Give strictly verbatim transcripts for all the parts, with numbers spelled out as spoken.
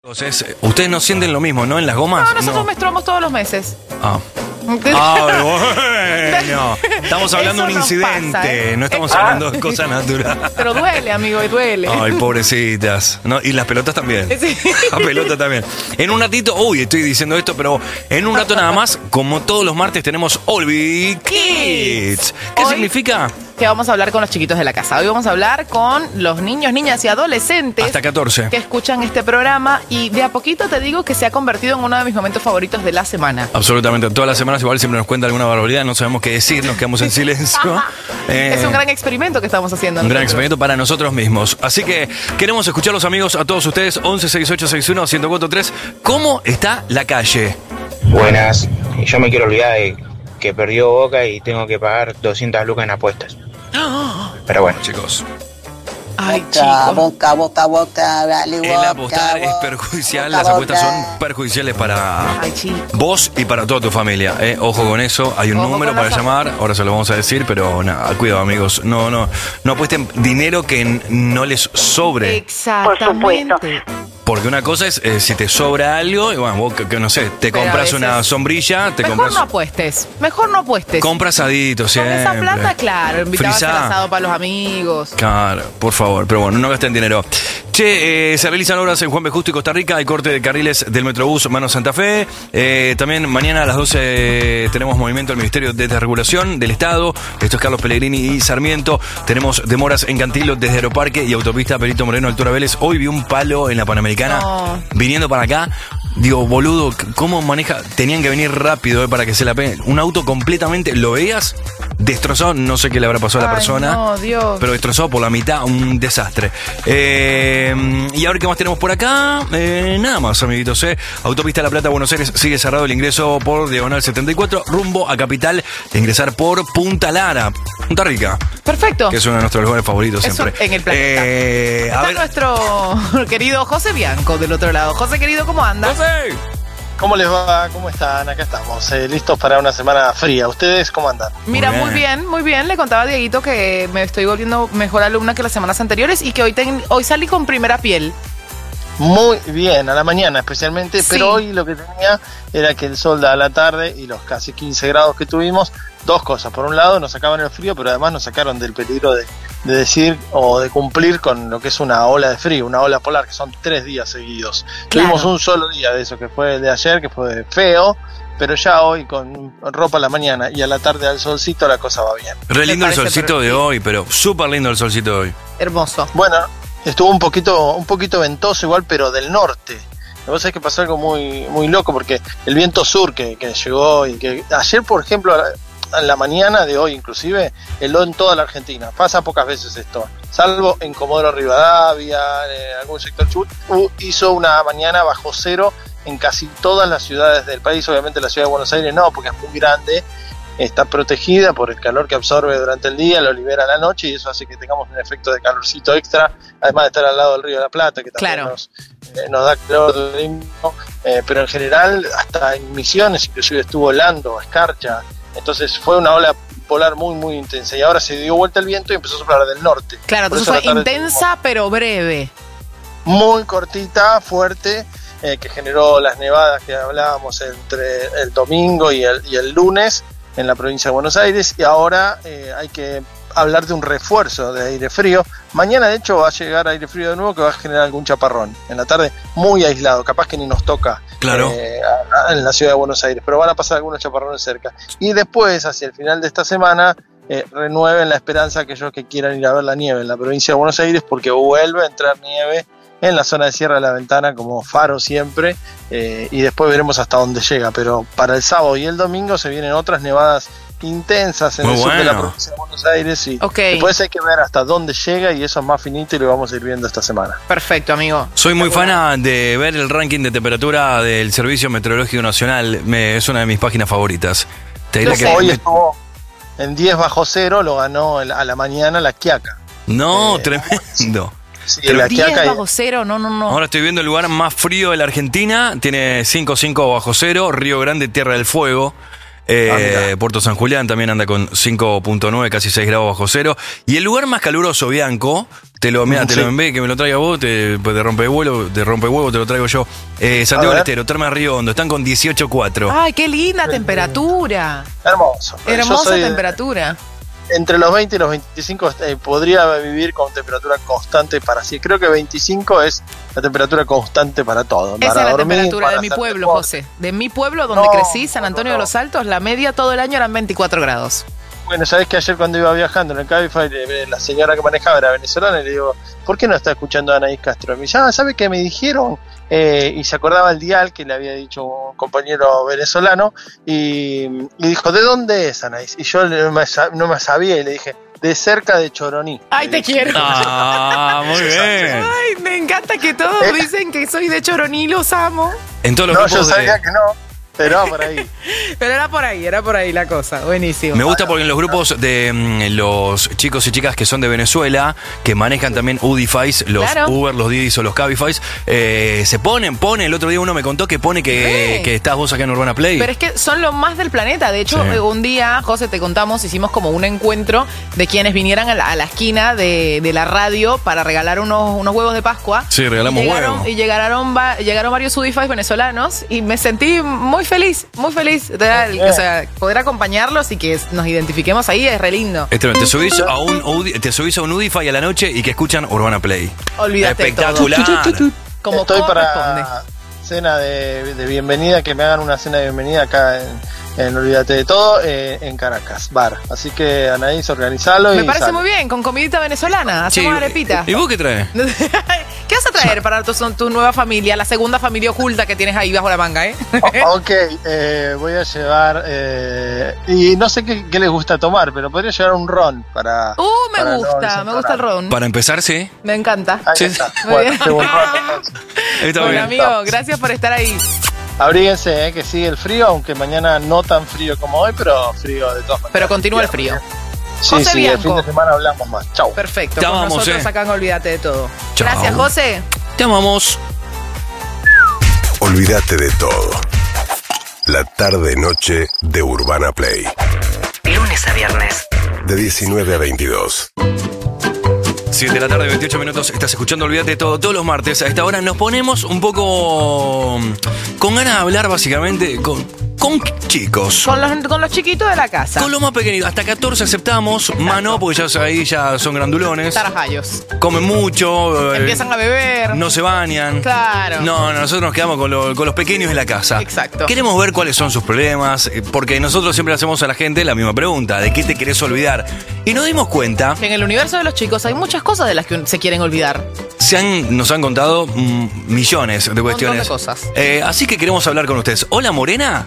Entonces, ustedes no sienten lo mismo, ¿no? En las gomas. No, nosotros no. menstruamos todos los meses. Ah. Ah, bueno. Estamos hablando de un Eso nos incidente, pasa, ¿eh? no estamos Ah. hablando de cosas naturales. Pero duele, amigo, y duele. Ay, pobrecitas. No, y las pelotas también. Sí. La pelota también. En un ratito, uy, estoy diciendo esto, pero en un rato nada más, como todos los martes, tenemos Olvi Kids. ¿Qué Hoy- significa? Que vamos a hablar con los chiquitos de la casa. Hoy vamos a hablar con los niños, niñas y adolescentes Hasta catorce. que escuchan este programa, y de a poquito te digo que se ha convertido en uno de mis momentos favoritos de la semana. Absolutamente. Todas las semanas igual siempre nos cuenta alguna barbaridad, no sabemos qué decir, nos quedamos en silencio. Eh, Es un gran experimento que estamos haciendo. Un gran nosotros. experimento para nosotros mismos. Así que queremos escucharlos, amigos, a todos ustedes. once sesenta y ocho sesenta y uno uno cuatro tres. ¿Cómo está la calle? Buenas, yo me quiero olvidar de que perdió Boca y tengo que pagar doscientas lucas en apuestas. Pero bueno, Chicos, Ay, Boca, chicos. boca, boca, boca, dale, el boca, apostar es boca, perjudicial, boca, las apuestas boca. son perjudiciales para Ay, chicos. vos y para toda tu familia. ¿eh? Ojo con eso, hay un Ojo número con para las llamar, ahora se lo vamos a decir, pero nada, cuidado, amigos. No, no, no apuesten dinero que n- no les sobre. Exactamente. Porque una cosa es eh, si te sobra algo, y bueno, vos que, que no sé, te Pero a compras veces- una sombrilla, te Mejor compras. no apuestes. Mejor no apuestes. Compras aditos, Con esa siempre. plata, claro, invitabas Frisá. al asado para los amigos. Claro, por favor, pero bueno, no gasten dinero. Che, eh, se realizan obras en Juan B. Justo y Costa Rica, hay corte de carriles del Metrobús Mano Santa Fe. Eh, también mañana a las doce tenemos movimiento del Ministerio de Desregulación del Estado. Esto es Carlos Pellegrini y Sarmiento. Tenemos demoras en Cantilo desde Aeroparque y Autopista Perito Moreno, Altura Vélez. Hoy vi un palo en la Panamericana No. viniendo para acá. Digo, boludo, ¿cómo maneja? Tenían que venir rápido eh, para que se la peguen. Un auto completamente, ¿lo veías? Destrozado, no sé qué le habrá pasado a la Ay, persona. no, Dios. Pero destrozado por la mitad, un desastre. Eh, y ahora, ¿qué más tenemos por acá? Eh, nada más, amiguitos. Eh. Autopista La Plata, Buenos Aires, sigue cerrado el ingreso por Diagonal setenta y cuatro, rumbo a Capital, de ingresar por Punta Lara, Punta Rica, Perfecto. que es uno de nuestros lugares favoritos Eso siempre. en el planeta. Eh, a Está ver, nuestro querido José Bianco del otro lado. José, querido, ¿cómo andas? José. ¿Cómo les va? ¿Cómo están? Acá estamos, eh, listos para una semana fría. ¿Ustedes cómo andan? Mira, Muy muy bien. bien, muy bien. Le contaba a Dieguito que me estoy volviendo mejor alumna que las semanas anteriores y que hoy, ten- hoy salí con primera piel. Muy bien, a la mañana especialmente, Sí. pero hoy lo que tenía era que el sol da a la tarde y los casi quince grados que tuvimos, dos cosas. Por un lado nos sacaban el frío, pero además nos sacaron del peligro de, de decir o de cumplir con lo que es una ola de frío, una ola polar, que son tres días seguidos. Claro. Tuvimos un solo día de eso, que fue el de ayer, que fue feo, pero ya hoy con ropa a la mañana y a la tarde al solcito la cosa va bien. Re lindo el parece solcito de perfecto. hoy, pero súper lindo el solcito de hoy. Hermoso. Bueno, estuvo un poquito, un poquito ventoso igual, pero del norte. Vos sabés que pasó algo muy, muy loco, porque el viento sur que, que llegó y que ayer, por ejemplo, a la, a la mañana de hoy inclusive, heló en toda la Argentina. Pasa pocas veces esto, salvo en Comodoro Rivadavia, en algún sector Chubut, uh, hizo una mañana bajo cero en casi todas las ciudades del país. Obviamente la ciudad de Buenos Aires no, porque es muy grande. Está protegida por el calor que absorbe durante el día, lo libera a la noche y eso hace que tengamos un efecto de calorcito extra, además de estar al lado del río de la Plata, que también Claro. nos, eh, nos da calor del invierno, eh, pero en general hasta en Misiones inclusive estuvo helando, escarcha, entonces fue una ola polar muy muy intensa y ahora se dio vuelta el viento y empezó a soplar del norte. Claro, Por entonces eso fue a la tarde intensa pero breve. tuvimos muy cortita, fuerte, eh, que generó las nevadas que hablábamos entre el domingo y el, y el lunes en la provincia de Buenos Aires, y ahora eh, hay que hablar de un refuerzo de aire frío. Mañana de hecho va a llegar aire frío de nuevo que va a generar algún chaparrón en la tarde, muy aislado, capaz que ni nos toca Claro. eh, a- a- en la ciudad de Buenos Aires, pero van a pasar algunos chaparrones cerca. Y después, hacia el final de esta semana, eh, renueven la esperanza a aquellos que quieran ir a ver la nieve en la provincia de Buenos Aires, porque vuelve a entrar nieve en la zona de Sierra de la Ventana como faro siempre, eh, y después veremos hasta dónde llega, pero para el sábado y el domingo se vienen otras nevadas intensas en Muy el sur de la bueno. provincia de Buenos Aires y Ok. después hay que ver hasta dónde llega y eso es más finito y lo vamos a ir viendo esta semana. Perfecto, amigo. Soy muy fana de ver el ranking de temperatura del Servicio Meteorológico Nacional. Me, es una de mis páginas favoritas. Te diré Lo que sé. Hoy me- estuvo en diez bajo cero, lo ganó el- a la mañana la Quiaca. No, Eh, tremendo. Sí, Pero la diez Quiaca y- bajo cero, no, no, no. Ahora estoy viendo el lugar más frío de la Argentina. Tiene cinco coma cinco bajo cero. Río Grande, Tierra del Fuego. Eh, Puerto San Julián también anda con cinco punto nueve, casi seis grados bajo cero. Y el lugar más caluroso, Bianco, te lo, mira, te Sí. lo envié, que me lo traiga vos, te, pues te rompe huevo, te rompe huevo, te lo traigo yo. Eh, Santiago del ver. Estero, Termas Río Hondo, están con dieciocho punto cuatro. Ay, qué linda temperatura. Hermoso. Yo Hermosa soy de- temperatura. entre los veinte y los veinticinco eh, podría vivir con temperatura constante para sí. Creo que veinticinco es la temperatura constante para todo. Esa para es la dormir, temperatura para de mi hacer pueblo, deporte. José. De mi pueblo, donde No, crecí, San no, Antonio no, de no. los Altos, la media todo el año eran veinticuatro grados. Bueno, sabés que ayer cuando iba viajando en el Cabify, eh, la señora que manejaba era venezolana y le digo, ¿por qué no está escuchando a Anaís Castro? Y me dice, ah, ¿sabe qué me dijeron? Eh, y se acordaba el dial que le había dicho un compañero venezolano y, y dijo, ¿de dónde es Anaís? Y yo no me, sa- no me sabía y le dije, de cerca de Choroní. Ay, te quiero. Ah, muy bien. Ay, me encanta que todos Eh. dicen que soy de Choroní, los amo. En todos los No, yo grupos de- sabía que no, pero va por ahí. Pero era por ahí, era por ahí la cosa. Buenísimo. Me gusta porque en los grupos de mm, los chicos y chicas que son de Venezuela, que manejan también Udifys, los Claro. Uber, los Didis o los Cabifys, eh, se ponen, pone, el otro día uno me contó que pone que, Sí. que estás vos acá en Urbana Play. Pero es que son lo más del planeta. De hecho, Sí. eh, un día, José, te contamos, hicimos como un encuentro de quienes vinieran a la, a la esquina de, de la radio para regalar unos, unos huevos de Pascua. Sí, regalamos y llegaron, huevos. Y llegaron, va- llegaron varios Udifys venezolanos y me sentí muy feliz, muy feliz. De verdad, Bien. o sea, poder acompañarlos y que nos identifiquemos ahí es re lindo. Es tremendo. Te subís a un Udi- te subís a un Udify a la noche y que escuchan Urbana Play. Olvídate de todo. Espectacular. Como Estoy para corresponde. cena de, de bienvenida, que me hagan una cena de bienvenida acá en, en Olvídate de Todo, eh, en Caracas, bar. Así que Anaís, organizalo. Me y parece sale. muy bien, con comidita venezolana. Sí, Hacemos arepita. ¿Y vos qué traes? ¿Qué vas a traer para tu, tu nueva familia, la segunda familia oculta que tienes ahí bajo la manga, eh? O- ok, eh, voy a llevar. eh, y no sé qué, qué les gusta tomar, pero podría llevar un ron para. Uh, me para no gusta, me desentonar. gusta el ron. Para empezar, sí. Me encanta. Ahí Sí. está. Muy Bueno, bien. llevo un ron, entonces. Está Bueno, bien. amigo, gracias por estar ahí. Abríguense, eh, que sigue el frío, aunque mañana no tan frío como hoy, pero frío de todas maneras. Pero continúa el frío. Sí, José sí, el Bianco. fin de semana hablamos más. Chau. Perfecto. Te Con amamos, nosotros eh. acá en Olvídate de Todo. Chao. Gracias, José. Te amamos. Olvídate de todo. La tarde-noche de Urbana Play. Lunes a viernes. De diecinueve a veintidós. siete de la tarde, veintiocho minutos. Estás escuchando Olvídate de Todo. Todos los martes a esta hora nos ponemos un poco con ganas de hablar básicamente con, con chicos. Con los, con los chiquitos de la casa. Con los más pequeñitos. Hasta catorce aceptamos. Más no, porque ya ahí ya son grandulones. Tarajayos. Comen mucho. eh, Empiezan a beber. No se bañan. Claro. No, no, nosotros nos quedamos con, lo- con los pequeños en la casa. Exacto. Queremos ver cuáles son sus problemas, eh, porque nosotros siempre hacemos a la gente la misma pregunta, ¿de qué te querés olvidar? Y nos dimos cuenta, Que en el universo de los chicos hay muchas cosas de las que se quieren olvidar. se han, nos han contado mm, millones de cuestiones. de cosas. Eh, así que queremos hablar con ustedes. Hola, Morena.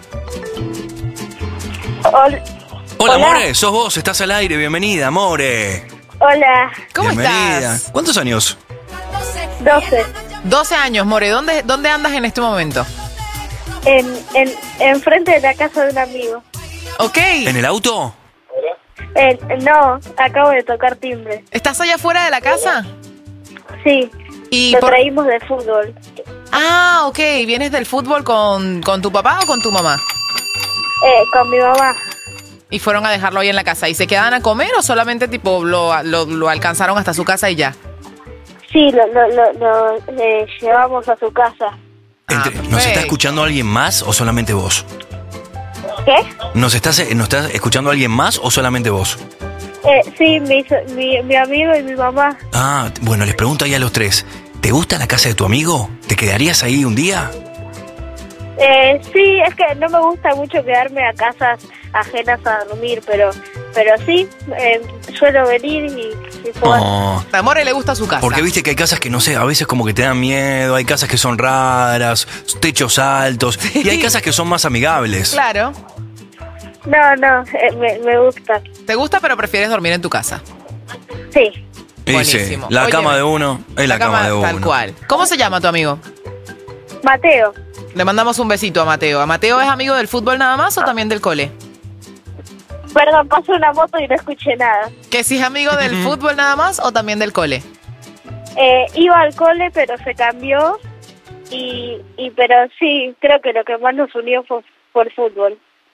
Hol- Hola, Hola. More, sos vos, estás al aire, bienvenida, More. Hola, ¿Cómo bienvenida. estás? ¿Cuántos años? doce. doce años, More. ¿Dónde, ¿Dónde andas en este momento? En, en, enfrente de la casa de un amigo. Ok. ¿En el auto? Eh, no, acabo de tocar timbre. ¿Estás allá afuera de la casa? Sí, Y lo por- traímos de fútbol. Ah, ok. ¿Vienes del fútbol con, con tu papá o con tu mamá? Eh, con mi mamá. Y fueron a dejarlo ahí en la casa. ¿Y se quedaban a comer o solamente tipo lo, lo, lo alcanzaron hasta su casa y ya? Sí, lo, lo, lo, lo, eh, llevamos a su casa. Entre- ¿Nos está perfecto. escuchando alguien más o solamente vos? ¿Qué? ¿Nos estás, eh, ¿Nos estás escuchando alguien más o solamente vos? Eh, sí, mi, mi, mi amigo y mi mamá. Ah, bueno, les pregunto ahí a los tres. ¿Te gusta la casa de tu amigo? ¿Te quedarías ahí un día? Eh, sí, es que no me gusta mucho quedarme a casas ajenas a dormir, pero pero sí, eh, suelo venir y, y jugar. Oh, A More le gusta su casa. porque viste que hay casas que no sé, a veces como que te dan miedo, hay casas que son raras, techos altos, y hay casas que son más amigables. Claro. No, no, eh, me, me gusta. Te gusta, pero prefieres dormir en tu casa. Sí, Y sí, Buenísimo. la Oye, cama de uno es la, cama, de uno. Tal cual. ¿Cómo se llama tu amigo? Mateo. Le mandamos un besito a Mateo. ¿A Mateo es amigo del fútbol nada más o también del cole? Perdón, pasó una moto y no escuché nada. ¿Que si es amigo del fútbol nada más o también del cole? Eh, iba al cole, pero se cambió. Y, y pero sí, creo que lo que más nos unió fue por fútbol.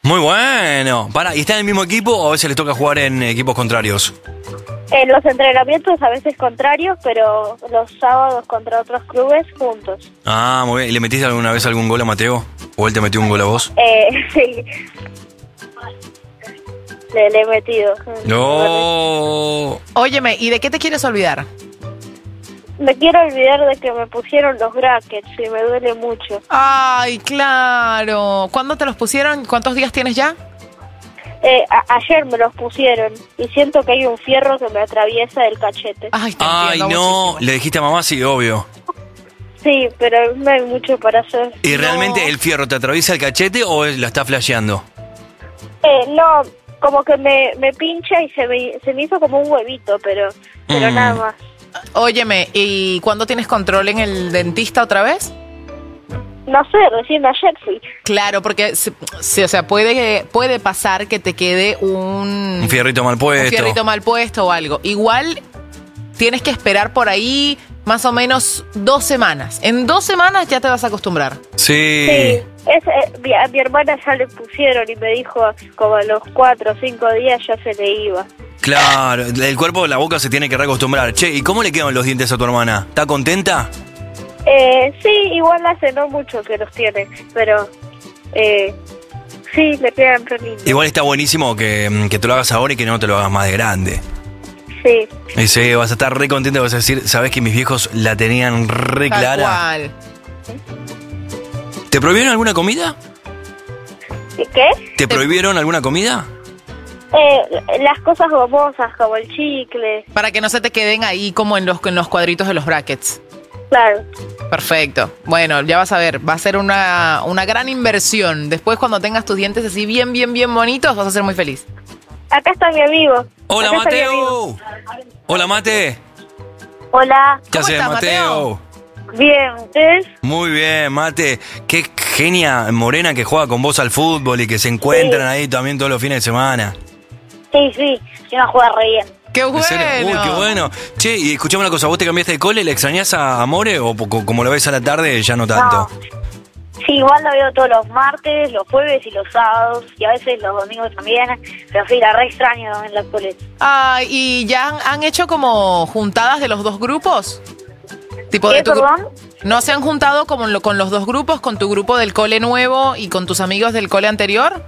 Muy bueno. Para, ¿y están en el mismo equipo o a veces les toca jugar en equipos contrarios? En los entrenamientos a veces contrarios, pero los sábados contra otros clubes juntos. Ah, muy bien. ¿Y le metiste alguna vez algún gol a Mateo? ¿O él te metió un gol a vos? Eh, sí. Le, le he metido. No. Óyeme, ¿y de qué te quieres olvidar? Me quiero olvidar de que me pusieron los brackets y me duele mucho. Ay, claro. ¿Cuándo te los pusieron? ¿Cuántos días tienes ya? Eh, a- ayer me los pusieron y siento que hay un fierro que me atraviesa el cachete. Ay, te Ay, entiendo no. muchísimo. Le dijiste a mamá, sí, obvio. Sí, pero no hay mucho para hacer. ¿Y No. realmente el fierro te atraviesa el cachete o la está flasheando? Eh, no, como que me, me pincha y se me, se me hizo como un huevito, pero, pero Mm. nada más. Óyeme, ¿y cuándo tienes control en el dentista otra vez? No sé, recién ayer fui. Claro, porque se- se- o sea, puede, puede pasar que te quede un, Un fierrito mal un puesto. fierrito mal puesto o algo. Igual tienes que esperar por ahí más o menos dos semanas. En dos semanas ya te vas a acostumbrar. Sí. Sí, es, eh, mi- a mi hermana ya le pusieron y me dijo como a los cuatro o cinco días ya se le iba. Claro, el cuerpo, la boca se tiene que reacostumbrar. Che, ¿y cómo le quedan los dientes a tu hermana? ¿Está contenta? Eh, sí, igual hace no mucho que los tiene, pero eh, sí, le quedan re lindos. Igual está buenísimo que, que te lo hagas ahora y que no te lo hagas más de grande. Sí, Y sí, vas a estar re contenta, vas a decir, ¿sabés que mis viejos la tenían re Tal clara? cual. ¿Te prohibieron alguna comida? ¿y qué? ¿Te prohibieron alguna comida? Eh, las cosas gomosas como el chicle, Para que no se te queden ahí como en los, en los cuadritos de los brackets. claro. Perfecto. Bueno, ya vas a ver, va a ser una, una gran inversión. Después cuando tengas tus dientes así bien, bien, bien bonitos, vas a ser muy feliz. Acá está mi amigo. Hola, Acá está mi amigo. Mateo. Hola, Mate. Hola, ¿Qué ¿Cómo haces, estás, Mateo? bien, ¿ustedes? Muy bien, Mate. Qué genia Morena que juega con vos al fútbol y que se encuentran ahí también todos los fines de semana. Sí, sí, sí me juega re bien. ¡Qué ¿En bueno! serio? Uy, qué bueno. Che, y escuchame una cosa, ¿vos te cambiaste de cole? ¿Le extrañás a More o poco- como lo ves a la tarde ya no tanto? Sí, igual lo veo todos los martes, los jueves y los sábados, y a veces los domingos también, pero sí, la re extraño en la escuela. Ay, ¿y ya han, han hecho como juntadas de los dos grupos? Tipo ¿Qué, de tu gru- perdón? ¿No se han juntado como lo- con los dos grupos, con tu grupo del cole nuevo y con tus amigos del cole anterior?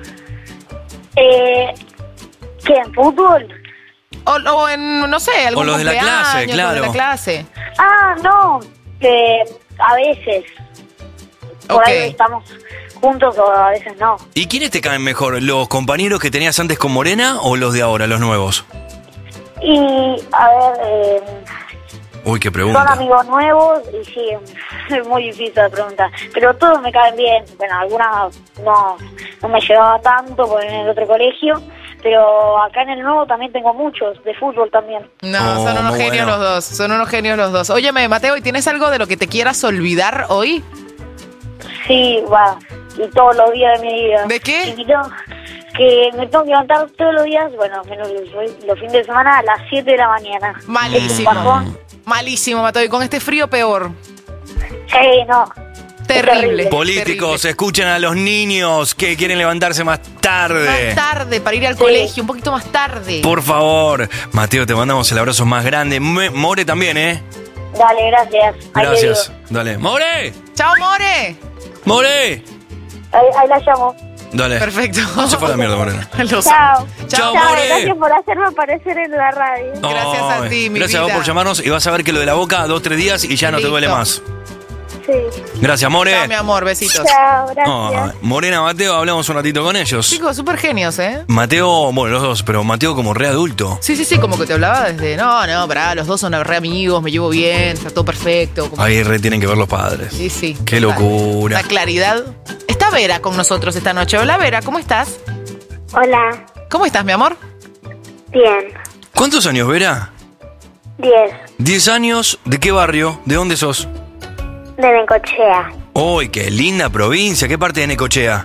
Eh, ¿Qué, en fútbol? O, o en, no sé, algún O los de la cumpleaños, clase, los de claro. la clase. Ah, no, que a veces, por Ok. ahí estamos juntos o a veces no. ¿Y quiénes te caen mejor? ¿Los compañeros que tenías antes con Morena o los de ahora, los nuevos? Y, a ver, eh, Uy, qué son pregunta. amigos nuevos y sí, es muy difícil la pregunta. Pero todos me caen bien. Bueno, algunas no, no me llevaba tanto por en el otro colegio, pero acá en el nuevo también tengo muchos, de fútbol también. No, Oh, son unos muy genios bueno. los dos, son unos genios los dos. Óyeme, Mateo, ¿y tienes algo de lo que te quieras olvidar hoy? Sí, va, y todos los días de mi vida. ¿De qué? Y me tengo- que me tengo que levantar todos los días, bueno, menos los, los fines de semana a las siete de la mañana. Malísimo. Bajón. Malísimo, Mateo, y con este frío peor. Sí, no. Terrible. terrible. Políticos, terrible. escuchen a los niños que quieren levantarse más tarde. Más tarde, para ir al Sí. colegio, un poquito más tarde. Por favor. Mateo, te mandamos el abrazo más grande. Me- More también, ¿eh? Dale, gracias. Ahí le Gracias. digo. Dale. ¡More! ¡Chao, More! ¡More! Ahí, ahí la llamo. Dale. Perfecto. Se fue a la mierda, Morena. Lo sé. Chao. Chao, Chao, More. gracias por hacerme aparecer en la radio. Gracias a Ay, ti, mi Gracias a vos vida. por llamarnos y vas a ver que lo de la boca, dos, tres días y ya no te Listo. duele más. Sí. Gracias, More. Chao, mi amor, besitos. Chao, gracias. Ay, Morena, Mateo, hablamos un ratito con ellos. Chicos, súper genios, ¿eh? Mateo, bueno, los dos, pero Mateo como re adulto. Sí, sí, sí, como que te hablaba desde, no, no, pará, los dos son re amigos, me llevo bien, está todo perfecto. como- Ahí re tienen que ver los padres. Sí, sí. Qué total. locura. La claridad. Está Vera con nosotros esta noche. Hola, Vera, ¿cómo estás? Hola. ¿Cómo estás, mi amor? Bien. ¿Cuántos años, Vera? Diez. Diez años. ¿De qué barrio? ¿De dónde sos? De Bencochea. ¡Uy, qué linda provincia! ¿Qué parte de Necochea?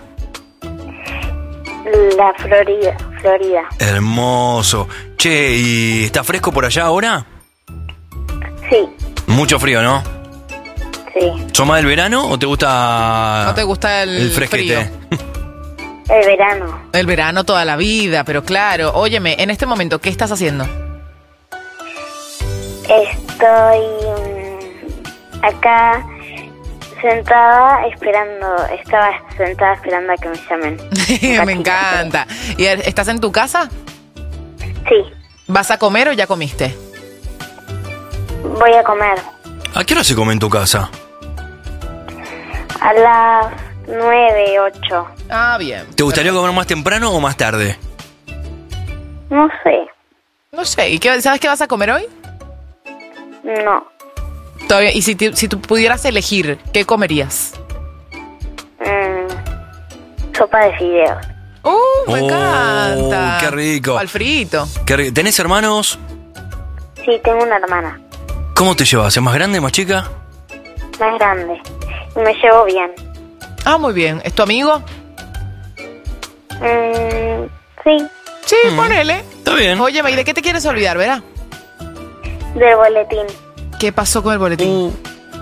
La Florida. Florida. Hermoso. Che, ¿y está fresco por allá ahora? Sí. Mucho frío, ¿no? Sí. ¿Sos más del verano o te gusta ¿No te gusta el, el fresquete? frío? El verano. El verano toda la vida, pero claro. Óyeme, en este momento, ¿qué estás haciendo? Estoy mm, acá sentada esperando, estaba sentada esperando a que me llamen. Me encanta. ¿Y estás en tu casa? Sí, ¿Vas a comer o ya comiste? voy a comer ¿A qué hora se come en tu casa? a las nueve, ocho. Ah, bien. ¿Te gustaría comer más temprano o más tarde? No sé, No sé. ¿Y qué, sabes qué vas a comer hoy? no. Todavía, y si, te- si tú pudieras elegir, ¿qué comerías? Mm, sopa de fideos. ¡Uh, me Oh, encanta! qué rico. O al frito. ¿Qué ri- ¿Tenés hermanos? Sí, tengo una hermana ¿Cómo te llevas? ¿Es más grande, más chica? más grande y me llevo bien. Ah, muy bien. ¿Es tu amigo? Mm, sí, Sí, ponele. Está bien. Óyeme, ¿y de qué te quieres olvidar, verá? del boletín. ¿Qué pasó con el boletín?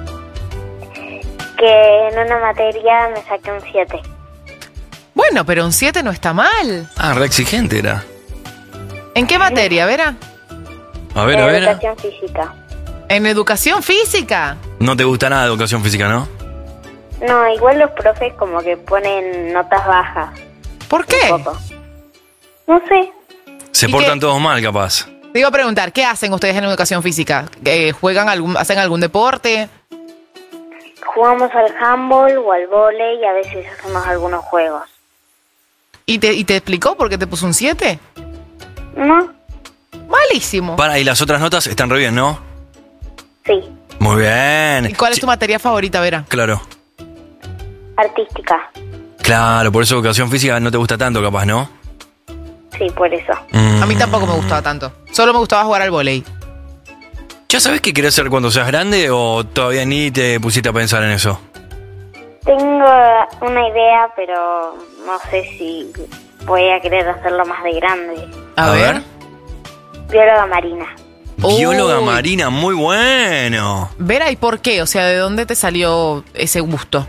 Que en una materia me saqué un siete. Bueno, pero un siete no está mal. Ah, re exigente era. ¿En qué materia, verá? A ver, a En ver. educación física. En educación física. No te gusta nada educación física, ¿no? No, igual los profes como que ponen notas bajas. ¿Por qué? Un poco. No sé. Se ¿Y portan qué? todos mal, capaz. Te iba a preguntar, ¿qué hacen ustedes en educación física? Eh, ¿Juegan algún, hacen algún deporte? Jugamos al handball o al vóley y a veces hacemos algunos juegos. ¿Y te, y te explicó por qué te puso un siete? ¿No? Malísimo. Para, y las otras notas están re bien, ¿no? Sí. Muy bien. ¿Y cuál es tu materia favorita, Vera? Claro. Artística. Claro, por eso educación física no te gusta tanto, capaz, ¿no? Sí, por eso. Mm. A mí tampoco me gustaba tanto. Solo me gustaba jugar al vóley. ¿Ya sabes qué querés ser cuando seas grande o todavía ni te pusiste a pensar en eso? Tengo una idea, pero no sé si voy a querer hacerlo más de grande. A, A ver. ver. Bióloga marina. Bióloga Uy. marina, muy bueno. Vera, ¿y por qué? O sea, ¿de dónde te salió ese gusto?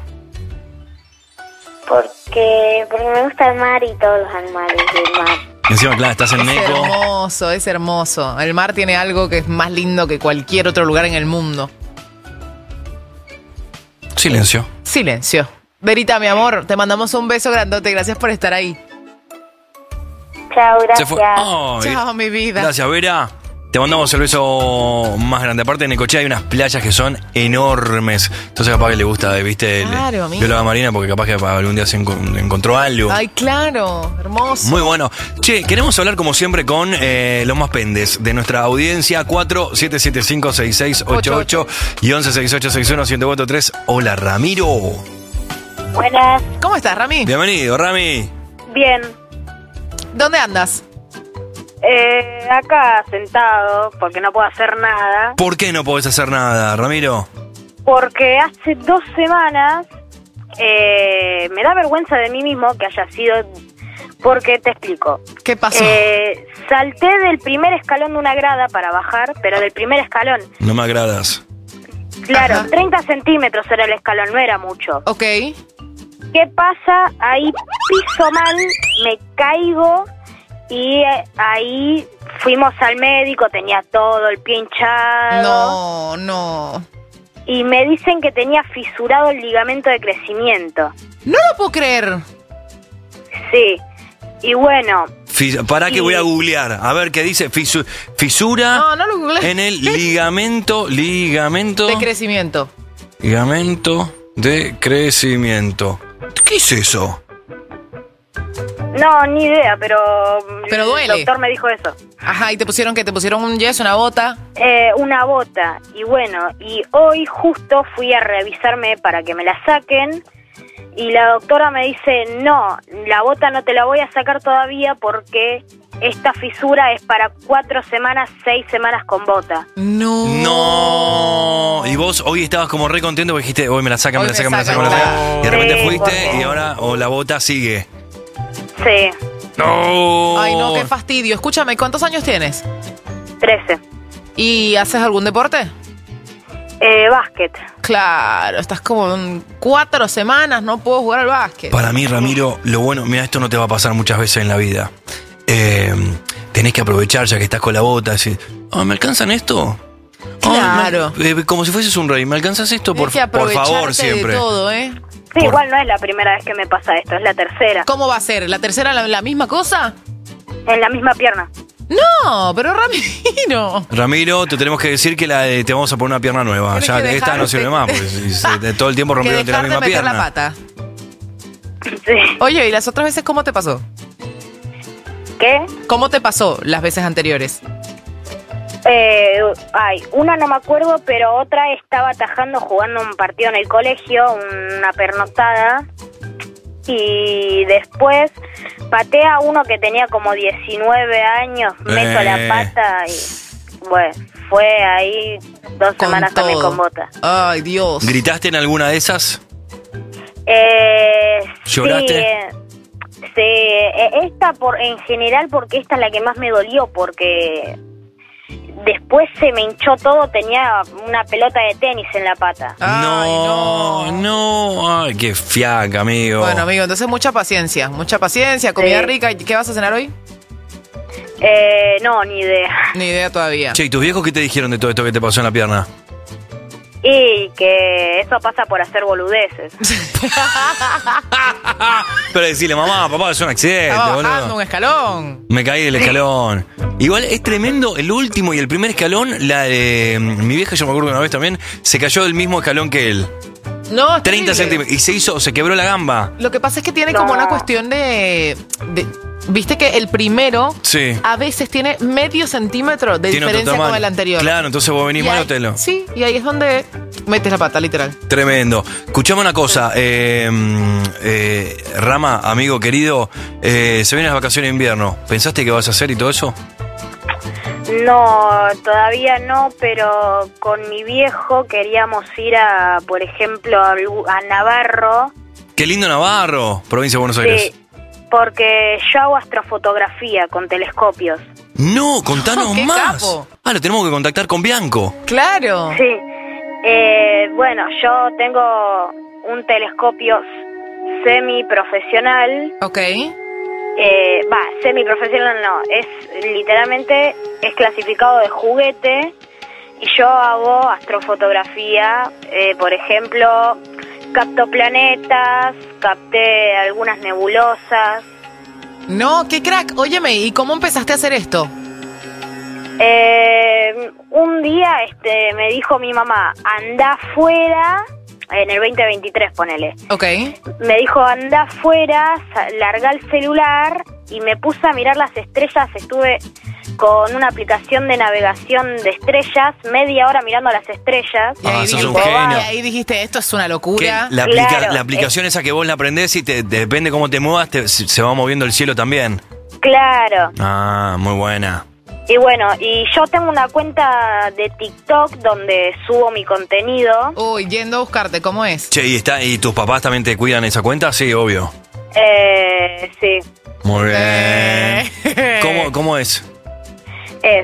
Porque, porque me gusta el mar y todos los animales del mar. Encima, claro, estás en Es Neco. hermoso, es hermoso. El mar tiene algo que es más lindo que cualquier otro lugar en el mundo. Silencio. Silencio. Verita, mi amor, te mandamos un beso grandote. Gracias por estar ahí. Chao, Se gracias. fue. Ay, Chao, mi vida. gracias, Vera. Te mandamos el beso más grande. Aparte, en Necochea hay unas playas que son enormes. Entonces, capaz que le gusta, ¿viste? El- Claro, amigo. Bióloga marina, porque capaz que algún día se enco- encontró algo. Ay, claro, hermoso. Muy bueno. Che, queremos hablar como siempre con eh, los más pendes de nuestra audiencia. cuatro siete siete cinco seis seis ocho ocho y once sesenta y ocho sesenta y uno ciento cuarenta y tres. Hola, Ramiro. Buenas. ¿Cómo estás, Rami? Bienvenido, Rami. Bien. ¿Dónde andas? Eh, acá sentado, porque no puedo hacer nada. ¿Por qué no podés hacer nada, Ramiro? Porque hace dos semanas eh, me da vergüenza de mí mismo que haya sido... Porque te explico. ¿Qué pasó? Eh, salté del primer escalón de una grada para bajar, pero del primer escalón. No me agradas. Claro, Ajá. treinta centímetros era el escalón, no era mucho. Ok. ¿Qué pasa? Ahí piso mal, me caigo y eh, ahí fuimos al médico, tenía todo el pie hinchado. No, no. Y me dicen que tenía fisurado el ligamento de crecimiento. No lo puedo creer. Sí. Y bueno, Fis- Pará que Sí. voy a googlear. A ver qué dice. Fisu- fisura No, no lo googleé. en el ligamento. Ligamento. De crecimiento. ligamento de crecimiento. ¿Qué es eso? no, ni idea, pero, Pero duele. el doctor me dijo eso. Ajá, ¿y te pusieron qué? ¿Te pusieron un yeso, una bota? Eh, una bota. Y bueno, y hoy justo fui a revisarme para que me la saquen. Y la doctora me dice, no, la bota no te la voy a sacar todavía porque esta fisura es para cuatro semanas, seis semanas con bota. No. No. Y vos hoy estabas como re contento porque dijiste, hoy me la sacan, Hoy me la me sacan, me la sacan, sacan, me la sacan. Y de repente Sí, fuiste porque- y ahora o la bota sigue. Sí, No. Ay, no, qué fastidio. Escúchame, ¿cuántos años tienes? trece. ¿Y haces algún deporte? Eh, básquet. Claro, estás como en cuatro semanas, no puedo jugar al básquet. Para mí, Ramiro, lo bueno, mira, esto no te va a pasar muchas veces en la vida. Eh, tenés que aprovechar ya que estás con la bota, decir, oh, ¿me alcanzan esto? Claro. Oh, me- eh, como si fueses un rey, ¿me alcanzas esto? Por, Tienes que por favor, aprovecharte siempre. de todo, ¿eh? Sí, Por- igual no es la primera vez que me pasa esto, es la tercera. ¿Cómo va a ser? ¿La tercera la, la misma cosa? En la misma pierna. No, pero Ramiro. Ramiro, te tenemos que decir que la, eh, te vamos a poner una pierna nueva. Tienes Ya que esta no dejarte- sirve más, porque si se- todo el tiempo Que rompiéndote la dejar de misma meter pierna. la pata. Sí. Oye, ¿y las otras veces cómo te pasó? ¿Qué? ¿Cómo te pasó las veces anteriores? Eh, ay, una no me acuerdo, pero otra estaba atajando jugando un partido en el colegio, una pernoctada, y después pateé a uno que tenía como diecinueve años, meto Eh. la pata y bueno, fue ahí dos Con semanas también todo. con bota. Ay, Dios. ¿Gritaste en alguna de esas? Eh, ¿Lloraste? Sí, eh, sí, eh, esta por en general porque esta es la que más me dolió porque después se me hinchó todo, tenía una pelota de tenis en la pata. Ay, no, no. Ay, qué fiaca, amigo. Bueno, amigo, entonces mucha paciencia, mucha paciencia, comida Sí. rica. ¿Qué vas a cenar hoy? Eh, no, ni idea. Ni idea todavía. Che, ¿y tus viejos qué te dijeron de todo esto que te pasó en la pierna? Y que eso pasa por hacer boludeces. Pero decirle, mamá, papá, es un accidente, Estaba bajando boludo. un escalón. Me caí del escalón. Igual es tremendo, el último y el primer escalón, la de mi vieja, yo me acuerdo una vez también, se cayó del mismo escalón que él. No, es treinta terrible. centímetros. Y se hizo, se quebró la gamba. Lo que pasa es que tiene No. como una cuestión de, de- Viste que el primero Sí. a veces tiene medio centímetro de Tiene otro diferencia con tamaño. el anterior. Claro, entonces vos venís Y mal ahí- o te lo. Sí, y ahí es donde metes la pata, literal. Tremendo. Escuchame una cosa, eh, eh, Rama, amigo querido, eh, se vienen las vacaciones de invierno. ¿Pensaste qué vas a hacer y todo eso? No, todavía no, pero con mi viejo queríamos ir a, por ejemplo, a, Lu- a Navarro. Qué lindo Navarro, provincia de Buenos Aires. Sí, porque yo hago astrofotografía con telescopios. No, contanos ¡Qué más. capo! Ah, lo tenemos que contactar con Bianco. Claro. Sí. Eh, bueno, yo tengo un telescopio semiprofesional. Ok. Eh, Va, semiprofesional no, es literalmente, es clasificado de juguete. Y yo hago astrofotografía, eh, por ejemplo, capto planetas, capté algunas nebulosas. No, qué crack. Óyeme, ¿y cómo empezaste a hacer esto? Eh, un día este, me dijo mi mamá, anda afuera, en el veinte veintitrés ponele. Ok. Me dijo, anda afuera, sa- larga el celular y me puse a mirar las estrellas. Estuve con una aplicación de navegación de estrellas, media hora mirando las estrellas. Y ahí, Ah, sos dijiste, un genio. y ahí dijiste, esto es una Que locura. la, aplica- Claro, la aplicación esa que vos la aprendés y te, depende cómo te muevas, te- se se va moviendo el cielo también. Claro. Ah, muy buena. Y bueno, y yo tengo una cuenta de TikTok donde subo mi contenido. Uy, yendo a buscarte, ¿cómo es? Che, ¿y, está, ¿y tus papás también te cuidan esa cuenta? Sí, obvio. Eh, sí, Muy bien. Eh. ¿Cómo, ¿Cómo es? es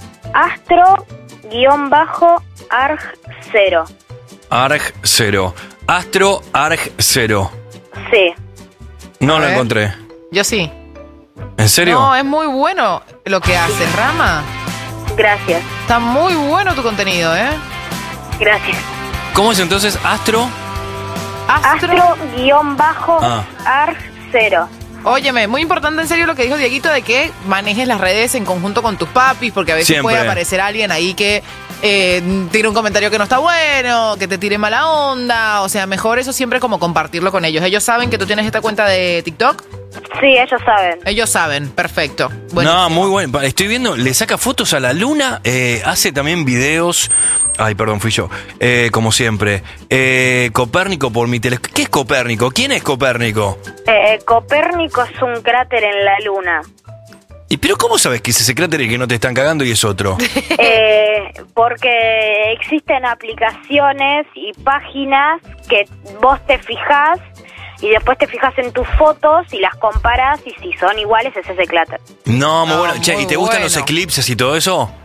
astro-arg cero. Arg cero. Astro Arg cero. Sí. No A lo ver. encontré. Yo sí. ¿En serio? No, es muy bueno lo que haces, Rama. Gracias, Está muy bueno tu contenido, ¿eh? gracias. ¿Cómo es entonces Astro? Astro. Astro-arg Ah. cero. Óyeme, muy importante en serio lo que dijo Dieguito de que manejes las redes en conjunto con tus papis, porque a veces Siempre. puede aparecer alguien ahí que eh, tire un comentario que no está bueno, que te tire mala onda, o sea, mejor eso siempre como compartirlo con ellos. Ellos saben que tú tienes esta cuenta de TikTok, Sí, ellos saben. ellos saben, perfecto. No, Buenísimo. muy bueno. Pa- Estoy viendo, le saca fotos a la luna, eh, hace también videos. Ay, perdón, fui yo. Eh, como siempre. Eh, Copérnico por mi telescopio. ¿Qué es Copérnico? ¿Quién es Copérnico? Eh, Copérnico es un cráter en la luna. ¿Y pero cómo sabes que es ese cráter y que no te están cagando y es otro? Eh, porque existen aplicaciones y páginas que vos te fijás y después te fijas en tus fotos y las comparas y si son iguales es ese cráter. No, muy No, bueno. Che, muy ¿y te gustan bueno. los eclipses y todo eso?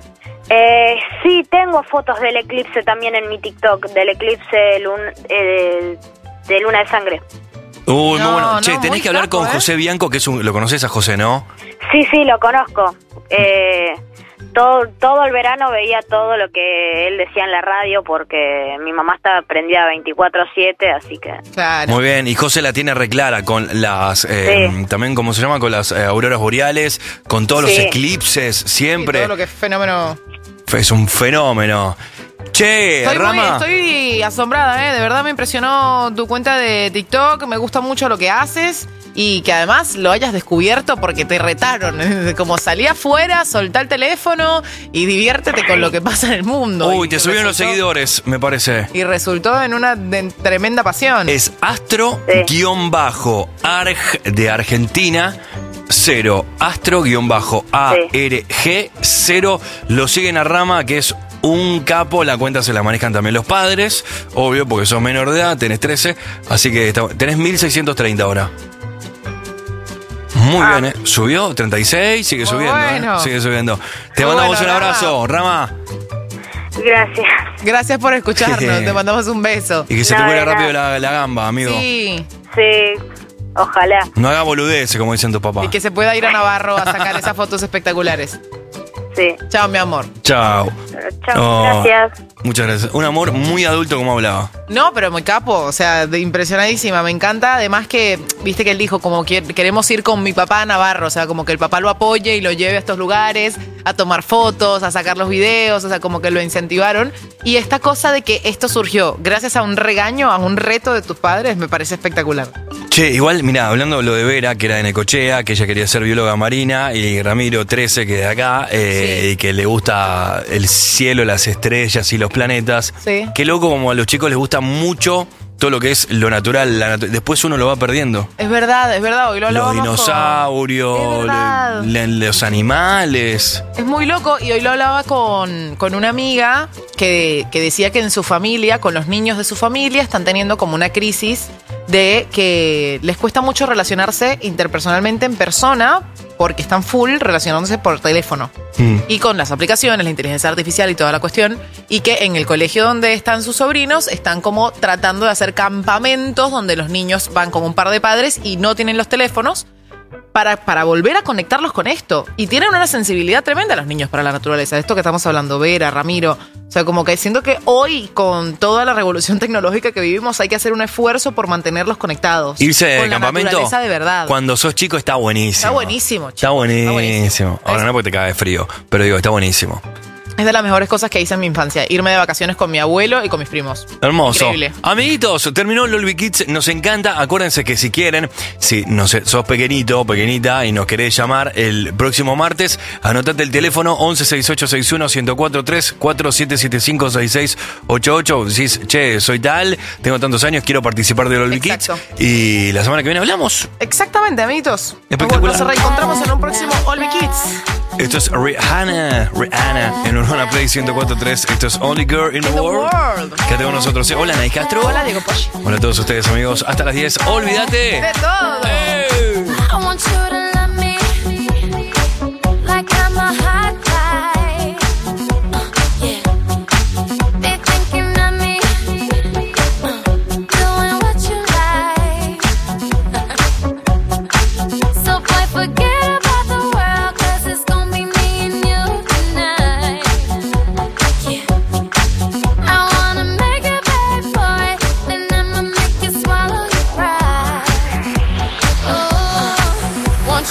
Eh, sí, tengo fotos del eclipse también en mi TikTok, del eclipse lun- eh, de luna de sangre. Uy, No, muy bueno. no, Che, tenés muy que hablar capo, con ¿eh? José Bianco, que es un, lo conoces a José, ¿no? Sí, sí, lo conozco. Eh, todo, todo el verano veía todo lo que él decía en la radio porque mi mamá estaba prendida veinticuatro siete, así que... Claro. Muy bien, y José la tiene reclara con las, eh, Sí. también, ¿cómo se llama? Con las eh, auroras boreales, con todos Sí. los eclipses, Y siempre. todo lo que es fenómeno. Es un fenómeno. Che, Estoy, muy, Rama. estoy asombrada, ¿eh? De verdad me impresionó tu cuenta de TikTok. Me gusta mucho lo que haces. Y que además lo hayas descubierto porque te retaron. Como salí afuera, soltá el teléfono y diviértete con lo que pasa en el mundo. Uy, Y te subieron los resultó- seguidores, me parece. Y resultó en una de- tremenda pasión. Es astro-arg de Argentina. Cero, astro-A R G cero. Lo siguen a Rama, que es un capo. La cuenta se la manejan también los padres, obvio, porque sos menor de edad, tenés trece. Así que está- tenés mil seiscientos treinta ahora. Muy bien, ¿eh? Subió, treinta y seis, sigue Muy subiendo, bueno. ¿eh? Sigue subiendo. Te Muy mandamos bueno, un Rama. abrazo, Rama. Gracias. Gracias por escucharnos. Te mandamos un beso. Y que se te No, cure de rápido nada. la, la gamba, amigo. Sí. Sí, ojalá. No haga boludeces, como dicen tu papá. Y que se pueda ir a Navarro a sacar esas fotos espectaculares. Sí. Chao, mi amor. Chao. Chao, Oh, gracias. Muchas gracias. Un amor muy adulto como hablaba. No, pero muy capo, o sea, de impresionadísima, me encanta. Además que, viste que él dijo, como que queremos ir con mi papá a Navarro, o sea, como que el papá lo apoye y lo lleve a estos lugares, a tomar fotos, a sacar los videos, o sea, como que lo incentivaron. Y esta cosa de que esto surgió gracias a un regaño, a un reto de tus padres, me parece espectacular. Che, igual, mirá, hablando de lo de Vera, que era de Necochea, que ella quería ser bióloga marina, y Ramiro, trece, que de acá, eh, Sí. y que le gusta el cielo, las estrellas y los planetas. Sí. Qué loco, como a los chicos les gusta mucho todo lo que es lo natural. La natu- Después uno lo va perdiendo. Es verdad, es verdad, hoy lo Los hablábamos con- dinosaurios, Es verdad. le- le- los animales. Es muy loco y hoy lo hablaba con, con una amiga que, que decía que en su familia, con los niños de su familia, están teniendo como una crisis de que les cuesta mucho relacionarse interpersonalmente en persona porque están full relacionándose por teléfono. Mm. Y con las aplicaciones, la inteligencia artificial y toda la cuestión, y que en el colegio donde están sus sobrinos están como tratando de hacer campamentos donde los niños van con un par de padres y no tienen los teléfonos para, para volver a conectarlos con esto. Y tienen una sensibilidad tremenda los niños para la naturaleza. De esto que estamos hablando, Vera, Ramiro. O sea, como que siento que hoy, con toda la revolución tecnológica que vivimos, hay que hacer un esfuerzo por mantenerlos conectados. Irse de con la campamento naturaleza de verdad. cuando sos chico está buenísimo. Está buenísimo, Está chicos, buenísimo. está buenísimo. Ahora Es- no porque te cae de frío, pero digo, está buenísimo. Es de las mejores cosas que hice en mi infancia. Irme de vacaciones con mi abuelo y con mis primos. Hermoso. Increíble. Amiguitos, terminó el Olvi Kids, nos encanta. Acuérdense que si quieren, si no sé, sos pequeñito o pequeñita y nos querés llamar el próximo martes, anotate el teléfono once sesenta y ocho sesenta y uno ciento cuarenta y tres cuatro siete siete cinco seis seis ocho ocho. Decís, che, soy tal, tengo tantos años, quiero participar del Olvi Kids. Exacto. Y la semana que viene hablamos. Exactamente, amiguitos. Espectacular. Nos reencontramos en un próximo Olvi Kids. Esto es Rihanna, Rihanna, en Urbana Play ciento cuatro punto tres. Esto es Only Girl in the In the World. world. Quédate con nosotros. Hola, Nay Castro. Hola, Diego Poch. Hola a todos ustedes, amigos. Hasta las diez. Olvídate. De todo. ¡Eh! I want you to love me like I'm a hot guy. Uh, yeah. Be thinking of me, uh, doing what you like. So boy, forget about the world, 'cause it's gonna be me and you tonight. Yeah. I wanna make it bad, boy, then I'ma make you swallow your pride. Oh,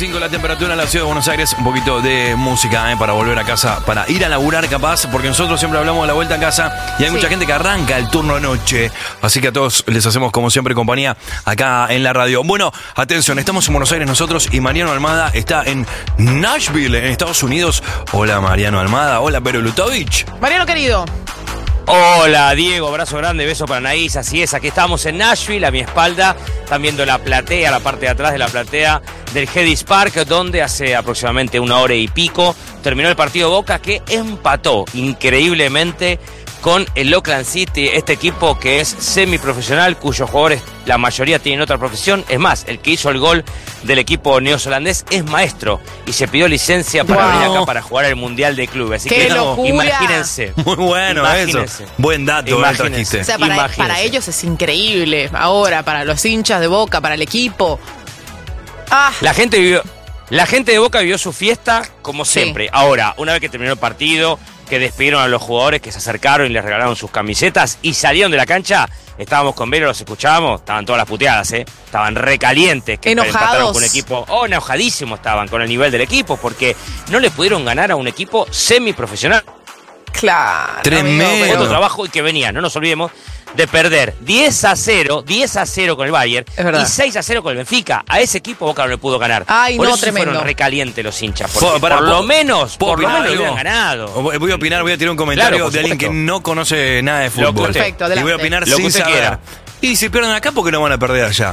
cinco la temperatura en la ciudad de Buenos Aires. Un poquito de música, ¿eh? Para volver a casa, para ir a laburar capaz, porque nosotros siempre hablamos de la vuelta a casa y hay Sí. mucha gente que arranca el turno de noche. Así que a todos les hacemos como siempre compañía acá en la radio. Bueno, atención, estamos en Buenos Aires nosotros y Mariano Almada está en Nashville, en Estados Unidos. Hola Mariano Almada, hola Pero Lutovich. Mariano querido. Hola Diego, abrazo grande, beso para Anaís, así es, aquí estamos en Nashville, a mi espalda, están viendo la platea, la parte de atrás de la platea del Hedges Park, donde hace aproximadamente una hora y pico terminó el partido Boca, que empató increíblemente con el Oakland City, este equipo que es semiprofesional, cuyos jugadores la mayoría tienen otra profesión. Es más, el que hizo el gol del equipo neozelandés es maestro y se pidió licencia para Wow. venir acá para jugar el Mundial de Clubes. Así ¡Qué que locura! imagínense. Muy bueno Imagínense. eso. Buen dato, ¿eh? Imagínense. Trajiste. O sea, para, Imagínense. para ellos es increíble. Ahora, para los hinchas de Boca, para el equipo. Ah, La gente vivió, la gente de Boca vivió su fiesta como Sí. siempre. Ahora, una vez que terminó el partido, que despidieron a los jugadores, que se acercaron y les regalaron sus camisetas y salieron de la cancha, estábamos con Vero, los escuchábamos, estaban todas las puteadas, ¿eh? Estaban recalientes, que Enojados. empataron con un equipo, oh, enojadísimos estaban con el nivel del equipo, porque no le pudieron ganar a un equipo semiprofesional. claro. Tremendo. amigo, Otro pero- trabajo y que venía, no nos olvidemos, de perder diez a cero, diez a cero con el Bayern Es verdad. y seis a cero con el Benfica. A ese equipo Boca no le pudo ganar. Ay, por no, eso se tremendo. fueron recalientes los hinchas. Porque Po- pará, por po- lo menos, ¿puedo por lo opinar menos algo? hubieran ganado. O Voy voy a opinar, voy a tirar un comentario Claro, por de alguien que supuesto. no conoce nada de Lo que fútbol. usted- Perfecto, Y voy a adelante. opinar Lo que sin usted saber. quiera. Y si pierden acá, ¿por qué no van a perder allá?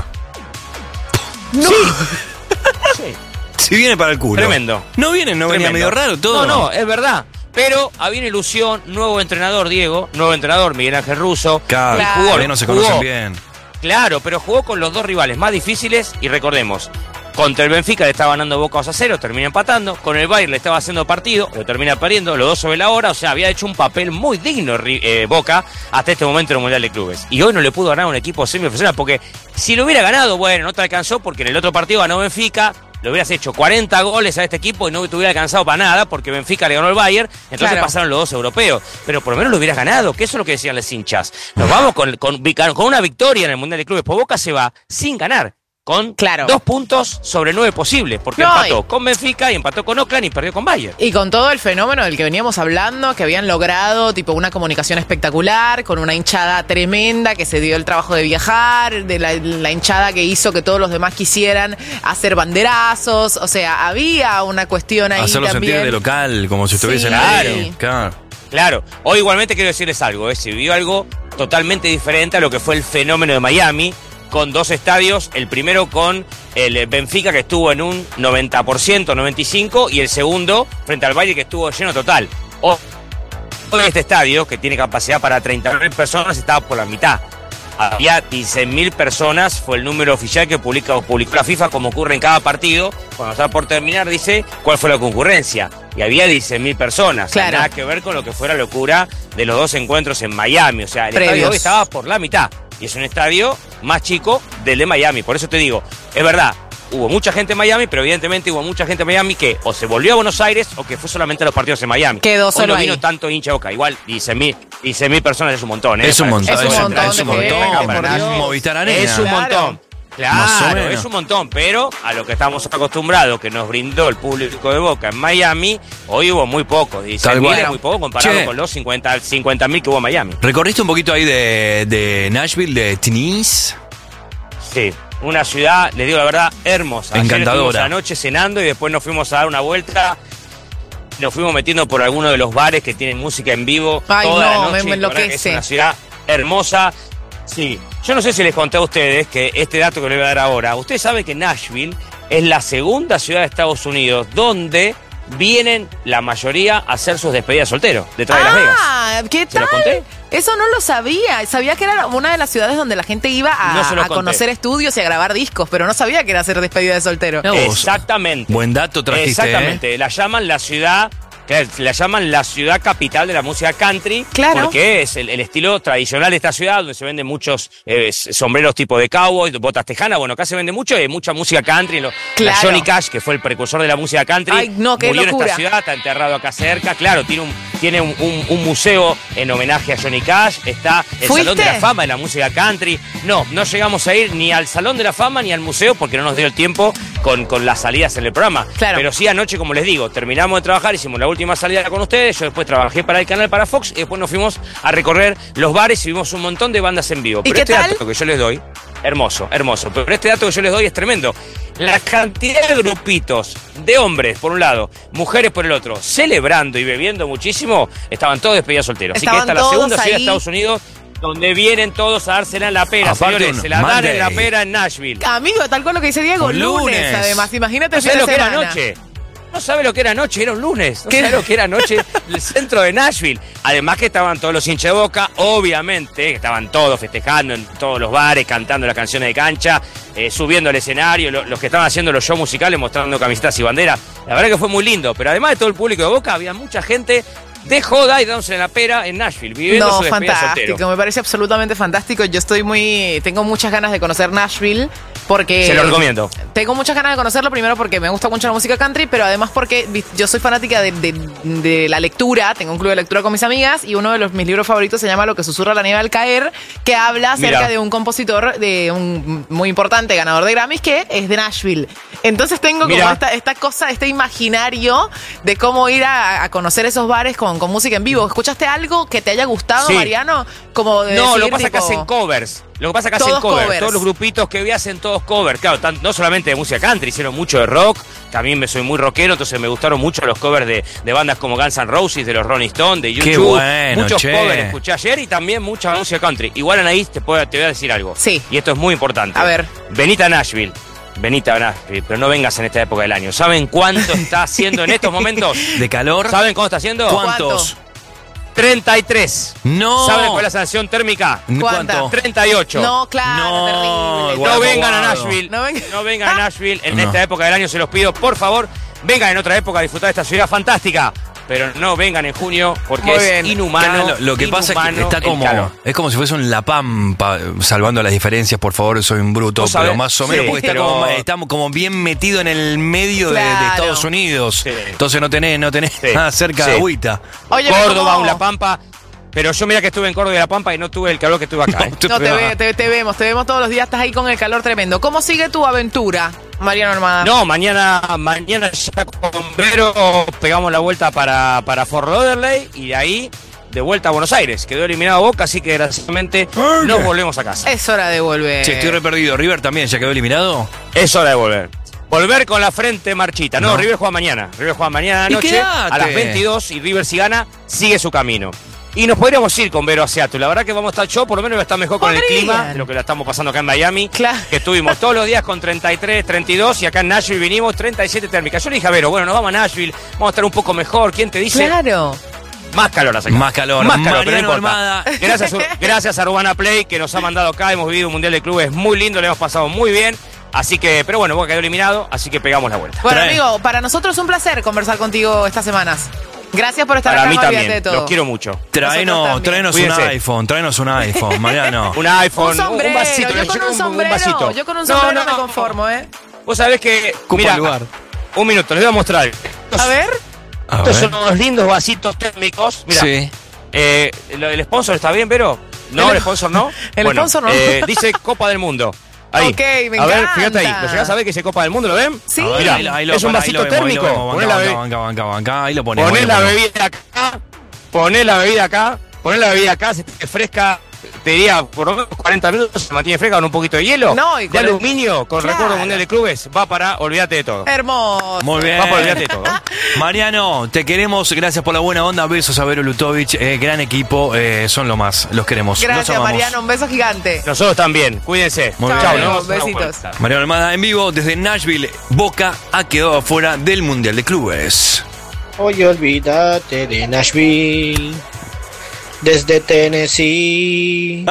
No. Sí. Si viene para el culo. Tremendo. No vienen, no venía Tremendo. medio raro todo. No, no, es verdad. Pero había una ilusión, nuevo entrenador, Diego, nuevo entrenador, Miguel Ángel Russo. Claro, Claro. jugó, todavía no se Jugó. conocen bien. Claro, pero jugó con los dos rivales más difíciles y recordemos, contra el Benfica le estaba ganando Boca dos a cero, termina empatando, con el Bayern le estaba haciendo partido, lo termina perdiendo, los dos sobre la hora, o sea, había hecho un papel muy digno eh, Boca hasta este momento en el Mundial de Clubes. Y hoy no le pudo ganar a un equipo semiprofesional, porque si lo hubiera ganado, bueno, no te alcanzó, porque en el otro partido ganó Benfica, le hubieras hecho cuarenta goles a este equipo y no te hubiera alcanzado para nada, porque Benfica le ganó al Bayern, entonces Claro. pasaron los dos europeos. Pero por lo menos lo hubieras ganado, que eso es lo que decían los hinchas. Nos vamos con, con, con una victoria en el Mundial de Clubes, pues Boca se va sin ganar, con Claro. dos puntos sobre nueve posibles, porque No, empató y- con Benfica y empató con Oakland y perdió con Bayern. Y con todo el fenómeno del que veníamos hablando, que habían logrado tipo una comunicación espectacular, con una hinchada tremenda que se dio el trabajo de viajar, de la, la hinchada que hizo que todos los demás quisieran hacer banderazos, o sea, había una cuestión ahí Hacerlo sentir también. de local, como si estuviesen Sí. ahí. Claro. Claro, hoy igualmente quiero decirles algo, ¿eh? Se vivió algo totalmente diferente a lo que fue el fenómeno de Miami, con dos estadios, el primero con el Benfica que estuvo en un noventa por ciento, noventa y cinco por ciento, y el segundo frente al Bayern que estuvo lleno total. Hoy este estadio, que tiene capacidad para treinta mil personas, estaba por la mitad. Había dieciséis mil personas, fue el número oficial que publicó, publicó la FIFA, como ocurre en cada partido. Cuando está por terminar, dice cuál fue la concurrencia. Y había dieciséis mil personas. Claro. Nada que ver con lo que fue la locura de los dos encuentros en Miami. O sea, el Previos. estadio hoy estaba por la mitad. Y es un estadio más chico del de Miami. Por eso te digo, es verdad, hubo mucha gente en Miami, pero evidentemente hubo mucha gente en Miami que o se volvió a Buenos Aires o que fue solamente a los partidos en Miami. Quedó Hoy solo no vino ahí. tanto hincha Boca. Igual dieciséis mil personas es un montón, ¿eh? Es un Para- montón. Es un es montón es de un gente, montón. por Para Dios. Movistar Arena. Es un Claro. montón. Más o Claro, menos. es un montón, pero a lo que estamos acostumbrados, que nos brindó el público de Boca en Miami, hoy hubo muy poco. Tal dieciséis mil cual. es muy poco comparado Che. con los cincuenta mil que hubo en Miami. ¿Recorriste un poquito ahí de, de Nashville, de Tennessee? Sí, una ciudad, les digo la verdad, hermosa. Ayer Encantadora. estuvimos anoche cenando y después nos fuimos a dar una vuelta. Nos fuimos metiendo por alguno de los bares que tienen música en vivo Ay, toda no, la noche. me y la verdad que enloquece. Es una ciudad hermosa. Sí, yo no sé si les conté a ustedes que este dato que les voy a dar ahora, usted sabe que Nashville es la segunda ciudad de Estados Unidos donde vienen la mayoría a hacer sus despedidas solteros, detrás de Las Vegas. Ah, ¿qué ¿Se tal? lo conté? Eso no lo sabía. Sabía que era una de las ciudades donde la gente iba a, No se lo a conté. conocer estudios y a grabar discos, pero no sabía que era hacer despedida de soltero. No, vos. Exactamente. Buen dato trajiste, Exactamente. La llaman la ciudad, que la llaman la ciudad capital de la música country. Claro. Porque es el, el estilo tradicional de esta ciudad, donde se venden muchos eh, sombreros tipo de cowboy, botas tejanas. Bueno, acá se vende mucho y hay mucha música country. Lo- Claro. La Johnny Cash, que fue el precursor de la música country, Ay, no, qué murió en locura. esta ciudad, está enterrado acá cerca. Claro, tiene un, tiene un, un- un museo en homenaje a Johnny Cash. Está el ¿Fuiste? Salón de la Fama de la música country. No, no llegamos a ir ni al Salón de la Fama ni al museo porque no nos dio el tiempo con, con las salidas en el programa. Claro. Pero sí, anoche, como les digo, terminamos de trabajar, hicimos la última salida con ustedes, yo después trabajé para el canal, para Fox, y después nos fuimos a recorrer los bares y vimos un montón de bandas en vivo. ¿Y Pero qué este tal? dato que yo les doy, hermoso, hermoso, pero este dato que yo les doy es tremendo. La cantidad de grupitos de hombres, por un lado, mujeres por el otro, celebrando y bebiendo muchísimo, estaban todos despedidos solteros. Así que Estaban esta es la todos segunda ciudad de ahí. Estados Unidos donde vienen todos a dársela en la pera, Aparte señores. un Se la dan Monday. en la pera en Nashville. Amigo, tal cual lo que dice Diego, Un lunes, lunes. además. Imagínate No el fin sabe de lo que era semana. anoche. No sabe lo que era anoche, era un lunes. No ¿Qué? sabe lo que era anoche el centro de Nashville. Además que estaban todos los hinchas de Boca, obviamente, que estaban todos festejando en todos los bares, cantando las canciones de cancha, eh, subiendo al escenario, lo- los que estaban haciendo los shows musicales, mostrando camisetas y banderas. La verdad que fue muy lindo, pero además de todo el público de Boca, había mucha gente de joda y dándose en la pera en Nashville, viviendo No, su despedida fantástico, soltero. me parece absolutamente fantástico. Yo estoy muy, tengo muchas ganas de conocer Nashville porque Se lo recomiendo. Tengo muchas ganas de conocerlo, primero porque me gusta mucho la música country, pero además porque vi- yo soy fanática de, de- de la lectura, tengo un club de lectura con mis amigas y uno de los, mis libros favoritos se llama Lo que susurra la nieve al caer, que habla acerca Mira. de un compositor de un muy importante ganador de Grammys que es de Nashville. Entonces tengo como Mira. esta, esta cosa, este imaginario de cómo ir a, a conocer esos bares con, con música en vivo. ¿Escuchaste algo que te haya gustado, Sí. Mariano? Como de No, decir, lo que pasa es que tipo, hacen covers. Lo que pasa es que hacen Todos covers. covers. Todos los grupitos que vi hacen todos covers. Claro, tan- no solamente de música country, hicieron mucho de rock. También me soy muy rockero, entonces me gustaron mucho los covers de, de bandas como Guns N' Roses, de los Rolling Stones, de Qué YouTube. bueno, Muchos che. covers escuché ayer y también mucha música country. Igual, Anaís, te, puedo- te voy a decir algo. Sí. Y esto es muy importante. A ver. Venite a Nashville. Venite a Nashville, pero no vengas en esta época del año. ¿Saben cuánto está haciendo en estos momentos? ¿De calor? ¿Saben cuánto está haciendo? ¿Cuántos? treinta y tres. No. ¿Saben cuál es la sensación térmica? ¿Cuánta? ¿Cuánto? treinta y ocho. No, claro, No, terrible. igual. No Guardo, vengan a guardo. Nashville. No No, vengan. vengan a Nashville en No. esta época del año, se los pido, por favor. Vengan en otra época a disfrutar de esta ciudad fantástica. Pero no vengan en junio porque Muy es bien. inhumano. Claro, lo, lo que pasa es que inhumano está el como. calor. Es como si fuese un La Pampa, salvando las diferencias, por favor, soy un bruto, Vos sabés, pero más o menos, sí, porque está, pero- como, está como bien metido en el medio de- de, Claro. Estados Unidos. Sí. Entonces no tenés, no tenés Sí. nada cerca Sí. de agüita. Oye, Córdoba, ¿cómo- La Pampa. Pero yo mira que estuve en Córdoba y La Pampa y no tuve el calor que tuve acá. ¿eh? No, te, ve- te, te vemos, te vemos todos los días, estás ahí con el calor tremendo. ¿Cómo sigue tu aventura, Mariano Armada? No, mañana, mañana ya con Vero pegamos la vuelta para, para Fort Lauderdale y de ahí de vuelta a Buenos Aires. Quedó eliminado Boca, así que graciosamente nos volvemos a casa. Es hora de volver. Che, estoy re perdido. ¿River también ya quedó eliminado? Es hora de volver. Volver con la frente marchita. No, No. River juega mañana. River juega mañana Y anoche quedate. a las veintidós y River si gana sigue su camino. Y nos podríamos ir con Vero a Seattle. La verdad que vamos a estar yo, por lo menos está mejor con el Podrían. clima de lo que la estamos pasando acá en Miami. Claro. Que estuvimos todos los días con treinta y tres, treinta y dos y acá en Nashville vinimos treinta y siete térmicas. Yo le dije a Vero, bueno, nos vamos a Nashville, vamos a estar un poco mejor. ¿Quién te dice? Claro. Más calor hace acá. Más calor. Más calor, pero Mariano no importa. Almada. Gracias, Ur- gracias a Urbana Play que nos ha mandado acá. Hemos vivido un Mundial de Clubes muy lindo, le hemos pasado muy bien. Así que, pero bueno, Boca quedó eliminado, así que pegamos la vuelta. Bueno, Trae. amigo, para nosotros es un placer conversar contigo estas semanas. Gracias por estar Para acá, mí no olvídate también, de todo. los quiero mucho. Nosotros Traenos, también. traenos un Cuídense. iPhone, traenos un iPhone, Mariano. Un iPhone, Un sombrero, vasito. yo con yo un sombrero, vasito. yo con un No, sombrero no, me no. conformo, ¿eh? Vos sabés que, Cupo mira, al lugar. un minuto, les voy a mostrar. Estos, A ver. A estos ver. son unos lindos vasitos térmicos. Mira, Sí. eh, lo- ¿el sponsor está bien, Vero? No, El- el, sponsor no. el Bueno, sponsor no. eh, dice Copa del Mundo. Ahí. Ok, me a ver, encanta. fíjate ahí. ¿Lo llegás a ver que dice Copa del Mundo? ¿Lo ven? Sí. A ver, Mira, ahí lo- ahí lo- es un ahí lo vasito vemos, ahí lo térmico. vemos. Poné Banca, la be- banca, banca, banca, banca. Ahí lo ponemos. Poné ahí lo la ponemos. bebida acá, poné la bebida acá, poné la bebida acá, se te fresca, te diría, por lo menos cuarenta minutos, se mantiene fresca con un poquito de hielo. No, y de con el- aluminio, con Claro. recuerdo mundial de clubes, va para olvídate de todo. Hermoso. Muy bien. Va para olvídate de todo. Mariano, te queremos, gracias por la buena onda. Besos a Vero Lutovic, eh, gran equipo, eh, son lo más, los queremos. Los Gracias, amamos. Mariano. Un beso gigante. Nosotros también, cuídense. Muy Chao, bien. Chao, amigo, nos vemos. besitos. Mariano Almada en vivo desde Nashville. Boca ha quedado afuera del Mundial de Clubes. Oye, olvídate de Nashville. Desde Tennessee.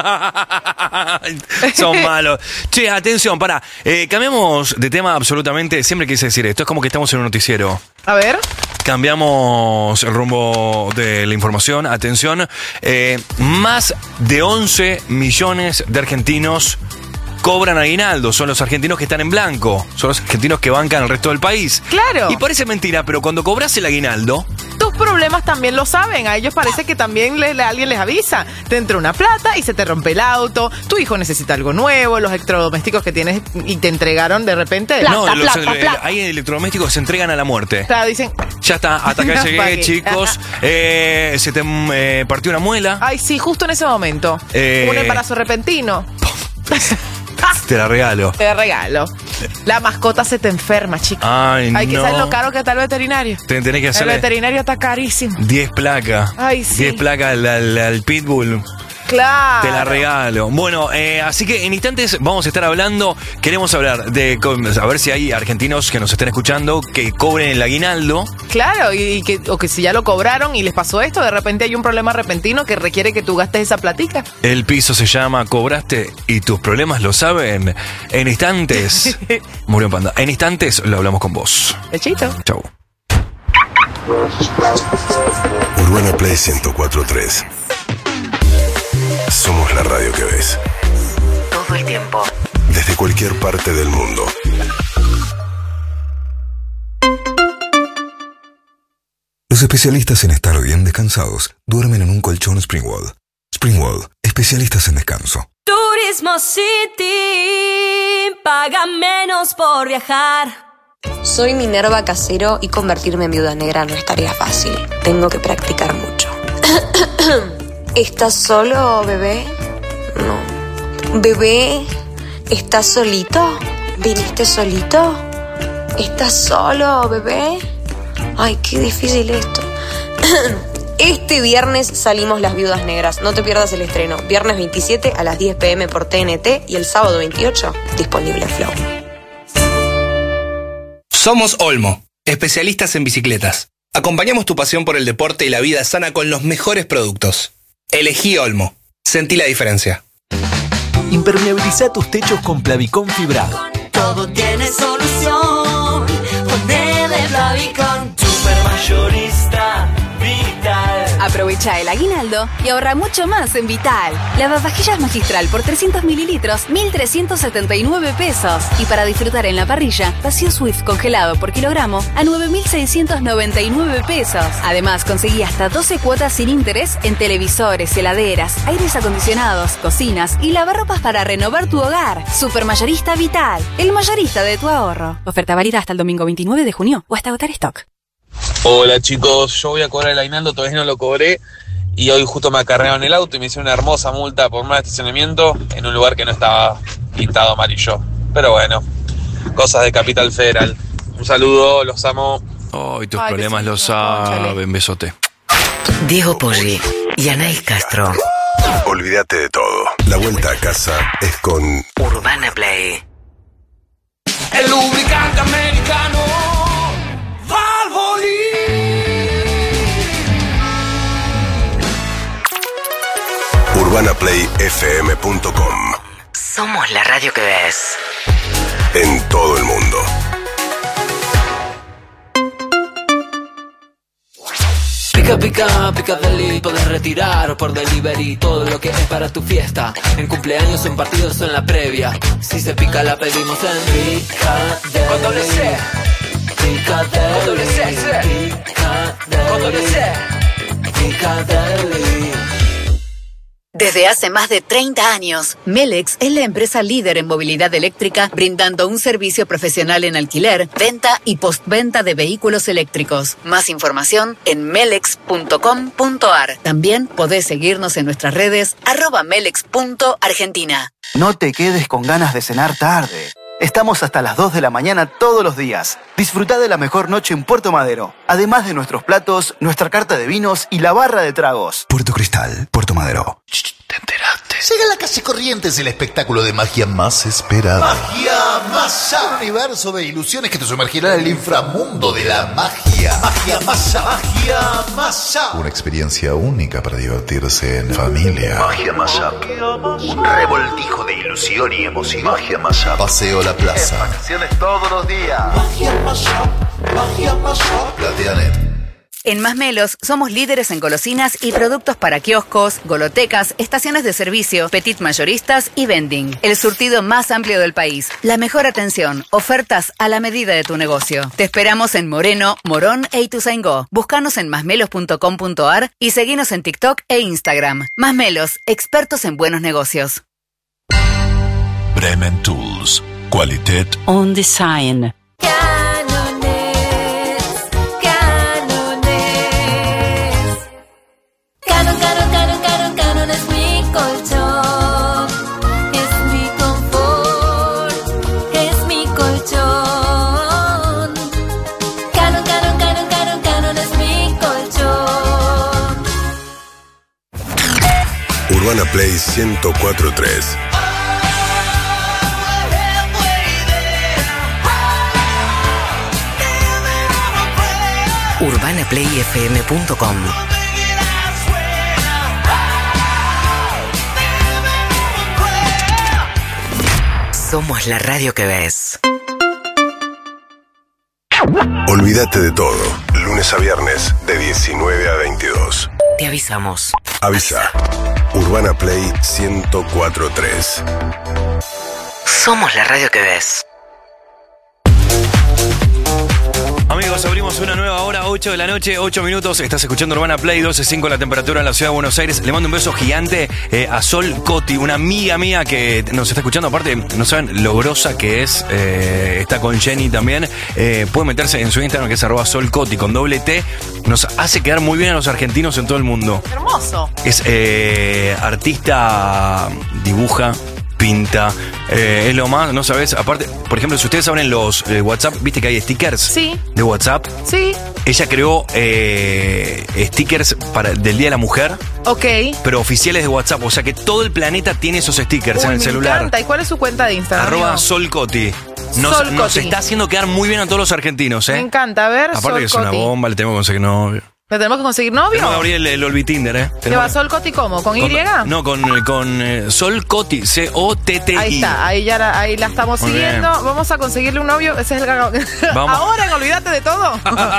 Son malos. Che, atención, pará. Eh, cambiamos de tema absolutamente. Siempre quise decir esto. Es como que estamos en un noticiero. A ver. Cambiamos el rumbo de la información. Atención. Eh, más de once millones de argentinos cobran aguinaldo. Son los argentinos que están en blanco. Son los argentinos que bancan el resto del país. Claro. Y parece mentira, pero cuando cobras el aguinaldo, tus problemas también lo saben. A ellos parece que también le, le- alguien les avisa. Te entra una plata y se te rompe el auto. Tu hijo necesita algo nuevo. Los electrodomésticos que tienes y te entregaron de repente. no, plata, los, plata, el- plata. hay electrodomésticos que se entregan a la muerte. Claro, dicen, Ya está, hasta acá No llegué, pagué. chicos. Eh, se te eh, partió una muela. ay, sí, justo en ese momento. Eh. Un embarazo repentino. Te la regalo. Te regalo. La mascota se te enferma, chico. Ay, Hay que no. saber lo caro que está el veterinario. Te- tenés que El hacerle veterinario está carísimo. diez placas. Ay, sí. diez placas al, al- al pitbull. Claro. Te la regalo. Bueno, eh, así que en instantes vamos a estar hablando. Queremos hablar de. con- A ver si hay argentinos que nos estén escuchando que cobren el aguinaldo. Claro, y, y que, o que si ya lo cobraron y les pasó esto, de repente hay un problema repentino que requiere que tú gastes esa platica. El piso se llama Cobraste y tus problemas lo saben. En instantes. Murió en panda. En instantes lo hablamos con vos. Bechito. Chau. Urbana Play ciento cuatro punto tres. Somos la radio que ves. Todo el tiempo. Desde cualquier parte del mundo. Los especialistas en estar bien descansados duermen en un colchón Springwall. Springwall, especialistas en descanso. Turismo City, paga menos por viajar. Soy Minerva Casero y convertirme en viuda negra no es tarea fácil. Tengo que practicar mucho. ¿Estás solo, bebé? No. ¿Bebé? ¿Estás solito? ¿Viniste solito? ¿Estás solo, bebé? Ay, qué difícil esto. Este viernes salimos las viudas negras. No te pierdas el estreno. Viernes veintisiete a las diez pm por T N T y el sábado veintiocho disponible en Flow. Somos Olmo, especialistas en bicicletas. Acompañamos tu pasión por el deporte y la vida sana con los mejores productos. Elegí Olmo. Sentí la diferencia. Impermeabiliza tus techos con Plavicón fibrado. Todo tiene solución. Ponele Plavicón. Supermayorista Vital. Aprovecha el aguinaldo y ahorra mucho más en Vital. Lavavajillas Magistral por trescientos mililitros, mil trescientos setenta y nueve pesos. Y para disfrutar en la parrilla, vacío Swift congelado por kilogramo a nueve mil seiscientos noventa y nueve pesos. Además, conseguí hasta doce cuotas sin interés en televisores, heladeras, aires acondicionados, cocinas y lavarropas para renovar tu hogar. Supermayorista Vital, el mayorista de tu ahorro. Oferta válida hasta el domingo veintinueve de junio o hasta agotar stock. Hola chicos, yo voy a cobrar el aguinaldo, todavía no lo cobré y hoy justo me acarrearon el auto y me hicieron una hermosa multa por mal estacionamiento en un lugar que no estaba pintado amarillo. Pero bueno, cosas de Capital Federal. Un saludo, los amo. Hoy tus Ay, problemas lo saben, besote. Diego Poggi y Anaís Castro. Olvídate de todo. La vuelta a casa es con Urbana Play. El lubricante americano. urbana play f m punto com. Somos la radio que ves. En todo el mundo. Pica, pica, pica deli, podés retirar por delivery todo lo que es para tu fiesta. En cumpleaños, en partidos o en la previa. Si se pica la pedimos en Pica Deli. Con doble C. Pica Deli. Con doble C, C. Pica Deli. Con doble C. Pica Deli. Desde hace más de treinta años, Melex es la empresa líder en movilidad eléctrica, brindando un servicio profesional en alquiler, venta y postventa de vehículos eléctricos. Más información en melex punto com punto ar. También podés seguirnos en nuestras redes arroba melex punto argentina. No te quedes con ganas de cenar tarde. Estamos hasta las dos de la mañana todos los días. Disfrutá de la mejor noche en Puerto Madero. Además de nuestros platos, nuestra carta de vinos y la barra de tragos. Puerto Cristal, Puerto Madero. ¿Te enteraste? Llega a la calle Corrientes el espectáculo de magia más esperado. Magia Masa. Un universo de ilusiones que te sumergirá en el inframundo de la magia. Magia Masa. Magia Masa. Una experiencia única para divertirse en familia. Magia Masa. Un revoltijo de ilusión y emoción. Magia Masa. Paseo La Plaza. Vacaciones todos los días. Magia Masa. Magia Masa. Plateanet. En Masmelos somos líderes en golosinas y productos para kioscos, golotecas, estaciones de servicio, petit mayoristas y vending. El surtido más amplio del país. La mejor atención. Ofertas a la medida de tu negocio. Te esperamos en Moreno, Morón e Ituzaingó. Búscanos en masmelos punto com punto ar y seguinos en TikTok e Instagram. Masmelos, expertos en buenos negocios. Bremen Tools. Qualitet On design. Canon, Canon, Canon, Canon, Canon es mi colchón, es mi confort, es mi colchón. Canon, Canon, Canon, Canon, Canon es mi colchón. Urbana Play ciento cuatro punto tres. urbana play f m punto com. Somos la radio que ves. Olvídate de todo. Lunes a viernes de diecinueve a veintidós. Te avisamos. Avisa. Urbana Play ciento cuatro punto tres. Somos la radio que ves. Amigos, abrimos una nueva hora, ocho de la noche, ocho minutos. Estás escuchando Urbana Play, doce punto cinco la temperatura en la ciudad de Buenos Aires. Le mando un beso gigante eh, a Sol Coti, una amiga mía que nos está escuchando. Aparte, no saben lo grosa que es. Eh, está con Jenny también. Eh, pueden meterse en su Instagram, que es arroba Sol Coti con doble T. Nos hace quedar muy bien a los argentinos en todo el mundo. Hermoso. Es eh, artista, dibuja, pinta, eh, es lo más, no sabes. Aparte, por ejemplo, si ustedes abren los eh, WhatsApp, viste que hay stickers Sí. de WhatsApp. Sí. Ella creó eh, stickers para, del Día de la Mujer, Ok. pero oficiales de WhatsApp. O sea que todo el planeta tiene esos stickers Uy, en el me celular. encanta. ¿Y cuál es su cuenta de Instagram? Arroba amigo? Solcoti. Nos, Sol nos Coti. está haciendo quedar muy bien a todos los argentinos, ¿eh? Me encanta. A ver, Aparte Sol que es una Coti. bomba, le tengo que conseguir novio. ¿Le tenemos que conseguir novio? Tenemos que abrir el, el Olvi Tinder, ¿eh? ¿Te Tenemos va Sol Coti cómo? ¿Con Y? No, con, con eh, Sol Coti, C O T T I. Ahí está, ahí ya la, ahí la estamos Muy siguiendo. bien. Vamos a conseguirle un novio. Ese es el gago- Vamos. Ahora, en olvídate de todo.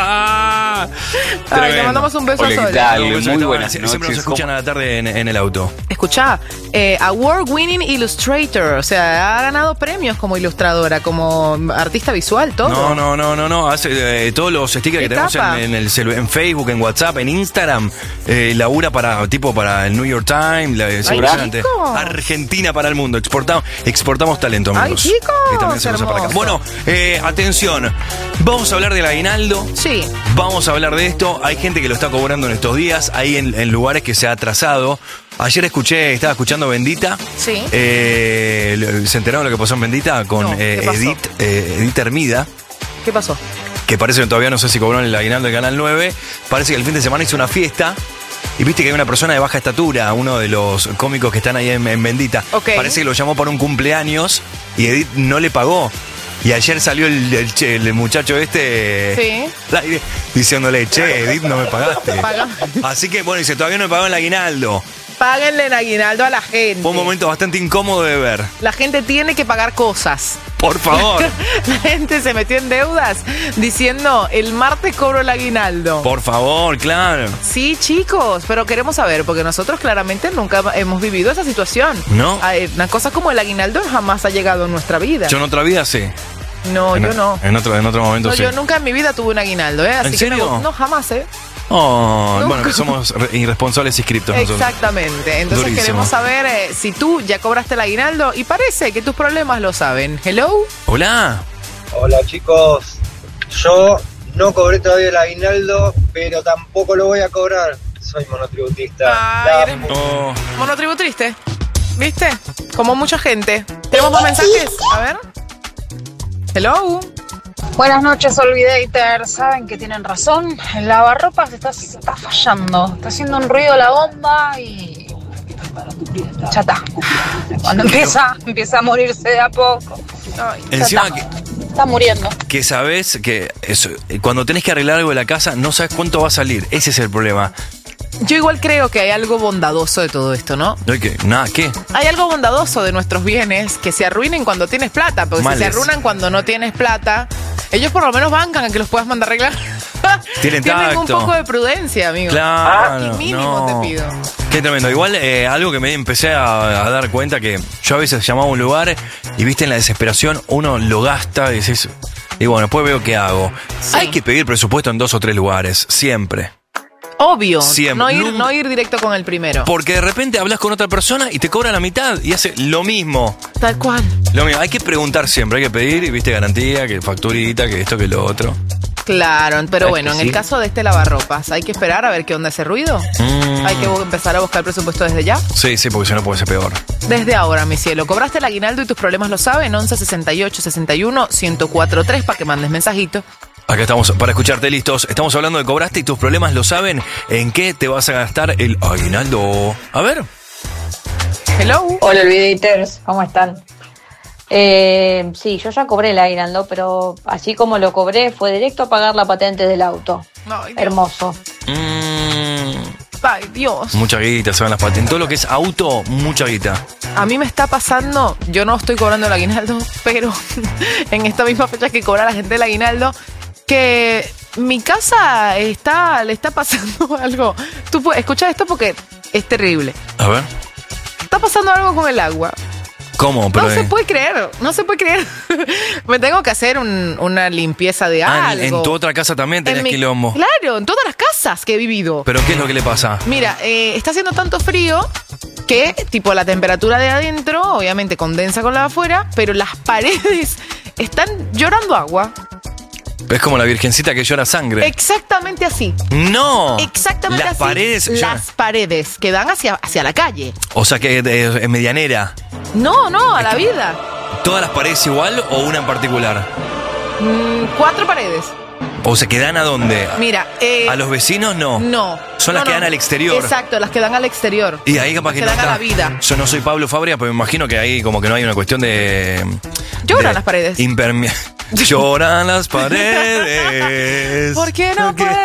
Ay, le Tremendo. mandamos un beso Hola, a ¿qué Sol. tal? Muy Un beso, está- buenas Siempre noches. nos escuchan a la tarde en, en el auto. Escuchá, eh, Award-winning illustrator. O sea, ha ganado premios como ilustradora, como artista visual, todo. No, no, no, no, no. Hace eh, todos los stickers que ¿Qué tenemos tapa? en, en el celu- en Facebook, en WhatsApp, en Instagram. Eh, labura para tipo para el New York Times. La, es Ay, impresionante. chicos. Argentina para el mundo. Exportamos, exportamos talento, Ay, amigos. chicos, Y también se usa para acá. hermoso. Bueno, eh, atención. Vamos a hablar del aguinaldo. Sí. Vamos a hablar de esto. Hay gente que lo está cobrando en estos días. Hay en, en lugares que se ha atrasado. Ayer escuché, estaba escuchando Bendita. Sí. Eh, lo- ¿Se enteraron de lo que pasó en Bendita? Con No, eh, ¿qué pasó? Edith, eh, Edith Hermida. ¿Qué pasó? Que parece que todavía no sé si cobró en el aguinaldo del Canal nueve. Parece que el fin de semana hizo una fiesta. Y viste que hay una persona de baja estatura, uno de los cómicos que están ahí en, en Bendita. Ok. Parece que lo llamó para un cumpleaños y Edith no le pagó. Y ayer salió el, el che- el muchacho este Sí. al aire diciéndole, che, Edith, no me pagaste. Paga- Así que, bueno, dice, todavía no me pagó el aguinaldo. Páguenle el aguinaldo a la gente. Fue un momento bastante incómodo de ver. La gente tiene que pagar cosas. Por favor. La gente se metió en deudas diciendo, el martes cobro el aguinaldo. Por favor, claro. Sí, chicos, pero queremos saber, porque nosotros claramente nunca hemos vivido esa situación. No. Ay, una cosa como el aguinaldo jamás ha llegado en nuestra vida. Yo en otra vida sí. No, En- yo no. En otro, en otro momento No, sí. yo nunca en mi vida tuve un aguinaldo, ¿eh? Así ¿En que serio? no, no, jamás, ¿eh? Oh, Nunca. bueno, que somos re- irresponsables inscriptos nosotros. Exactamente. Entonces Durísimo. queremos saber eh, si tú ya cobraste el aguinaldo y parece que tus problemas lo saben. Hello. Hola. Hola chicos, yo no cobré todavía el aguinaldo, pero tampoco lo voy a cobrar. Soy monotributista. Ay, La- eres monotribu triste. ¿Viste? Como mucha gente. ¿Tenemos más mensajes? A ver. Hello. Buenas noches, Olvidator. Saben que tienen razón. El lavarropas está, está fallando. Está haciendo un ruido la bomba y. Ya está. Cuando empieza, empieza a morirse de a poco. Ya Encima está. que, Está muriendo. que sabes que eso, cuando tenés que arreglar algo de la casa, no sabes cuánto va a salir. Ese es el problema. Yo igual creo que hay algo bondadoso de todo esto, ¿no? No hay que, nada, ¿qué? Hay algo bondadoso de nuestros bienes que se arruinen cuando tienes plata, porque si Males. se arruinan cuando no tienes plata, ellos por lo menos bancan a que los puedas mandar a arreglar. Tienen Tienen tacto. un poco de prudencia, amigo. Claro, Y mínimo no. te pido. Qué tremendo. Igual eh, algo que me empecé a, a dar cuenta que yo a veces llamaba a un lugar y viste en la desesperación uno lo gasta y dices, y bueno, después veo qué hago. Sí. Hay que pedir presupuesto en dos o tres lugares, siempre. Obvio. Siempre. No ir, Nun- no ir directo con el primero. Porque de repente hablas con otra persona y te cobra la mitad y hace lo mismo. Tal cual. Lo mismo. Hay que preguntar siempre, hay que pedir y viste garantía, que facturita, que esto, que lo otro. Claro, pero Es bueno, que en sí. el caso de este lavarropas, hay que esperar a ver qué onda ese ruido. Mm. Hay que bu- empezar a buscar presupuesto desde ya. Sí, sí, porque si no puede ser peor. Desde ahora, mi cielo. ¿Cobraste el aguinaldo y tus problemas lo saben? once sesenta y ocho sesenta y uno ciento cuatro tres para que mandes mensajito. Acá estamos para escucharte listos. Estamos hablando de cobraste y tus problemas lo saben. ¿En qué te vas a gastar el aguinaldo? A ver. Hello. Hola, Olviditers, ¿cómo están? Eh, sí, yo ya cobré el aguinaldo, pero así como lo cobré, fue directo a pagar la patente del auto. Ay, Dios. Hermoso. Mm, Ay, Dios. mucha guita, se van las patentes. Todo lo que es auto, mucha guita. A mí me está pasando, yo no estoy cobrando el aguinaldo, pero en esta misma fecha que cobra la gente el aguinaldo, que mi casa está, le está pasando algo. Tú pu- escucha esto porque es terrible. A ver. Está pasando algo con el agua. ¿Cómo? Pero No se eh, puede creer, no se puede creer. Me tengo que hacer un- una limpieza de ah, algo. en, en tu otra casa también En tenés mi- quilombo. Claro, en todas las casas que he vivido. ¿Pero qué es lo que le pasa? Mira, eh, está haciendo tanto frío que, tipo, la temperatura de adentro, obviamente condensa con la de afuera, pero las paredes están llorando agua. Es como la virgencita que llora sangre. Exactamente así. ¡No! Exactamente Las así. paredes lloran. Las paredes que dan hacia, hacia la calle. O sea que eh, es medianera. No, no, a la vida. ¿Todas las paredes igual o una en particular? Mm, cuatro paredes. ¿O se quedan a dónde? Mira, eh, ¿A los vecinos no? no. Son No, las que no. dan al exterior. Exacto, las que dan al exterior. Y ahí capaz Las que, que no dan a está. la vida. Yo no soy Pablo Fabria, pero me imagino que ahí como que no hay una cuestión de... Lloran de las paredes. impermea- Lloran las paredes. ¿Por qué no puedo?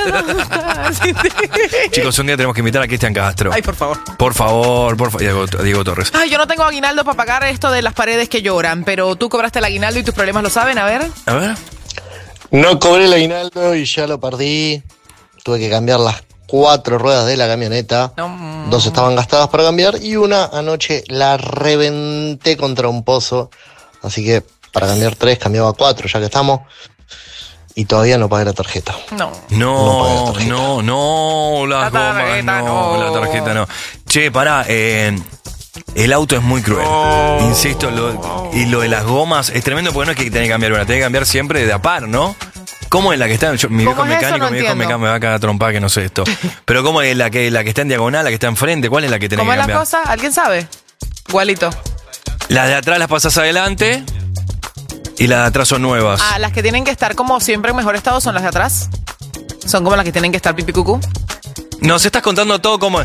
Chicos, un día tenemos que invitar a Cristian Castro. Ay, por favor. Por favor, por favor. Diego, Diego Torres. Ay, yo no tengo aguinaldo para pagar esto de las paredes que lloran, pero tú cobraste el aguinaldo y tus problemas lo saben, a ver. A ver. No cobré el aguinaldo y ya lo perdí. Tuve que cambiar las cuatro ruedas de la camioneta. Dos estaban gastadas para cambiar y una anoche la reventé contra un pozo. Así que para cambiar tres cambiaba cuatro, ya que estamos. Y todavía no pagué la tarjeta. No. No, no, no, las La gomas, tarjeta no, no. la tarjeta no. Che, pará, eh, el auto es muy cruel. Insisto, lo- y lo de las gomas es tremendo porque no es que tenés que cambiar una, tenés que cambiar siempre de a par, ¿no? ¿Cómo es la que está? Yo- mi viejo ¿Cómo es eso? mecánico, No mi viejo entiendo. mecánico me va a cagar trompada que no sé esto. Pero ¿cómo es la que, la que está en diagonal, la que está enfrente? ¿Cuál es la que tenés ¿Cómo que es la cambiar? cosa? ¿Alguien sabe? Igualito. Las de atrás las pasas adelante y las de atrás son nuevas. Ah, las que tienen que estar como siempre en mejor estado son las de atrás. Son como las que tienen que estar pipi cucú. Nos estás contando todo como...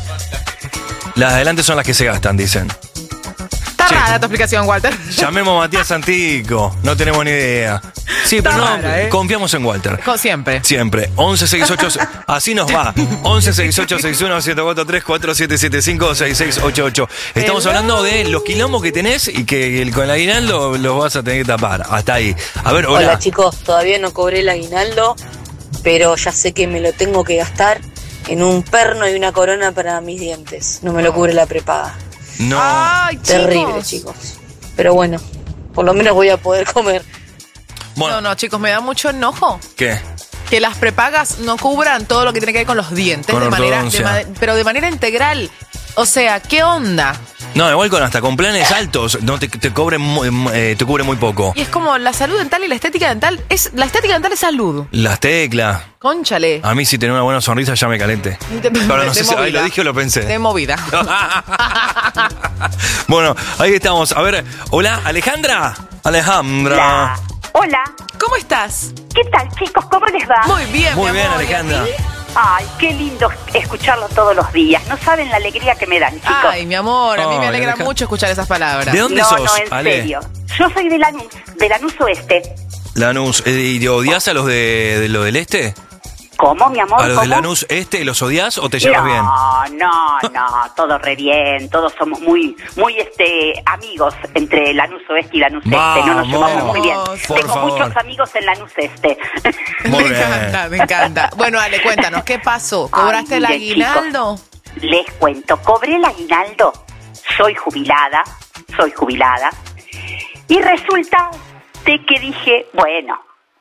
Las de adelante son las que se gastan, dicen. Está rara tu explicación, Walter. Llamemos a Matías Santico, no tenemos ni idea. Sí, pero no, rara, ¿eh? confiamos en Walter. Como siempre. Siempre. once sesenta y ocho, así nos va. once sesenta y ocho sesenta y uno siete cuatro tres cuatro siete siete cinco seis seis ocho ocho. Estamos Hello. hablando de los quilombos que tenés y que el, con el aguinaldo los vas a tener que tapar. Hasta ahí. A ver, hola. Hola chicos, todavía no cobré el aguinaldo, pero ya sé que me lo tengo que gastar en un perno y una corona para mis dientes. No me lo cubre la prepaga. No. Ay, Terrible, chicos. Pero bueno, por lo menos voy a poder comer. No, no, chicos, me da mucho enojo ¿Qué? que las prepagas no cubran todo lo que tiene que ver con los dientes Con de manera, de ortodoncia. ma- pero de manera integral. O sea, ¿qué onda? No, igual con hasta con planes altos no te, te cobren muy- eh, te cubre muy poco. Y es como la salud dental y la estética dental es la estética dental es salud. Las teclas. Cónchale. A mí si tenés una buena sonrisa ya me calenté. De- Pero de no sé si ay, movida. lo dije o lo pensé. De movida. Bueno, ahí estamos. A ver, hola, Alejandra. Alejandra. Hola. ¿Cómo estás? ¿Qué tal, chicos? ¿Cómo les va? Muy bien, Muy mi bien, amor. ¿Y a Alejandra. ti? Ay, qué lindo escucharlo todos los días. No saben la alegría que me dan, chicos. Ay, mi amor, a mí me Ay, alegra Alejandra. mucho escuchar esas palabras. ¿De dónde no, sos, no, en Ale? serio. Yo soy de Lanús, de Lanús Oeste. Lanús. Eh, ¿Y te odias a los de, de lo del este? ¿Cómo, mi amor? ¿A los ¿Cómo? de Lanús Este los odias o te llevas no, bien? No, no, todo re bien, todos somos muy, muy este, amigos entre Lanús Oeste y Lanús Este, no nos llevamos muy bien. Por Tengo favor. muchos amigos en Lanús Este. Muy me bien. encanta, me encanta. Bueno, Ale, cuéntanos, ¿qué pasó? ¿Cobraste Ay, el miren, aguinaldo? chicos, les cuento, cobré el aguinaldo, soy jubilada, soy jubilada, y resulta de que dije, bueno,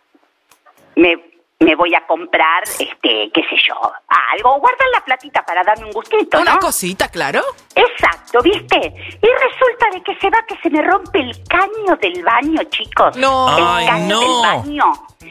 me... me voy a comprar, este, qué sé yo, algo, guardar la platita para darme un gustito, Una ¿no? cosita, claro. Exacto, ¿viste? Y resulta de que se va que se me rompe el caño del baño, chicos. No. El Ay, caño no. del baño.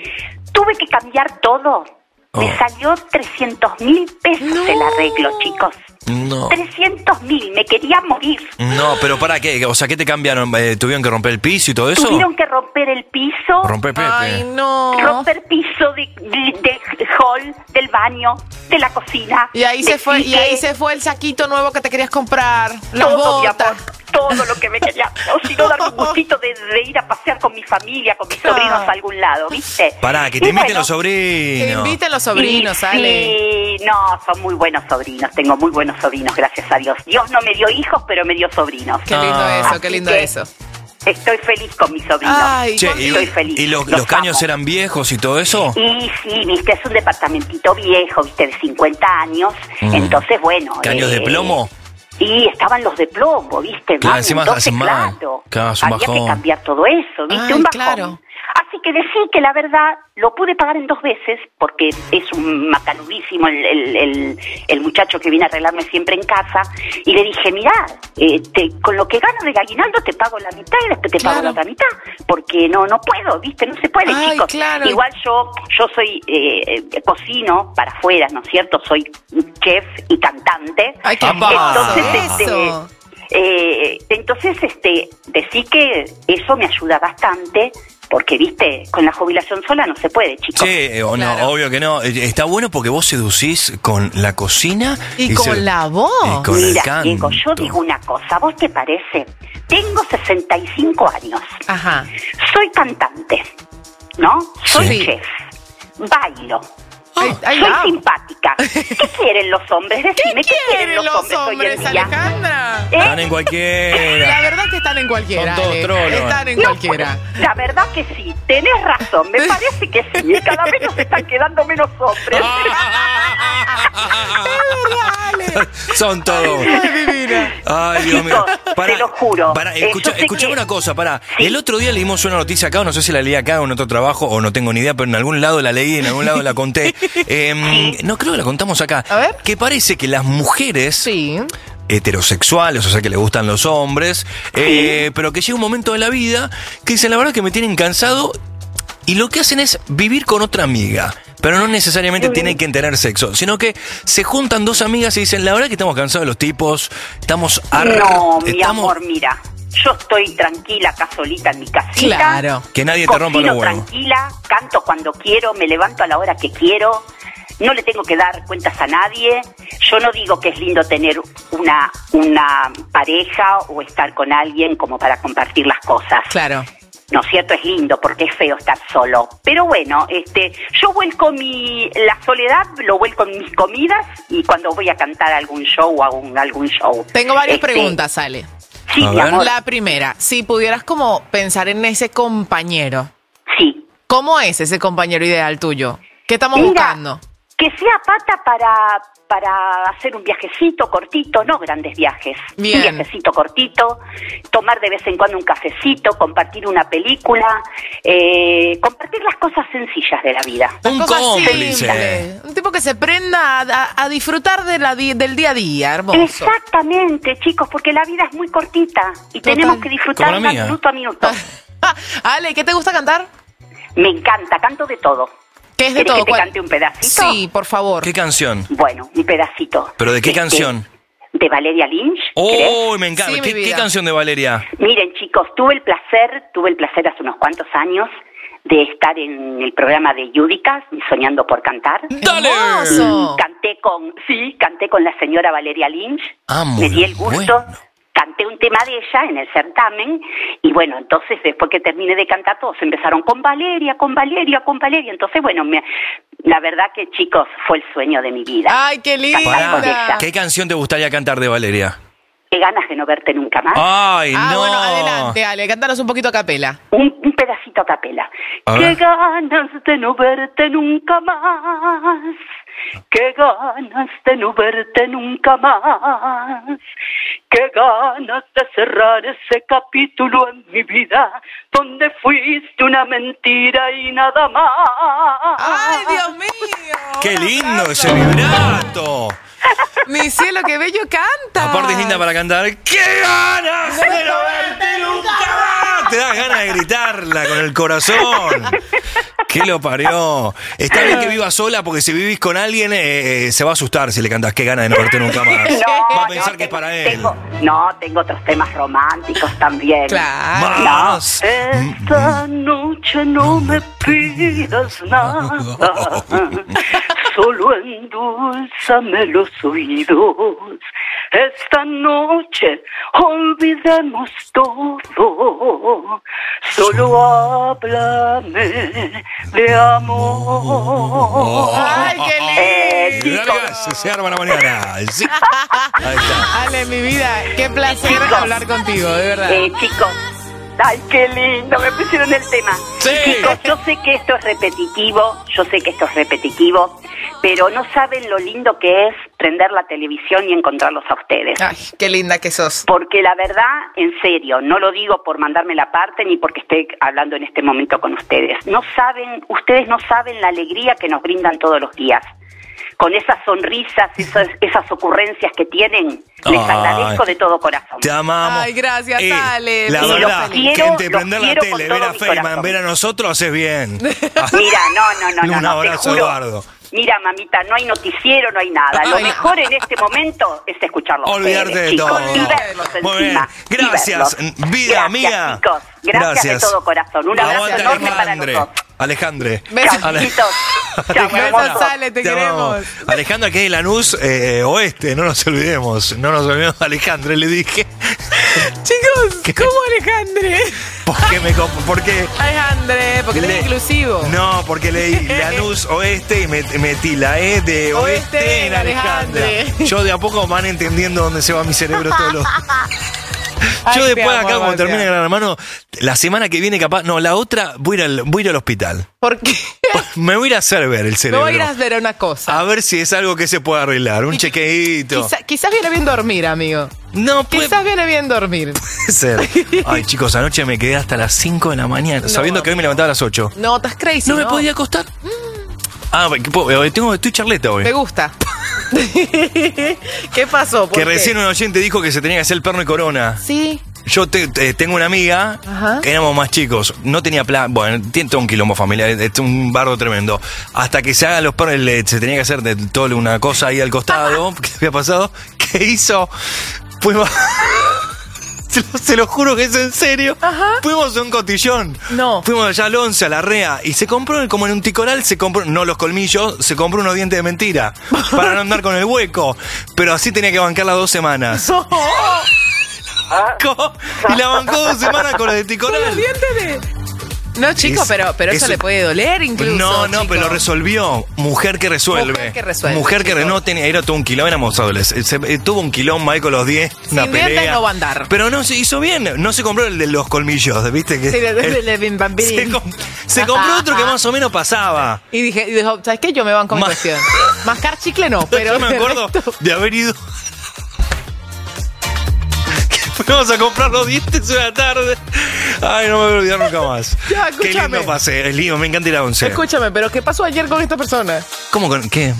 Tuve que cambiar todo. Me Oh. salió trescientos mil pesos No. el arreglo, chicos. No. trescientos mil, me quería morir. No, pero ¿para qué? O sea, ¿qué te cambiaron? Eh, ¿Tuvieron que romper el piso y todo eso? Tuvieron que romper el piso. Romper Pepe. Ay, no. Romper piso de, de- del hall, del baño, de la cocina. Y ahí de se fue, y Quique. ahí se fue el saquito nuevo que te querías comprar, las Todo, mi amor, botas. todo lo que me quería. O si no, darme un gustito de, de ir a pasear con mi familia, con mis Claro. sobrinos a algún lado, ¿viste? Pará, que te Y inviten bueno, los sobrinos. Que inviten los sobrinos, y Ale. Sí, no, son muy buenos sobrinos. Tengo muy buenos sobrinos, gracias a Dios. Dios no me dio hijos, pero me dio sobrinos. Qué lindo Ah. eso, qué lindo que- eso. Estoy feliz con mis sobrinos. Ay, Che, y, Estoy feliz. ¿y los, Los los caños amo. eran viejos y todo eso? Y sí, viste, es un departamentito viejo, viste, de cincuenta años. Mm. Entonces, bueno. ¿Caños eh, de plomo? Y estaban los de plomo, ¿viste? Claro, Mami, encima entonces, hacen mal. claro, Claro, es un había bajón. que cambiar todo eso, ¿viste? Ay, un bajón. claro. Así que decí que la verdad lo pude pagar en dos veces porque es un macanudísimo el, el, el, el muchacho que viene a arreglarme siempre en casa. Y le dije, mirá, eh, te, con lo que gano del aguinaldo te pago la mitad y después te pago Claro. la otra mitad. Porque no no puedo, ¿viste? No se puede, Ay, chicos. claro. Igual yo yo soy eh, eh, cocino para afuera, ¿no es cierto? Soy chef y cantante. Ay, qué Entonces, pasa. este, Eso. eh, entonces, este, decí que eso me ayuda bastante, porque, viste, con la jubilación sola no se puede, chicos. Sí, eh, o no, Claro. obvio que no. Eh, Está bueno porque vos seducís con la cocina Y con se- la voz. y con el Mira, canto. Diego, yo digo una cosa, ¿a vos te parece? Tengo sesenta y cinco años, Ajá. soy cantante, ¿no? Soy Sí. chef, bailo. Ay, ay, soy va. simpática. ¿Qué quieren los hombres? Decime, ¿qué, quieren los hombres, hoy hombres, en día? Alejandra? ¿Eh? Están en cualquiera. La verdad que están en cualquiera. Son todos Ale. trolos. Están en No, cualquiera. La verdad que sí, tenés razón, me parece que sí, cada vez nos están quedando menos hombres. Son todos. Ay, divina. Ay, Dios mío. Chicos, te lo juro. Pará, Eh, escucha, yo sé escuchame que- una cosa, pará. Sí. El otro día leímos una noticia acá, o no sé si la leí acá o en otro trabajo, o no tengo ni idea, pero en algún lado la leí, en algún lado la conté. Eh, no, creo que la contamos acá. A ver. Que parece que las mujeres Sí. heterosexuales, o sea que le gustan los hombres, eh, pero que llega un momento de la vida que dicen, la verdad que me tienen cansado, y lo que hacen es vivir con otra amiga. Pero no necesariamente tienen que tener sexo, sino que se juntan dos amigas y dicen, la verdad que estamos cansados de los tipos, estamos hartos. No, mi estamos... amor, mira, yo estoy tranquila acá solita en mi casita. Claro. Que nadie te rompa Cocino los huevos. tranquila, canto cuando quiero, me levanto a la hora que quiero, no le tengo que dar cuentas a nadie. Yo no digo que es lindo tener una, una pareja o estar con alguien como para compartir las cosas. Claro. ¿No es cierto? Es lindo porque es feo estar solo. Pero bueno, este, yo vuelco mi, la soledad, lo vuelco en mis comidas y cuando voy a cantar algún show o algún, algún show. Tengo varias Este, preguntas, Ale. Sí, A mi ver. amor. La primera, si pudieras como pensar en ese compañero, Sí. ¿cómo es ese compañero ideal tuyo? ¿Qué estamos Mira, buscando? Que sea pata para, para hacer un viajecito cortito, no grandes viajes. Bien. Un viajecito cortito, tomar de vez en cuando un cafecito, compartir una película, eh, compartir las cosas sencillas de la vida. Un Cosas cómplice. simples. Un tipo que se prenda a, a- a disfrutar de la di- del día a día, hermoso. Exactamente, chicos, porque la vida es muy cortita y Total. tenemos que disfrutar Como la mía. minuto a minuto. Ale, ¿qué te gusta cantar? Me encanta, canto de todo. ¿Qué es de ¿Querés todo? que te ¿Cuál? cante un pedacito? Sí, por favor. ¿Qué canción? Bueno, un pedacito. ¿Pero de qué Este, canción? De Valeria Lynch. ¿querés? ¡Oh, me encanta! Sí, mi ¿Qué, vida. qué canción de Valeria? Miren, chicos, tuve el placer, tuve el placer hace unos cuantos años de estar en el programa de Yudica, Soñando por Cantar. ¡Dale! Hermoso. Canté con, sí, canté con la señora Valeria Lynch. Ah, muy Me di el gusto. bueno. Canté canté un tema de ella en el certamen y bueno, entonces después que terminé de cantar todos empezaron con Valeria, con Valeria, con Valeria. Entonces bueno, me, la verdad que chicos fue el sueño de mi vida. ¡Ay, qué linda! ¿Qué canción te gustaría cantar de Valeria? Qué ganas de no verte nunca más. ¡Ay, ah, no! bueno, adelante, Ale, cántanos un poquito a capela. Un, un pedacito a capela. A Qué ver. ganas de no verte nunca más. Qué ganas de no verte nunca más. Qué ganas de cerrar ese capítulo en mi vida donde fuiste una mentira y nada más. ¡Ay, Dios mío! ¡Qué lindo ese vibrato! Mi cielo, qué bello canta. Aparte es linda para cantar. ¡Qué ganas de no verte nunca más! Te das ganas de gritarla con el corazón. ¿Qué lo parió? Está bien que vivas sola porque si vivís con alguien eh, eh, se va a asustar si le cantás qué ganas de no verte nunca más. No, Va a pensar no, que es tengo- para él. tengo- no, tengo otros temas románticos también. Claro. Más. Esta noche no me pidas nada, solo endulzame los oídos. Esta noche olvidemos todo, solo háblame de amor. ¡Ay, qué lindo! Eh, chicos, Gracias, se arma la mañana. Sí. Ahí está. Ale, mi vida, qué placer Chicos. hablar contigo, de verdad. Eh, chicos, ay, qué lindo, me pusieron el tema. Sí. Chicos, yo sé que esto es repetitivo, yo sé que esto es repetitivo, pero no saben lo lindo que es prender la televisión y encontrarlos a ustedes. Ay, qué linda que sos. Porque la verdad, en serio, no lo digo por mandarme la parte ni porque esté hablando en este momento con ustedes. No saben, ustedes no saben la alegría que nos brindan todos los días. Con esas sonrisas, esas, esas ocurrencias que tienen, les Ay. agradezco de todo corazón. Te amamos. Ay, gracias, Eh, Ale. La Sí, los verdad, quiero, que entre los prender la quiero tele, con ver todo a mi Feynman, corazón. ver a nosotros, haces bien. Mira, no, no, no, no, Un no, te abrazo, juro. Eduardo. Mira, mamita, no hay noticiero, no hay nada. Lo Ay, mejor en este momento es escucharlos. Olvidarte ustedes, de chicos, todo. y verlos Muy bien. encima, y Gracias, verlos. vida Gracias, mía. chicos. Gracias, Gracias. de todo corazón. Un abrazo Aguante, enorme para Alejandre. los dos. Alejandre. Besos. Ale- Besitos. Chao, Alejandra. Besos, Ale, te amamos. queremos. Alejandra, que es de Lanús eh, Oeste, no nos olvidemos. No nos olvidemos de Alejandre, le dije. Chicos, ¿cómo Alejandre? Porque me comp- porque Alejandre, porque Le- es inclusivo. No, porque leí Lanús Oeste y met- metí la E de Oeste, Oeste en en Alejandra. Alejandre. Yo de a poco van entendiendo dónde se va mi cerebro todos los... Ay, Yo te después amo, acá cuando Batia. termine Gran Hermano, la semana que viene capaz, no, la otra voy a ir al, voy a ir al hospital. ¿Por qué? Me voy a ir a hacer ver el Me cerebro. voy a ir a ver una cosa. A ver si es algo que se puede arreglar, un chequeíto. Quizá- quizás viene bien dormir, amigo. No puede Quizás viene bien dormir. ser. Ay, chicos, anoche me quedé hasta las cinco de la mañana, sabiendo que hoy me levantaba a las ocho. No, estás crazy. ¿No me podía acostar? Ah, que puedo- tengo, estoy charleta hoy. Me gusta. ¿Qué pasó? ¿Por Que qué? recién un oyente dijo que se tenía que hacer el perno y corona. Sí. Yo te- te- tengo una amiga, Ajá. que éramos más chicos, no tenía plan, bueno, tiene todo un quilombo familiar, es un bardo tremendo. Hasta que se hagan los pernos, le- se tenía que hacer de todo una cosa ahí al costado, ¿qué había pasado? ¿Qué hizo? Fuimos... Se lo, se lo juro que es en serio. Fuimos a un cotillón. No. Fuimos allá al once, a la Rea, y se compró, como en un ticoral, se compró, no los colmillos, se compró unos dientes de mentira. Para no andar con el hueco. Pero así tenía que bancar las dos semanas. Co- Y la bancó dos semanas con la de ticoral. Con los dientes de... No, chicos, Es- pero, pero eso es- le puede doler incluso. No, no, chicos. pero lo resolvió. Mujer que resuelve. Mujer que resuelve, Mujer que chicos. re- no tenía, era todo un quilombo, éramos adolescentes. Se- eh, tuvo un quilombo ahí con los diez, una Sin dientes pelea. no va a andar. Pero no se hizo bien, no se compró el de los colmillos, ¿viste? Que Sí, de- de- el- de- de vampirín. se, com- se compró otro que más o menos pasaba. Y dije, y dijo, ¿sabes qué? Yo me banco mi Ma- cuestión. Mascar chicle no, pero... Yo me de acuerdo resto- de haber ido. Que fuimos a comprar los dientes una tarde. Ay, no me voy a olvidar nunca más. Ya, Qué escúchame. lindo pasé, es lindo, me encanta ir a once. Escúchame, pero ¿qué pasó ayer con esta persona? ¿Cómo con qué?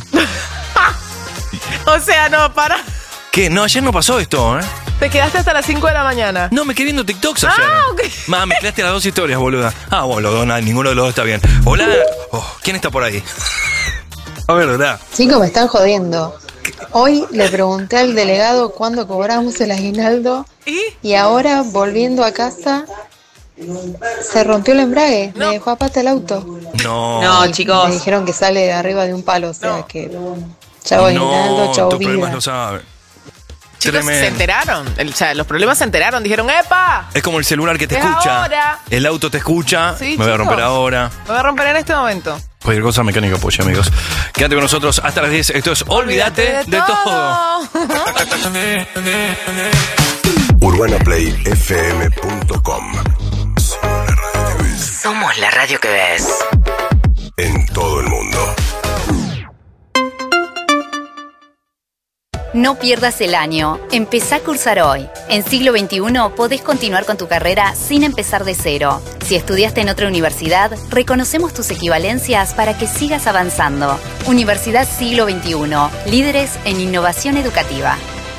O sea, no, para. ¿Qué? No, ayer no pasó esto, ¿eh? Te quedaste hasta las cinco de la mañana. No, me quedé viendo TikToks ayer. Ah, ok. Ma, mezclaste las dos historias, boluda. Ah, bueno, los dos, nada, ninguno de los dos está bien. Hola. Oh, ¿quién está por ahí? A ver, ¿verdad? Chicos, me están jodiendo. Hoy le pregunté al delegado cuándo cobramos el aguinaldo y ahora, volviendo a casa, se rompió el embrague. Me dejó a pata el auto. No. No, chicos. Me dijeron que sale de arriba de un palo, o sea que... Chau aguinaldo, No, chau tus problemas vida. no saben. chicos Tremendo. se enteraron. El- o sea, los problemas se enteraron. Dijeron, ¡epa! Es como el celular que te Es escucha. ahora. El auto te escucha. Sí, me voy a chicos. romper ahora. Me voy a romper en este momento. Cualquier cosa, Mecánica Polla, amigos. Quédate con nosotros hasta las diez. Esto es Olvídate de, todo. urbana play f m punto com. Somos la radio que ves. En todo el mundo. No pierdas el año. Empezá a cursar hoy. En siglo veintiuno podés continuar con tu carrera sin empezar de cero. Si estudiaste en otra universidad, reconocemos tus equivalencias para que sigas avanzando. Universidad Siglo veintiuno. Líderes en innovación educativa.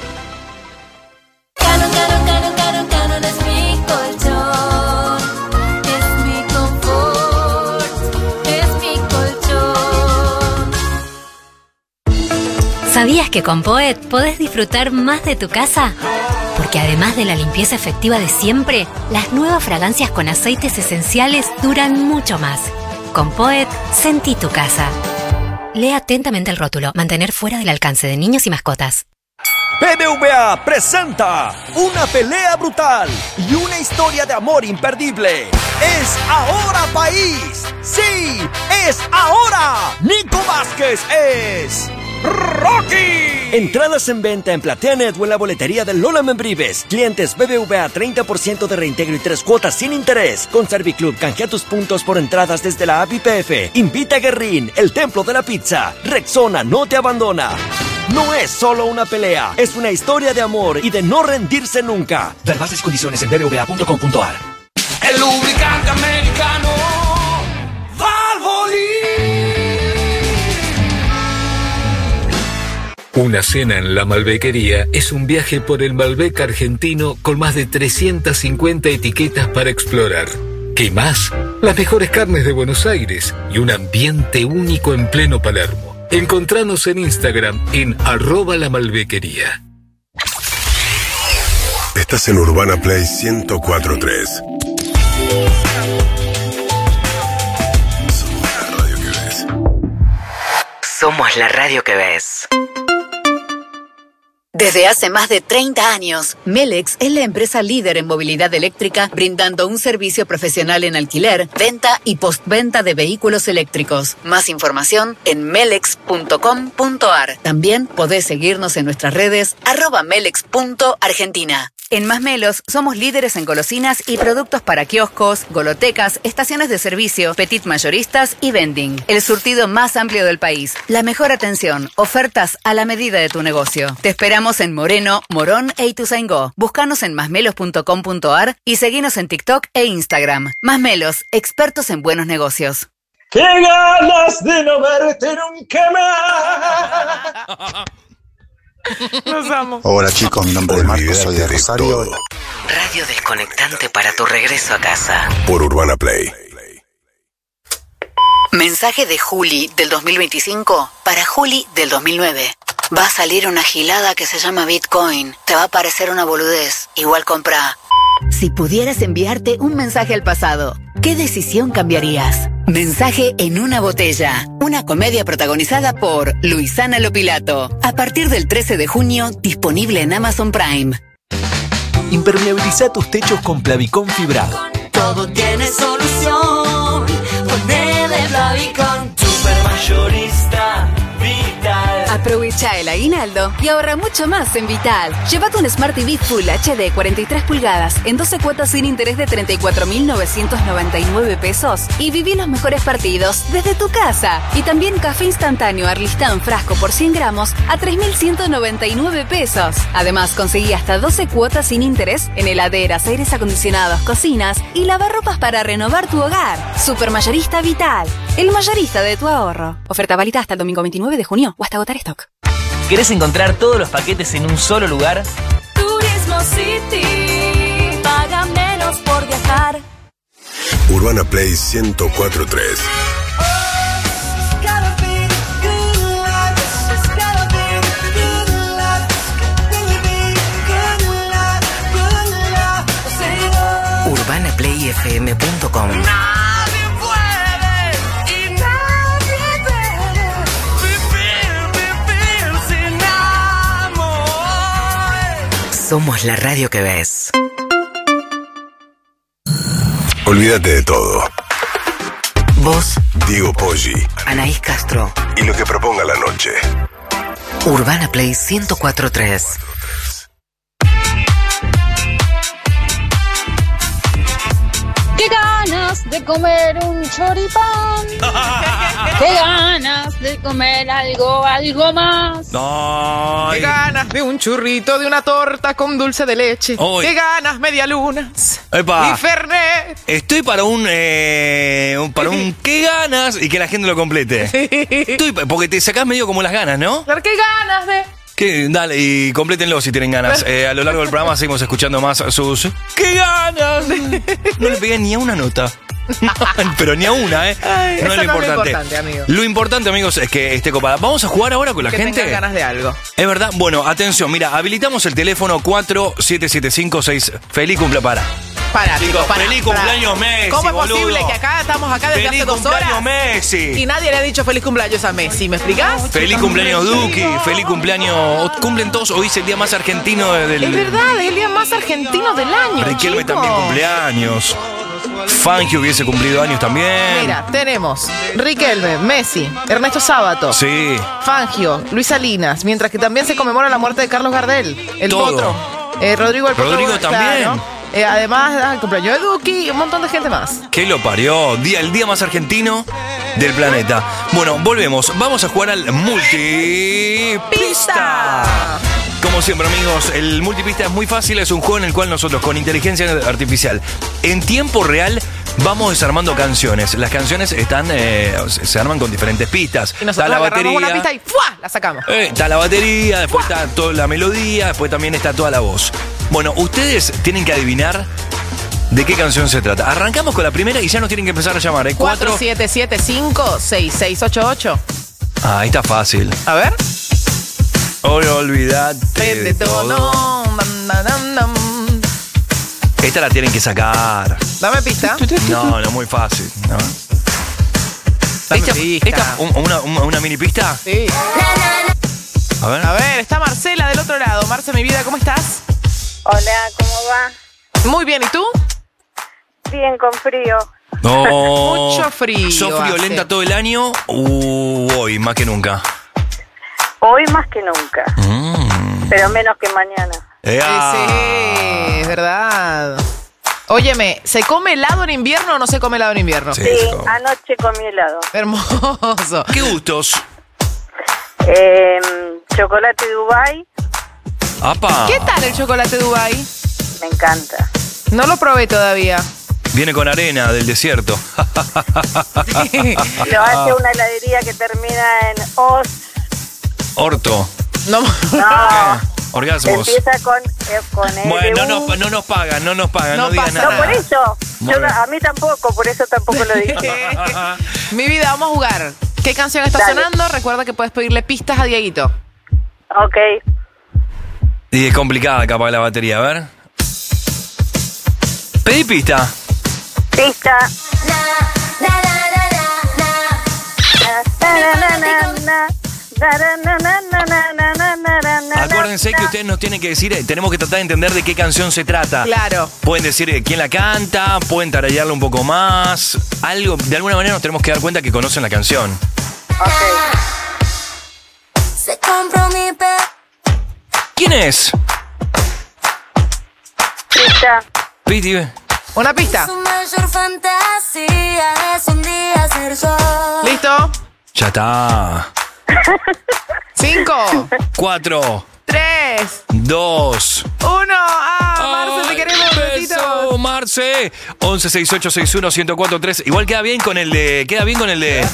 Canon, Canon, Canon, Canon, Canon es mi colchón, es mi confort, es mi colchón. ¿Sabías que con Poet podés disfrutar más de tu casa? Porque además de la limpieza efectiva de siempre, las nuevas fragancias con aceites esenciales duran mucho más. Con Poet, sentí tu casa. Lee atentamente el rótulo. Mantener fuera del alcance de niños y mascotas. B B V A presenta una pelea brutal y una historia de amor imperdible. ¡Es ahora, país! ¡Sí! ¡Es ahora! ¡Nico Vázquez es Rocky! Entradas en venta en Plateanet o en la boletería de Lola Membrives. Clientes B B V A treinta por ciento de reintegro y tres cuotas sin interés. Con Serviclub canjea tus puntos por entradas desde la app I P F. Invita a Guerrín, el templo de la pizza. Rexona no te abandona. No es solo una pelea, es una historia de amor y de no rendirse nunca. Ver bases y condiciones en b b v a punto com punto a r. El lubricante americano Valvoline. Una cena en la Malbequería es un viaje por el Malbec argentino con más de trescientas cincuenta etiquetas para explorar. ¿Qué más? Las mejores carnes de Buenos Aires y un ambiente único en pleno Palermo. Encontranos en Instagram en arroba la Malbequería. Estás en Urbana Play ciento cuatro punto tres. Somos la radio que ves. Desde hace más de treinta años, Melex es la empresa líder en movilidad eléctrica, brindando un servicio profesional en alquiler, venta y postventa de vehículos eléctricos. Más información en melex punto com punto a r. También podés seguirnos en nuestras redes arroba melex punto argentina. En Más Melos somos líderes en golosinas y productos para kioscos, golotecas, estaciones de servicio, petit mayoristas y vending. El surtido más amplio del país. La mejor atención, ofertas a la medida de tu negocio. Te esperamos en Moreno, Morón e Ituzaingó. Búscanos en masmelos punto com punto a r y seguinos en TikTok e Instagram. Más Melos, expertos en buenos negocios. ¡Qué ganas de no verte nunca más! Los amo. Hola chicos, mi nombre es Marcos, soy de Rosario. Radio desconectante para tu regreso a casa. Por Urbana Play. Mensaje de Juli del dos mil veinticinco para Juli del dos mil nueve. Va a salir una gilada que se llama Bitcoin. Te va a parecer una boludez. Igual comprá. Si pudieras enviarte un mensaje al pasado, ¿qué decisión cambiarías? Mensaje en una botella. Una comedia protagonizada por Luisana Lopilato. A partir del trece de junio, disponible en Amazon Prime. Impermeabiliza tus techos con Plavicón fibrado. Todo tiene solución. Ponele Plavicón. Supermayorista Vital. Aprovecha el aguinaldo y ahorra mucho más en Vital. Llévate un Smart T V Full H D cuarenta y tres pulgadas en doce cuotas sin interés de treinta y cuatro mil novecientos noventa y nueve pesos y viví los mejores partidos desde tu casa. Y también café instantáneo Arlistán frasco por cien gramos a tres mil ciento noventa y nueve pesos. Además conseguí hasta doce cuotas sin interés en heladeras, aires acondicionados, cocinas y lavarropas para renovar tu hogar. Supermayorista Vital, el mayorista de tu ahorro. Oferta válida hasta el domingo veintinueve de junio o hasta agotar stock. ¿Querés encontrar todos los paquetes en un solo lugar? Turismo City. Paga menos por viajar. Urbana Play ciento cuatro punto tres. urbana play f m punto com. Somos la radio que ves. Olvídate de todo. Vos, Diego Poggi Anaís Castro y lo que proponga la noche. Urbana Play ciento cuatro punto tres. ¡Qué ganas de comer un choripán! ¡Qué ganas de comer algo, algo más! No. ¡Qué ganas de un churrito, de una torta con dulce de leche! Ay. ¡Qué ganas, medialunas! Epa. ¡Y Fernet! Estoy para un, eh, un- para un qué ganas y que la gente lo complete. Estoy pa- porque te sacás medio como las ganas, ¿no? Claro, ¡qué ganas de! Que, dale, y complétenlo si tienen ganas. Eh, a lo largo del programa seguimos escuchando más sus ¡qué ganas! No le pegué ni a una nota. Pero ni a una, ¿eh? Ay, no eso es lo no es lo importante. importante, amigo. Lo importante, amigos, es que esté copada. Vamos a jugar ahora con la Que gente. tengan ganas de algo. Es verdad. Bueno, atención, mira, habilitamos el teléfono cuatro siete siete cinco seis. Feliz cumple para. Para, Chicos, chicos, para, feliz para. cumpleaños Messi, ¿Cómo es boludo? posible que acá estamos acá desde Feliz hace dos cumpleaños horas? Messi. Y nadie le ha dicho feliz cumpleaños a Messi, ¿me explicás? Feliz cumpleaños Duki, feliz cumpleaños. Cumplen todos, hoy es el día más argentino del. Es verdad, es el día más argentino del año. Riquelme chicos. también cumpleaños. Fangio hubiese cumplido años también. Mira, tenemos Riquelme, Messi, Ernesto Sábato, Sí. Fangio, Luis Salinas, mientras que también se conmemora la muerte de Carlos Gardel, el Todo. Potro, eh, Rodrigo el Potro, Rodrigo también. claro. Eh, además, ah, el cumpleaños de Duki y un montón de gente más. ¿Qué lo parió? Día, el día más argentino del planeta. Bueno, volvemos. Vamos a jugar al multipista. Como siempre, amigos, el multipista es muy fácil. Es un juego en el cual nosotros, con inteligencia artificial, en tiempo real, vamos desarmando canciones. Las canciones están eh, se arman con diferentes pistas. Y nosotros Está la agarramos batería. una pista y ¡fua! La sacamos. Eh, está la batería, después está toda la melodía, después también está toda la voz. Bueno, ustedes tienen que adivinar de qué canción se trata. Arrancamos con la primera y ya nos tienen que empezar a llamar, ¿eh? cuatro siete siete cinco seis seis ocho ocho. Ah, ahí está fácil. A ver. Hoy olvídate de todo. Dam, dam, dam, dam. Esta la tienen que sacar. Dame pista. No, no, muy fácil. ¿no? Dame Esta, pista. esta, un- una, una- una mini pista. Sí. A ver. A ver, está Marcela del otro lado. Marce, mi vida, ¿cómo estás? Hola, ¿cómo va? Muy bien, ¿y tú? Bien, con frío. No. Mucho frío ¿Sos friolenta hace. todo el año? Uh, hoy, más que nunca. Hoy más que nunca, Mm. pero menos que mañana. Ea. Sí, es verdad. Óyeme, ¿se come helado en invierno o no se come helado en invierno? Sí, Sí, se come. anoche comí helado. Hermoso. ¿Qué gustos? Eh, chocolate Dubai, ¡Apa! ¿Qué tal el chocolate Dubai? me encanta. No lo probé todavía. Viene con arena del desierto. Lo hace una heladería que termina en os. Orto. No. No, Orgasmos. empieza con, eh, con L U. Bueno, no nos, no nos pagan, no nos pagan, no, No digan pasa nada. No, por eso. Muy Yo, bien. a mí tampoco, por eso tampoco lo dije. Mi vida, vamos a jugar. ¿Qué canción está Dale. sonando? Recuerda que puedes pedirle pistas a Dieguito. Ok. Y es complicada capaz la batería, a ver. Pedí pista. Pista. Acuérdense que ustedes nos tienen que decir, eh, tenemos que tratar de entender de qué canción se trata. Claro. Pueden decir eh, quién la canta, pueden tararearla un poco más. Algo, de alguna manera nos tenemos que dar cuenta que conocen la canción. Se compró mi pe... ¿Quién es? Pista. Piti. Una pista. Su mayor fantasía es un día ser sol. ¿Listo? Ya está. Cinco, Cuatro, tres, dos. uno. ¡Ah, Marce, te queremos, besito! Beso, Marce. once sesenta y ocho sesenta y uno ciento cuatro tres. Igual queda bien con el de. Queda bien con el de.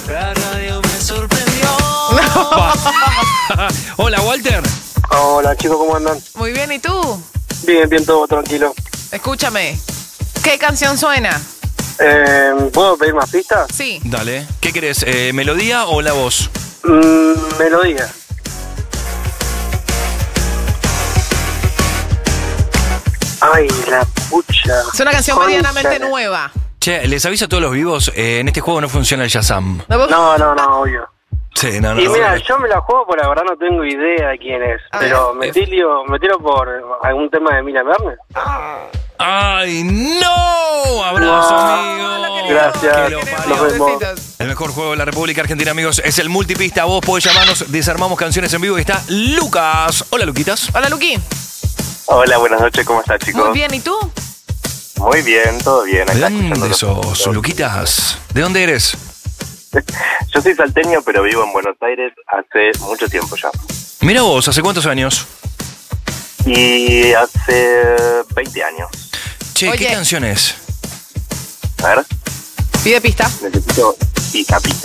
Hola, Walter. Hola chicos, ¿cómo andan? Muy bien, ¿y tú? Bien, bien, todo tranquilo. Escúchame. ¿Qué canción suena? Eh, ¿Puedo pedir más pistas? Sí. Dale. ¿Qué querés? Eh, ¿Melodía o la voz? Mm, melodía. Ay, la pucha. Es una canción Concha. medianamente nueva. Che, les aviso a todos los vivos, eh, en este juego no funciona el Shazam. No, no, no, obvio. Sí, no, no. Y no, mira, no. yo me la juego, por la verdad no tengo idea de quién es. A pero ver. me tiro, me tiro por algún tema de Miriam Mernes. ¡Ay, no! Abrazo, amigo. Gracias. Que lo parió. Nos vemos. El mejor juego de la República Argentina, amigos, es el multipista. Vos podés llamarnos, desarmamos canciones en vivo y está Lucas. Hola, Luquitas. Hola, Luqui. Hola, buenas noches, ¿cómo estás, chicos? Muy bien, ¿y tú? Muy bien, todo bien. ¿De acá dónde escuchándolos. sos, Luquitas? ¿De dónde eres? Yo soy salteño, pero vivo en Buenos Aires hace mucho tiempo ya. Mira vos, ¿hace cuántos años? Y hace veinte años. Che, ¿qué Oye. canción es? A ver, Pide pista. necesito pita, pita.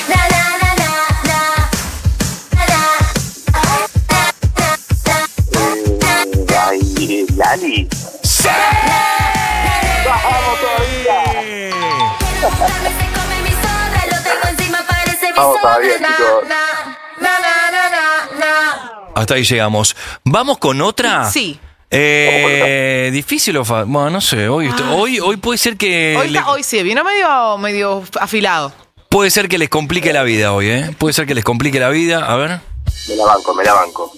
Eh, ay, Lali. ¡Vamos todavía! Vamos todavía, chicos. Hasta ahí llegamos. ¿Vamos con otra? Sí. Eh, difícil o fácil. Bueno, no sé. Hoy, hoy, hoy puede ser que. Hoy, le- está- hoy sí, vino medio, medio afilado. puede ser que les complique la vida hoy, ¿eh? Puede ser que les complique la vida. A ver. Me la banco, me la banco.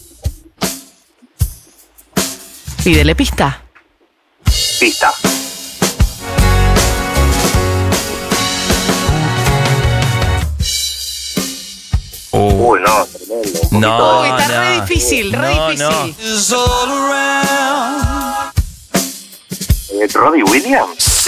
Pídele pista. Pista. Uy, no, tremendo. Un No, poquito Uy, está no. re difícil, re No, difícil. de- eh, ¿Robbie Williams? ¡Sí!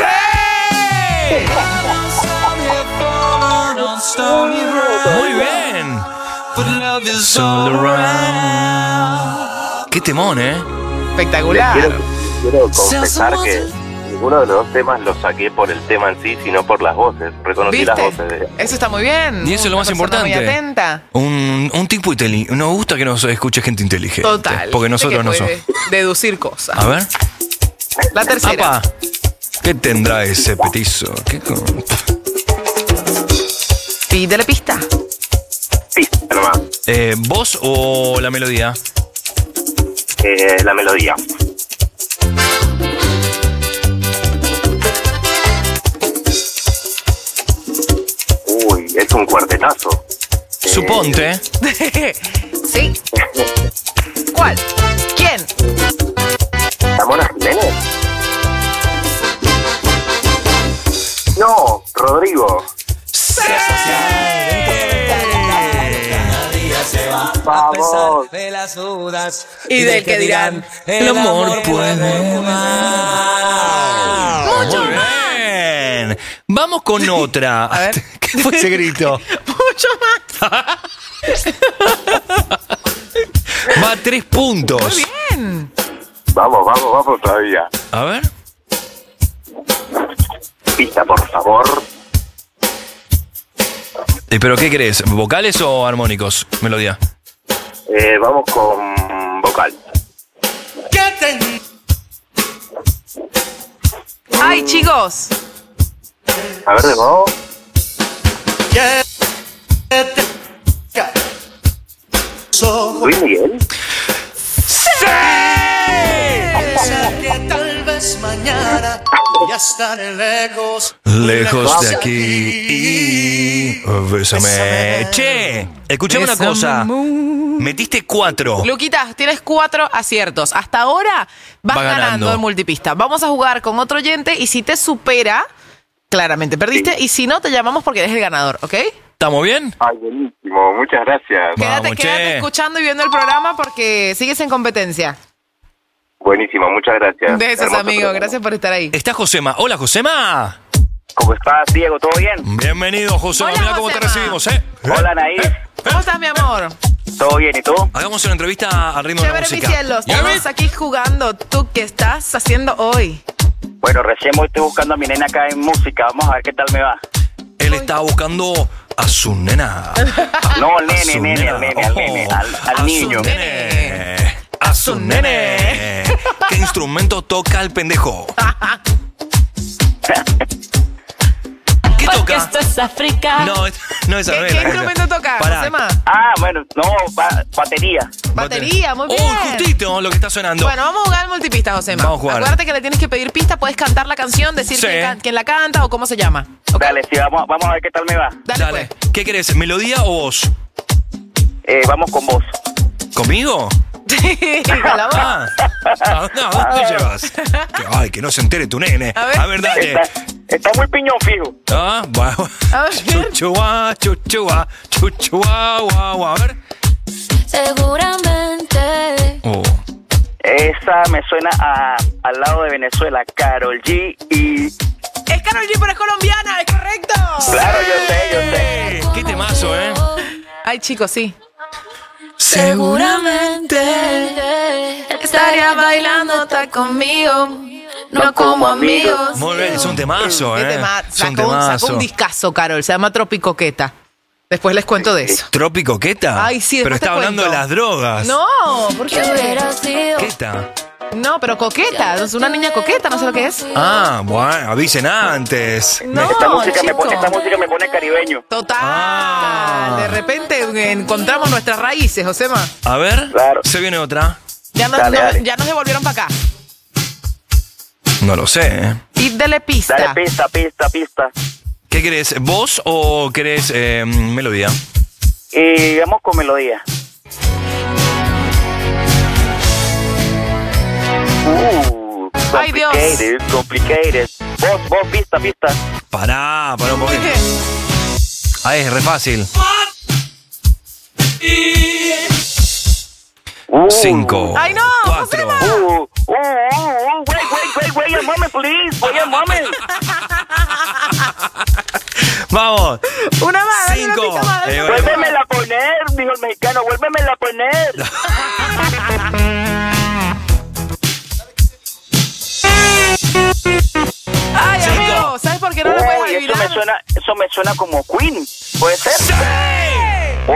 Muy bien. All around. Qué temón, ¿eh? Espectacular. Quiero, quiero confesar que ninguno de los dos temas los saqué por el tema en sí, sino por las voces. Reconocí las ¿Viste? voces de... Eso está muy bien. Y eso es lo Una más persona importante. Muy atenta. Un, un tipo inteligente. Nos gusta que nos escuche gente inteligente. Total. Porque nosotros no que somos. puede deducir cosas. A ver. La tercera. Apa, ¿qué tendrá ese petizo? ¿Qué con- Pídele pista. Pista nomás. Eh, ¿Voz o la melodía? Eh, la melodía. Uy, es un cuartetazo. Suponte. Sí. ¿Cuál? ¿Quién? ¿La Mona Jiménez? No, Rodrigo. Vamos. De las dudas Y del que dirán, el amor puede Mucho Muy bien. Vamos con otra. A ver. ¿Qué fue ese grito? Mucho más. Va a tres puntos. Muy bien. Vamos, vamos, vamos todavía. A ver. Pista, por favor. Eh, ¿Pero qué querés? ¿Vocales o armónicos? Melodía. Eh, vamos con vocal. Ay, chicos. A ver, de nuevo. Luis Miguel. tal vez mañana ya estaré lejos. Lejos de aquí. Bésame. Che, escuchame una cosa. Metiste cuatro. Luquitas, tienes cuatro aciertos. Hasta ahora vas Va ganando. ganando en multipista. Vamos a jugar con otro oyente y si te supera, claramente perdiste. Y si no, te llamamos porque eres el ganador, ¿ok? ¿Estamos bien? Ay, buenísimo. Muchas gracias. Quédate, Vamos, quédate che. escuchando y viendo el programa porque sigues en competencia. Buenísimo, muchas gracias. Besos, Hermoso amigo. programa. Gracias por estar ahí. Está Josema. Hola, Josema. ¿Cómo estás, Diego? ¿Todo bien? Bienvenido, Josema. Hola, Mira cómo te Josema. recibimos, ¿eh? Hola, Anaís. ¿Cómo estás, mi amor? ¿Todo bien? ¿Y tú? Hagamos una entrevista al ritmo de la Chévere, mis música. cielos. ¿Ya ves? Estamos aquí jugando. ¿Tú qué estás haciendo hoy? Bueno, recién voy estoy buscando a mi nena acá en música. Vamos a ver qué tal me va. Él está buscando a su nena. No, al A nene, su nene, nena. al nene, al nene, al, al A su niño. nene. A su nene. ¿Qué instrumento toca el pendejo? ¿Qué toca? esto es África. No, no es ¿Qué, Abel. qué instrumento toca, Pará. Josema? Ah, bueno, no, ba- batería. Batería, muy bien. Uy, justito lo que está sonando. Bueno, vamos a jugar al multipista, Josema. Vamos a jugar. Acuérdate que le tienes que pedir pista, puedes cantar la canción, decir Sí. quién, can- quién la canta o cómo se llama. Dale, sí, vamos, vamos a ver qué tal me va. Dale. ¿Qué querés, melodía o voz? Eh, vamos con vos. ¿Conmigo? Con la voz. Ah, ah, no, ¿dónde te llevas? Que- ay, que no se entere tu nene. A ver. dale. Está, está muy piñón fijo. Ah, bueno. A ver. Chuchua, chuchua, chuchua, guau, guau. A ver. Seguramente. Oh. Esa me suena a, al lado de Venezuela, Karol G y... Es Karol G, pero es colombiana, es correcto. Claro, yo sé, yo sé. Qué temazo, ¿eh? Ay, chicos, sí. Seguramente estaría bailando, está conmigo, no como amigos. Muy bien, es un temazo, Qué ¿eh? tema- Es un Sacó, un- sacó temazo. un discazo, Carol, se llama Tropicoqueta. Después les cuento de eso. ¿Trópico Queta? Ay, sí, Pero después te está hablando cuento. de las drogas. No, ¿por qué? Queta. No, pero coqueta, es una niña coqueta, no sé lo que es. Ah, bueno, avisen antes. No, esta, música me chico. pone, esta música me pone caribeño. Total. Ah. De repente encontramos nuestras raíces, Josema. A ver, Claro. se viene otra. Ya nos, Dale, no- dale. ya nos devolvieron para acá. No lo sé, ¿eh? Y dele pista. Dale, pista, pista, pista. ¿Qué querés? ¿Voz o querés eh, melodía? Y vamos con melodía. Uh, Ay, Dios. complicated, complicated. Vos, vos, pista, pista. Pará, pará un poquito. Ahí es re fácil. Uh. Cinco. Ay, no, Cuatro. Uh, uh, uh, uh, wait, wait, wait, wait a moment, please. Wait a moment. Vamos. Una más, dale una Cinco. pista más, dale Eh, una bueno. Vuélvemela a poner, dijo el mexicano, vuélvemela a poner. Ay, Cinco. amigo, ¿sabes por qué no lo puedes Uy, eso adivinar? me suena, eso me suena como Queen. ¿Puede ser? ¡Sí! Oh,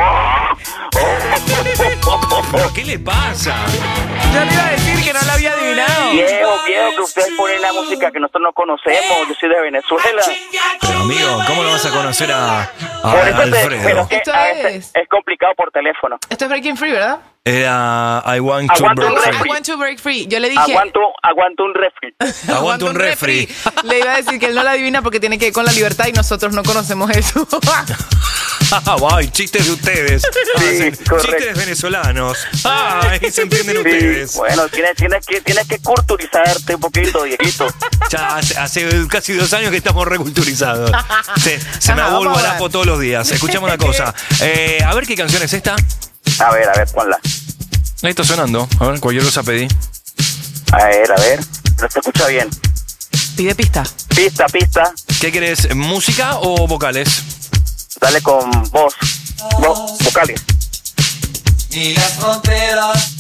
¿Pero qué le pasa? Yo le iba a decir que no lo había adivinado. Viejo, viejo, que ustedes ponen la música que nosotros no conocemos. Yo soy de Venezuela. Pero amigo, ¿cómo lo vas a conocer a, a Por eso te- Alfredo? pero que Esto a veces es- es complicado por teléfono. Esto es Breaking Free, ¿verdad? Era I want to Aguanta un break I free. want to break free. Yo le dije... Aguanto, aguanto un refri. Aguanta un refri. Le iba a decir que él no la adivina porque tiene que ver con la libertad y nosotros no conocemos eso. Ay, chistes de ustedes. Hacen correcto. chistes venezolanos. Ay, se entienden Sí, ustedes. bueno, tienes, tienes, que, tienes que culturizarte un poquito, viejito. Ya hace, hace casi dos años que estamos reculturizados. Se, se me Ajá, vuelvo vamos a a ver. Napo todos los días. Escuchame una cosa. Eh, a ver qué canción es esta. A ver, a ver, ponla. Ahí está sonando. A ver, cualquier cosa pedí. A ver, a ver. No se escucha bien. Pide pista. Pista, pista. ¿Qué querés? ¿Música o vocales? Dale con voz. Voz, vocales. Y las fronteras.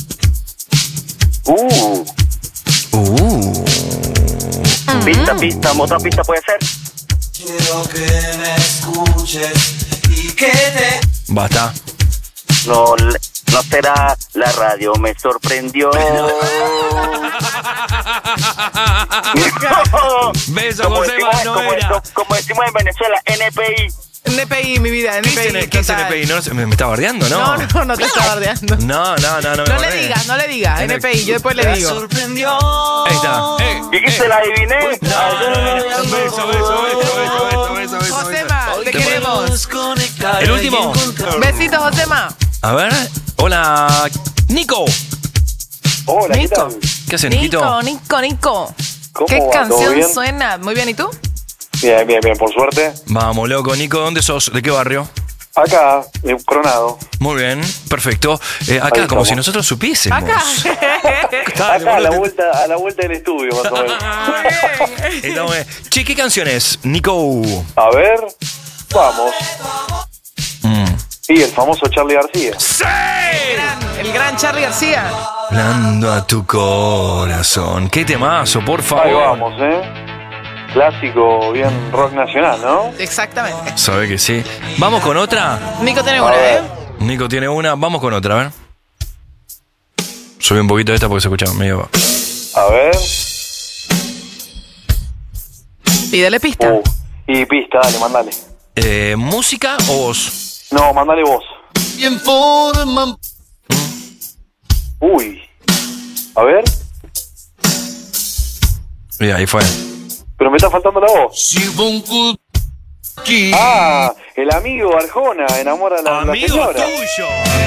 Uh. Uh. Pista, pista. ¿Otra pista puede ser? Quiero que me escuches y que te. Basta. No, le- no será la radio, me sorprendió. Beso, como, José decimos, no como, era. como- como decimos en Venezuela, N P I. N P I, mi vida, ¿Qué es, N P I. N- qué es total. N P I? No, me, me está bardeando, ¿no? No, no, no te está bardeando. No, no, no, no. me No le bardee. digas, no le digas. N- N P I, yo después le digo. Sorprendió. Ahí está. Eh, Y que se la adiviné. No, no, no, no. Beso, beso, beso, beso, beso, beso, beso. Josema, te Te queremos. El último. Besitos, Josema. A ver. Hola, Nico. Hola, ¿qué Nico. tal? ¿Qué haces, Niquito? Nico, Nico, Nico. ¿Cómo ¿Qué va? ¿Todo canción bien? suena? Muy bien, ¿y tú? Bien, bien, bien, por suerte. Vamos, loco. Nico, ¿dónde sos? ¿De qué barrio? Acá, en Coronado. Muy bien, perfecto. Eh, acá, Ahí como estamos. si nosotros supiésemos. Acá. Dale, Acá, a la boludo, te- vuelta, a la vuelta del estudio, más o menos. Estamos bien. Che, ¿qué canción es? Nico. A ver, vamos. Mm. Y el famoso Charlie García. ¡Sí! El gran Charly García. Hablando a tu corazón. Qué temazo, por favor. Ahí vamos, ¿eh? Clásico, bien rock nacional, ¿no? Exactamente. Sabe que sí. Vamos con otra. Nico tiene A una, ver. ¿eh? Nico tiene una. Vamos con otra, a ver. Subí un poquito de esta porque se escucha medio. A ver. Pídele pista. Uh, Y pista, dale, mandale. Eh, ¿Música o voz? No, mandale vos. Y en forma. Uy. A ver. Mira, ahí fue. Pero me está faltando la voz. Ah, el amigo Arjona enamora a la, la Amigo señora. tuyo.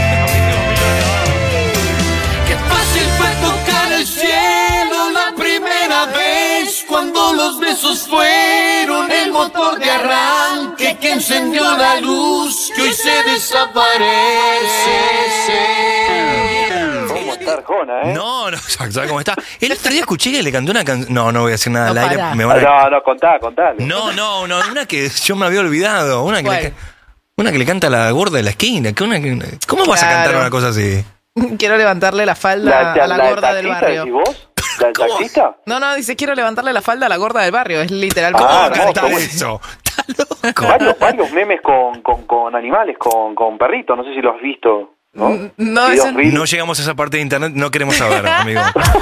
Qué fácil fue tocar el cielo la primera vez cuando los besos fueron el motor de arranque que encendió la luz que hoy se desaparece. ¿Cómo está Arjona, eh? No, no, ¿sabes cómo está? El otro día escuché que le cantó una canción. No, no voy a decir nada al No, aire. para. Me van a... No, no, contá, contale. No, no, no, una que yo me había olvidado. Una que, ¿Cuál? le, una que le canta a la gorda de la esquina. Que una que- ¿Cómo vas a Claro. cantar una cosa así? Quiero levantarle la falda a la, gorda del taxista, barrio. decís vos? ¿La del taxista? No, no, dice quiero levantarle la falda a la gorda del barrio. Es literal. Ah, ¿Cómo va a hermoso, cantar bueno. eso? eso? Varios, varios memes con, con, con animales, con, con perritos, no sé si lo has visto. ¿No? No, Videos eso- reels. No llegamos a esa parte de internet, no queremos saber, amigo.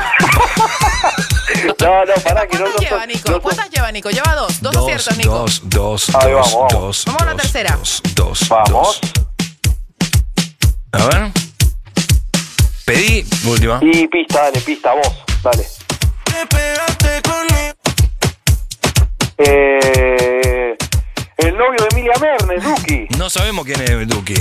No, no, pará, que no, ¿Cuántas no lleva, son- Nico? no son- ¿Cuántas lleva, Nico? Lleva dos. Dos, Dos, aciertos, Nico. dos, dos, Ahí dos, vamos, vamos. dos. Vamos a la dos, tercera. Dos, dos, Vamos. dos. A ver. Pedí, última. Y pista, dale, pista, vos, dale. Eh, el novio de Emilia Mernes, Duki. No sabemos quién es Duki.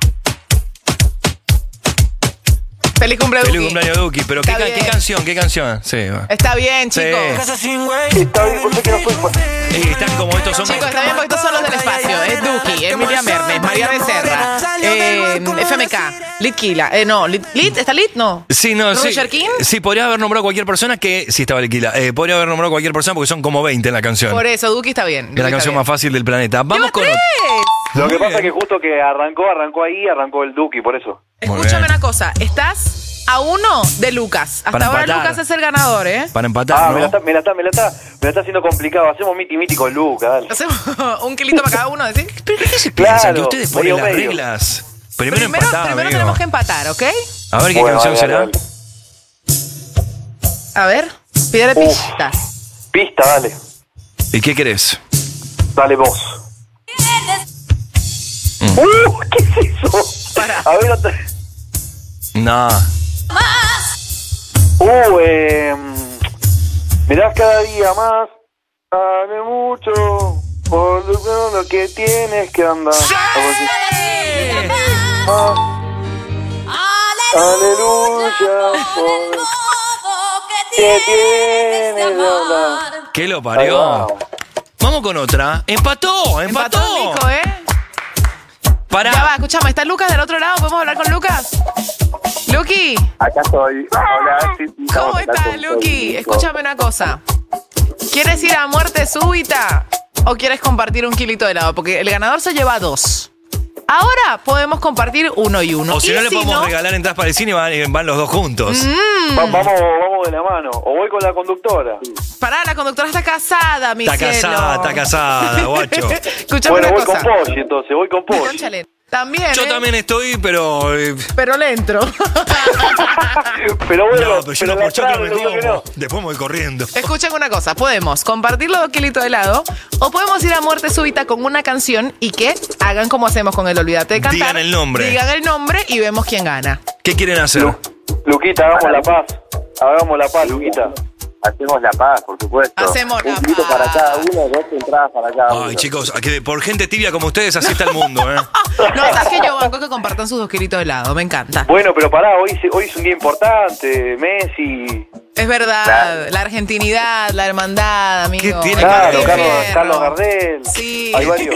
Feliz cumple, Feliz Duki. cumpleaños Duki, pero ¿qué, Está ca- bien. ¿qué canción? ¿Qué canción? Sí, va. Está bien, Sí. chicos. Está bien, vos sé que no soy... Eh, están como estos son. Chicos, está bien porque estos son los del espacio. Es Duki, Emilia Mernes, María Becerra, eh, F M K, Litquila. Eh, no, Lit, Lit, ¿está Lit? No. Sí, no, sí. ¿Roger King? Sí, podría haber nombrado cualquier persona que. Sí, estaba Liquila. Eh, podría haber nombrado cualquier persona porque son como veinte en la canción. Por eso, Duki está bien. Es Duki la está canción bien. más fácil del planeta. Vamos con ¡Lleva otra. tres! Lo que Muy pasa bien. es que justo que arrancó, arrancó ahí, arrancó el Duki, por eso. Muy Escúchame bien. una cosa. Estás a uno de Lucas. Hasta Para ahora empatar. Lucas es el ganador, ¿eh? Para empatar, Ah, ¿no? me la está, me la está, me la está, me la está haciendo complicado. Hacemos miti miti con Luca, dale. Hacemos un kilito para cada uno, ¿decís? ¿Pero qué se piensan? Claro, Que ustedes ponen medio, las medio. reglas. Primero, Primero, empatar, primero amigo. tenemos que empatar, ¿ok? A ver qué Bueno, canción dale, será. dale, A ver, pídele Uf. pistas. Pista, dale. ¿Y qué querés? Dale vos. Uh, ¿qué es eso? Para. A ver, otra. No. Uh, eh, mirás cada día más. Dale mucho. Por lo, lo que tienes que andar. Ah, aleluya. Por que tienes que andar. ¿Qué lo Ahí parió? va. Vamos con otra. Empató, empató. Empató Nico, ¿eh? Pará. Ya va, escúchame, ¿está Lucas del otro lado? ¿Podemos hablar con Lucas? Luqui, Acá estoy. Hola, sí, sí, ¿cómo vamos a hablar estás, con- Luqui? con- Escúchame una cosa. ¿Quieres ir a muerte súbita o quieres compartir un kilito de helado? Porque el ganador se lleva dos. Ahora podemos compartir uno y uno. O si Y no, le podemos no- regalar entradas para el cine y van, van los dos juntos. Mm, Va- vamos, vamos de la mano. O voy con la conductora. pará, la conductora está casada, mi Está cielo. casada, está casada, guacho. Escúchame Bueno, una voy cosa. con Polly, entonces, voy con Polly. Cónchale, también, Yo ¿eh? también estoy, pero. eh, Pero le entro. Pero bueno, no, pero yo no la por choclo atrás, me le digo que como. no. Después me voy corriendo. Escuchen una cosa, podemos compartir los dos kilitos de helado o podemos ir a muerte súbita con una canción y que hagan como hacemos con el Olvídate de Cantar. Digan el nombre. Digan el nombre y vemos quién gana. ¿Qué quieren hacer? Lu- Luquita, hagamos la paz. Hagamos la paz, Luquita. Hacemos la paz, por supuesto. Hacemos la Un grito paz. para cada uno, dos entradas para cada uno. Ay, chicos, que por gente tibia como ustedes así está el mundo, ¿eh? No, sabes que yo banco que compartan sus dos kilitos de helado, me encanta. Bueno, pero pará, hoy, se- hoy es un día importante. Messi. Es verdad, Claro. la argentinidad, la hermandad, amigo. ¿Qué tiene Claro, Martín Carlos, Fierro. Carlos Gardel. Sí. Hay varios.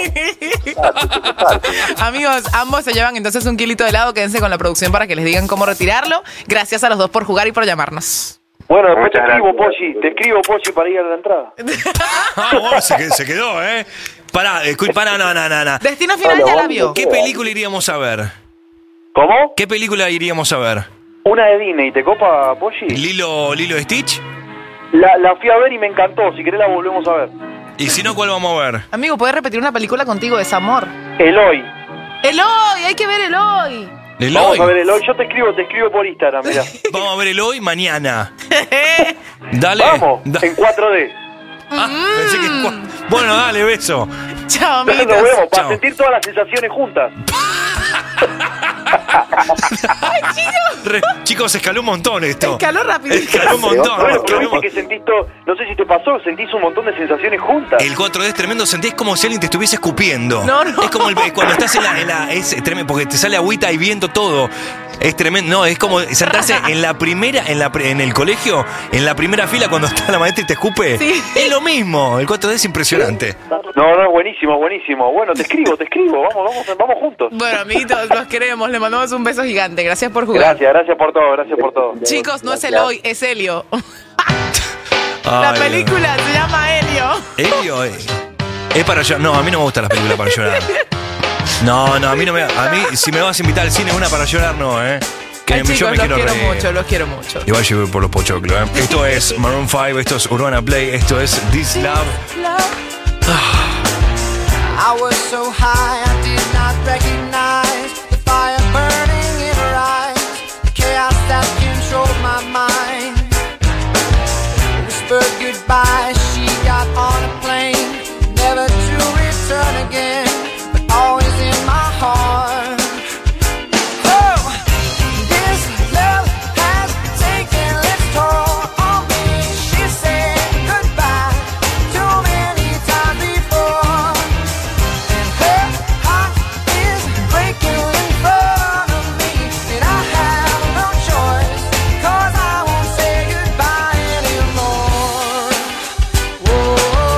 Amigos, ambos se llevan entonces un kilito de helado. Quédense con la producción para que les digan cómo retirarlo. Gracias a los dos por jugar y por llamarnos. Bueno, después te Muchas escribo, gracias. Polly. Te escribo, Polly, para ir a la entrada. Ah, bueno, se, qued- se quedó, ¿eh? Pará, escu- pará, no, no, no, no. Destino final ya la vio. ¿Qué película iríamos a ver? ¿Cómo? ¿Qué película iríamos a ver? Una de Disney. ¿Te copa, Polly? ¿Lilo, Lilo Stitch? La, la fui a ver y me encantó. Si querés la volvemos a ver. Y si no, ¿cuál vamos a ver? Amigo, ¿puedes repetir una película contigo? Es amor. Eloy. Eloy, hay que ver Eloy. ¿El Vamos hoy? a ver Eloy. Yo te escribo, te escribo por Instagram, mirá. Vamos a ver el hoy mañana. Dale. Vamos, Da- en cuatro D. Ah, pensé que... Bueno, dale, beso. Chao, Nos amiguitos. vemos, para Chao. sentir todas las sensaciones juntas. Ay, chicos. Re- chicos, escaló un montón esto. Escaló rapidito. Escaló un montón. Bueno, pero escaló un viste montón. que sentís todo, no sé si te pasó, sentís un montón de sensaciones juntas. El cuatro D es tremendo, sentís como si alguien te estuviese escupiendo. No, no. Es como el, cuando estás en la, en la- es tremendo, porque te sale agüita y viento todo. Es tremendo, no, es como sentarse en la primera, en la pri- en el colegio, en la primera fila cuando está la maestra y te escupe. Sí. Es lo mismo, el cuatro D es impresionante. No, no, buenísimo, buenísimo. Bueno, te escribo, te escribo, vamos, vamos, vamos juntos. Bueno, amiguitos, los queremos. Les mandamos un beso gigante. Gracias por jugar. Gracias, gracias por todo, gracias por todo. Chicos, no es el hoy, es Helio. La Ay, película se llama Helio. Helio, eh. Es para llorar. No, a mí no me gustan las películas para llorar. No, no, a mí no me. A mí, si me vas a invitar al cine, una para llorar, no, ¿eh? Que Ay, yo chicos, me los quiero quiero reír. mucho, los quiero mucho. Igual llevo por los pochoclos, ¿eh? Esto es Maroon five, esto es Urbana Play, esto es This Love. I was so high I did not recognize the fire burning in her eyes, the chaos that controlled my mind. Whispered goodbye, she got on a plane, never to return again, but always in my heart. Oh, this love has taken its toll on me. She said goodbye too many times before. Her heart is breaking in front of me, and I have no choice, 'cause I won't say goodbye anymore. Whoa,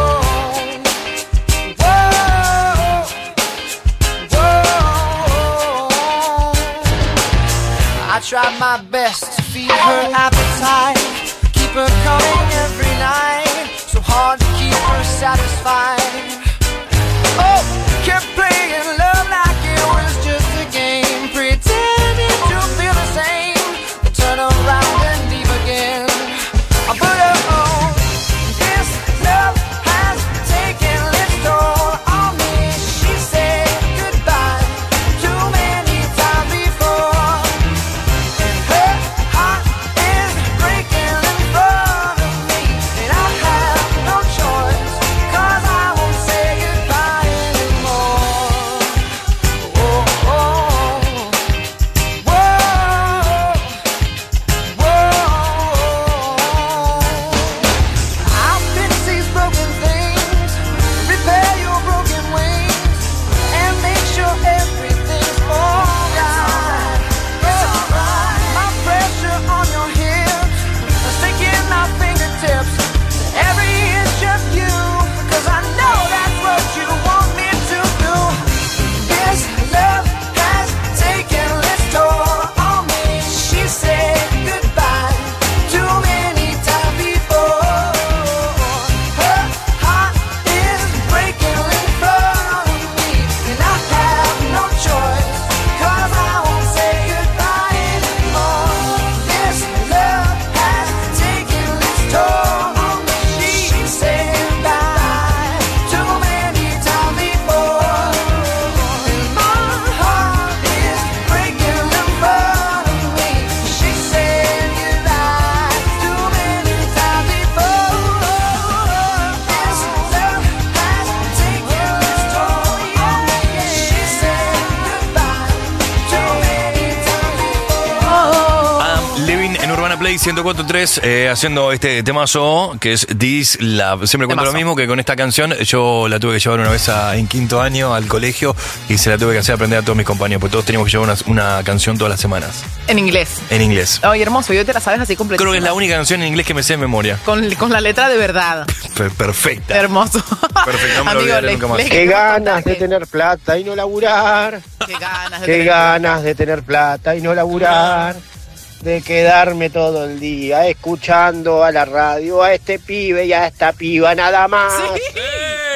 whoa, whoa. I tried my best to feed her appetite, keep her coming every night, so hard to keep her satisfied. Oh, kept playing love like it was just a game, pretending to feel the same, but turn around and leave again. But oh, this love has taken its toll on me. She said goodbye too many times before, and her heart is breaking in front of me, and I have no choice, 'cause I won't say goodbye anymore. Oh, oh, whoa, whoa. I'll fix these broken things, repair your broken wings, and make sure everything's alright. It's alright. My pressure on your hips, sticking my fingertips to every inch of you, 'cause I know that's what you want me to do. This love has taken its toll on me. She said goodbye too many times before. Her heart is breaking in front of me, and I have no choice, 'cause I won't say goodbye anymore. This love has taken its toll on me. She said goodbye too many times before, and my heart is breaking in front of me. She said goodbye too many times before. This love has taken its toll on me. She said goodbye too many times before. Adam Levine en Urbana Play ciento cuatro punto tres eh, haciendo este temazo que es This Love. Siempre cuento Temazo. lo mismo, que con esta canción yo la tuve que llevar una vez a- en quinto año al colegio y se la tuve que hacer aprender a todos mis compañeros, porque todos teníamos que llevar una, una canción todas las semanas En inglés. en inglés. Ay, hermoso, yo te la sabes así completa. Creo que es la única canción en inglés que me sé de memoria. Con, con la letra de verdad. Per- perfecta. Hermoso. Perfecto, no me lo Amigo, olvidaré le- nunca más. le- Qué ganas de tener plata y no laburar. Qué ganas de Qué tener- ganas de tener plata y no laburar. De quedarme todo el día escuchando a la radio, a este pibe y a esta piba nada más.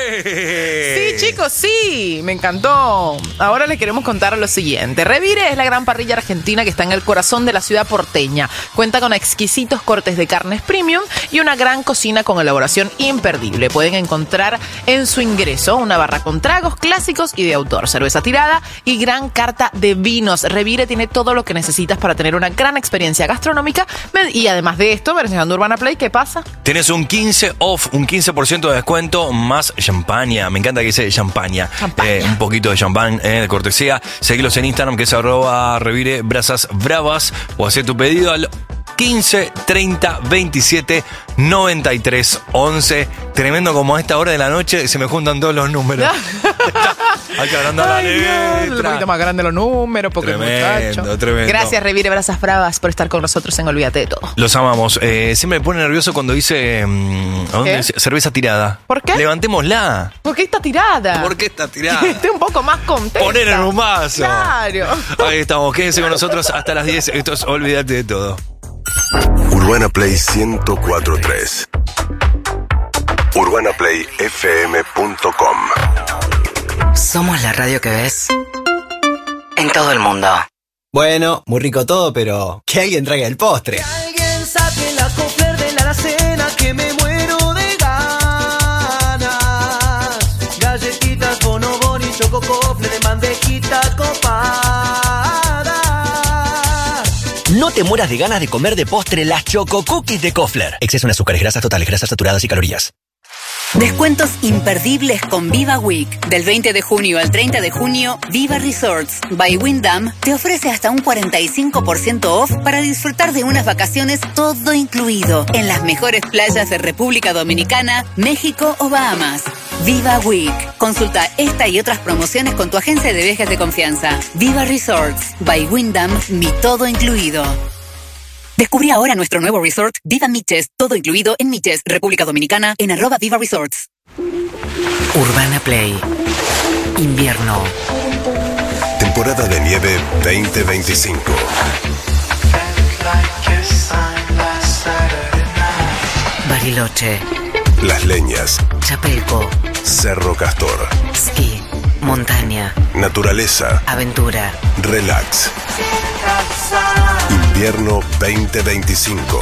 ¡Eh! Sí, chicos, sí, me encantó. Ahora les queremos contar lo siguiente. Revire es la gran parrilla argentina que está en el corazón de la ciudad porteña. Cuenta con exquisitos cortes de carnes premium y una gran cocina con elaboración imperdible. Pueden encontrar en su ingreso una barra con tragos clásicos y de autor, cerveza tirada y gran carta de vinos. Revire tiene todo lo que necesitas para tener una gran experiencia gastronómica y además de esto, mencionando Urbana Play, ¿qué pasa? Tienes un quince off, un quince por ciento de descuento más champaña. Me encanta que dice champaña. Eh, un poquito de champán eh, de cortesía. Seguilos en Instagram que es arroba revire brasas bravas o hacer tu pedido al quince treinta veintisiete noventa y tres once. Tremendo como a esta hora de la noche se me juntan todos los números. Hay que agrandar la letra. Un poquito más grande los números, porque Tremendo, muchacho. tremendo. Gracias, Revire Brasas Bravas, por estar con nosotros en Olvídate de Todo. Los amamos. Eh, siempre me pone nervioso cuando dice, mm, ¿a dónde ¿Qué? dice? Cerveza tirada. ¿Por qué? Levantémosla. ¿Por qué está tirada? ¿Por qué está tirada? Estoy un poco más contenta. Poner en un vaso. Claro. Ahí estamos. Quédense con nosotros hasta las diez. Esto es Olvídate de Todo. Urbana Play ciento cuatro punto tres. urbana play f m punto com. Somos la radio que ves en todo el mundo. Bueno, muy rico todo, pero que alguien traiga el postre. Alguien saque la cofler de la alacena que me muero de ganas. Galletitas, bonobón y choco cofre de bandejita copada. No te mueras de ganas de comer de postre las Choco Cookies de Kofler. Exceso en azúcares, grasas totales, grasas saturadas y calorías. Descuentos imperdibles con Viva Week. Del veinte de junio al treinta de junio, Viva Resorts by Wyndham te ofrece hasta un cuarenta y cinco por ciento off para disfrutar de unas vacaciones todo incluido en las mejores playas de República Dominicana, México o Bahamas. Viva Week. Consulta esta y otras promociones con tu agencia de viajes de confianza. Viva Resorts by Wyndham, mi todo incluido. Descubrí ahora nuestro nuevo resort, Viva Miches, todo incluido en Miches, República Dominicana, en arroba Viva Resorts. Urbana Play. Invierno. Temporada de nieve veinte veinticinco. Bariloche. Las Leñas. Chapelco. Cerro Castor. Ski. Montaña. Naturaleza. Aventura. Relax. Invierno veinte veinticinco.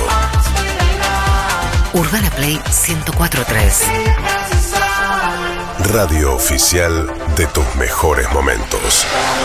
Urbana Play ciento cuatro punto tres. Radio oficial de tus mejores momentos.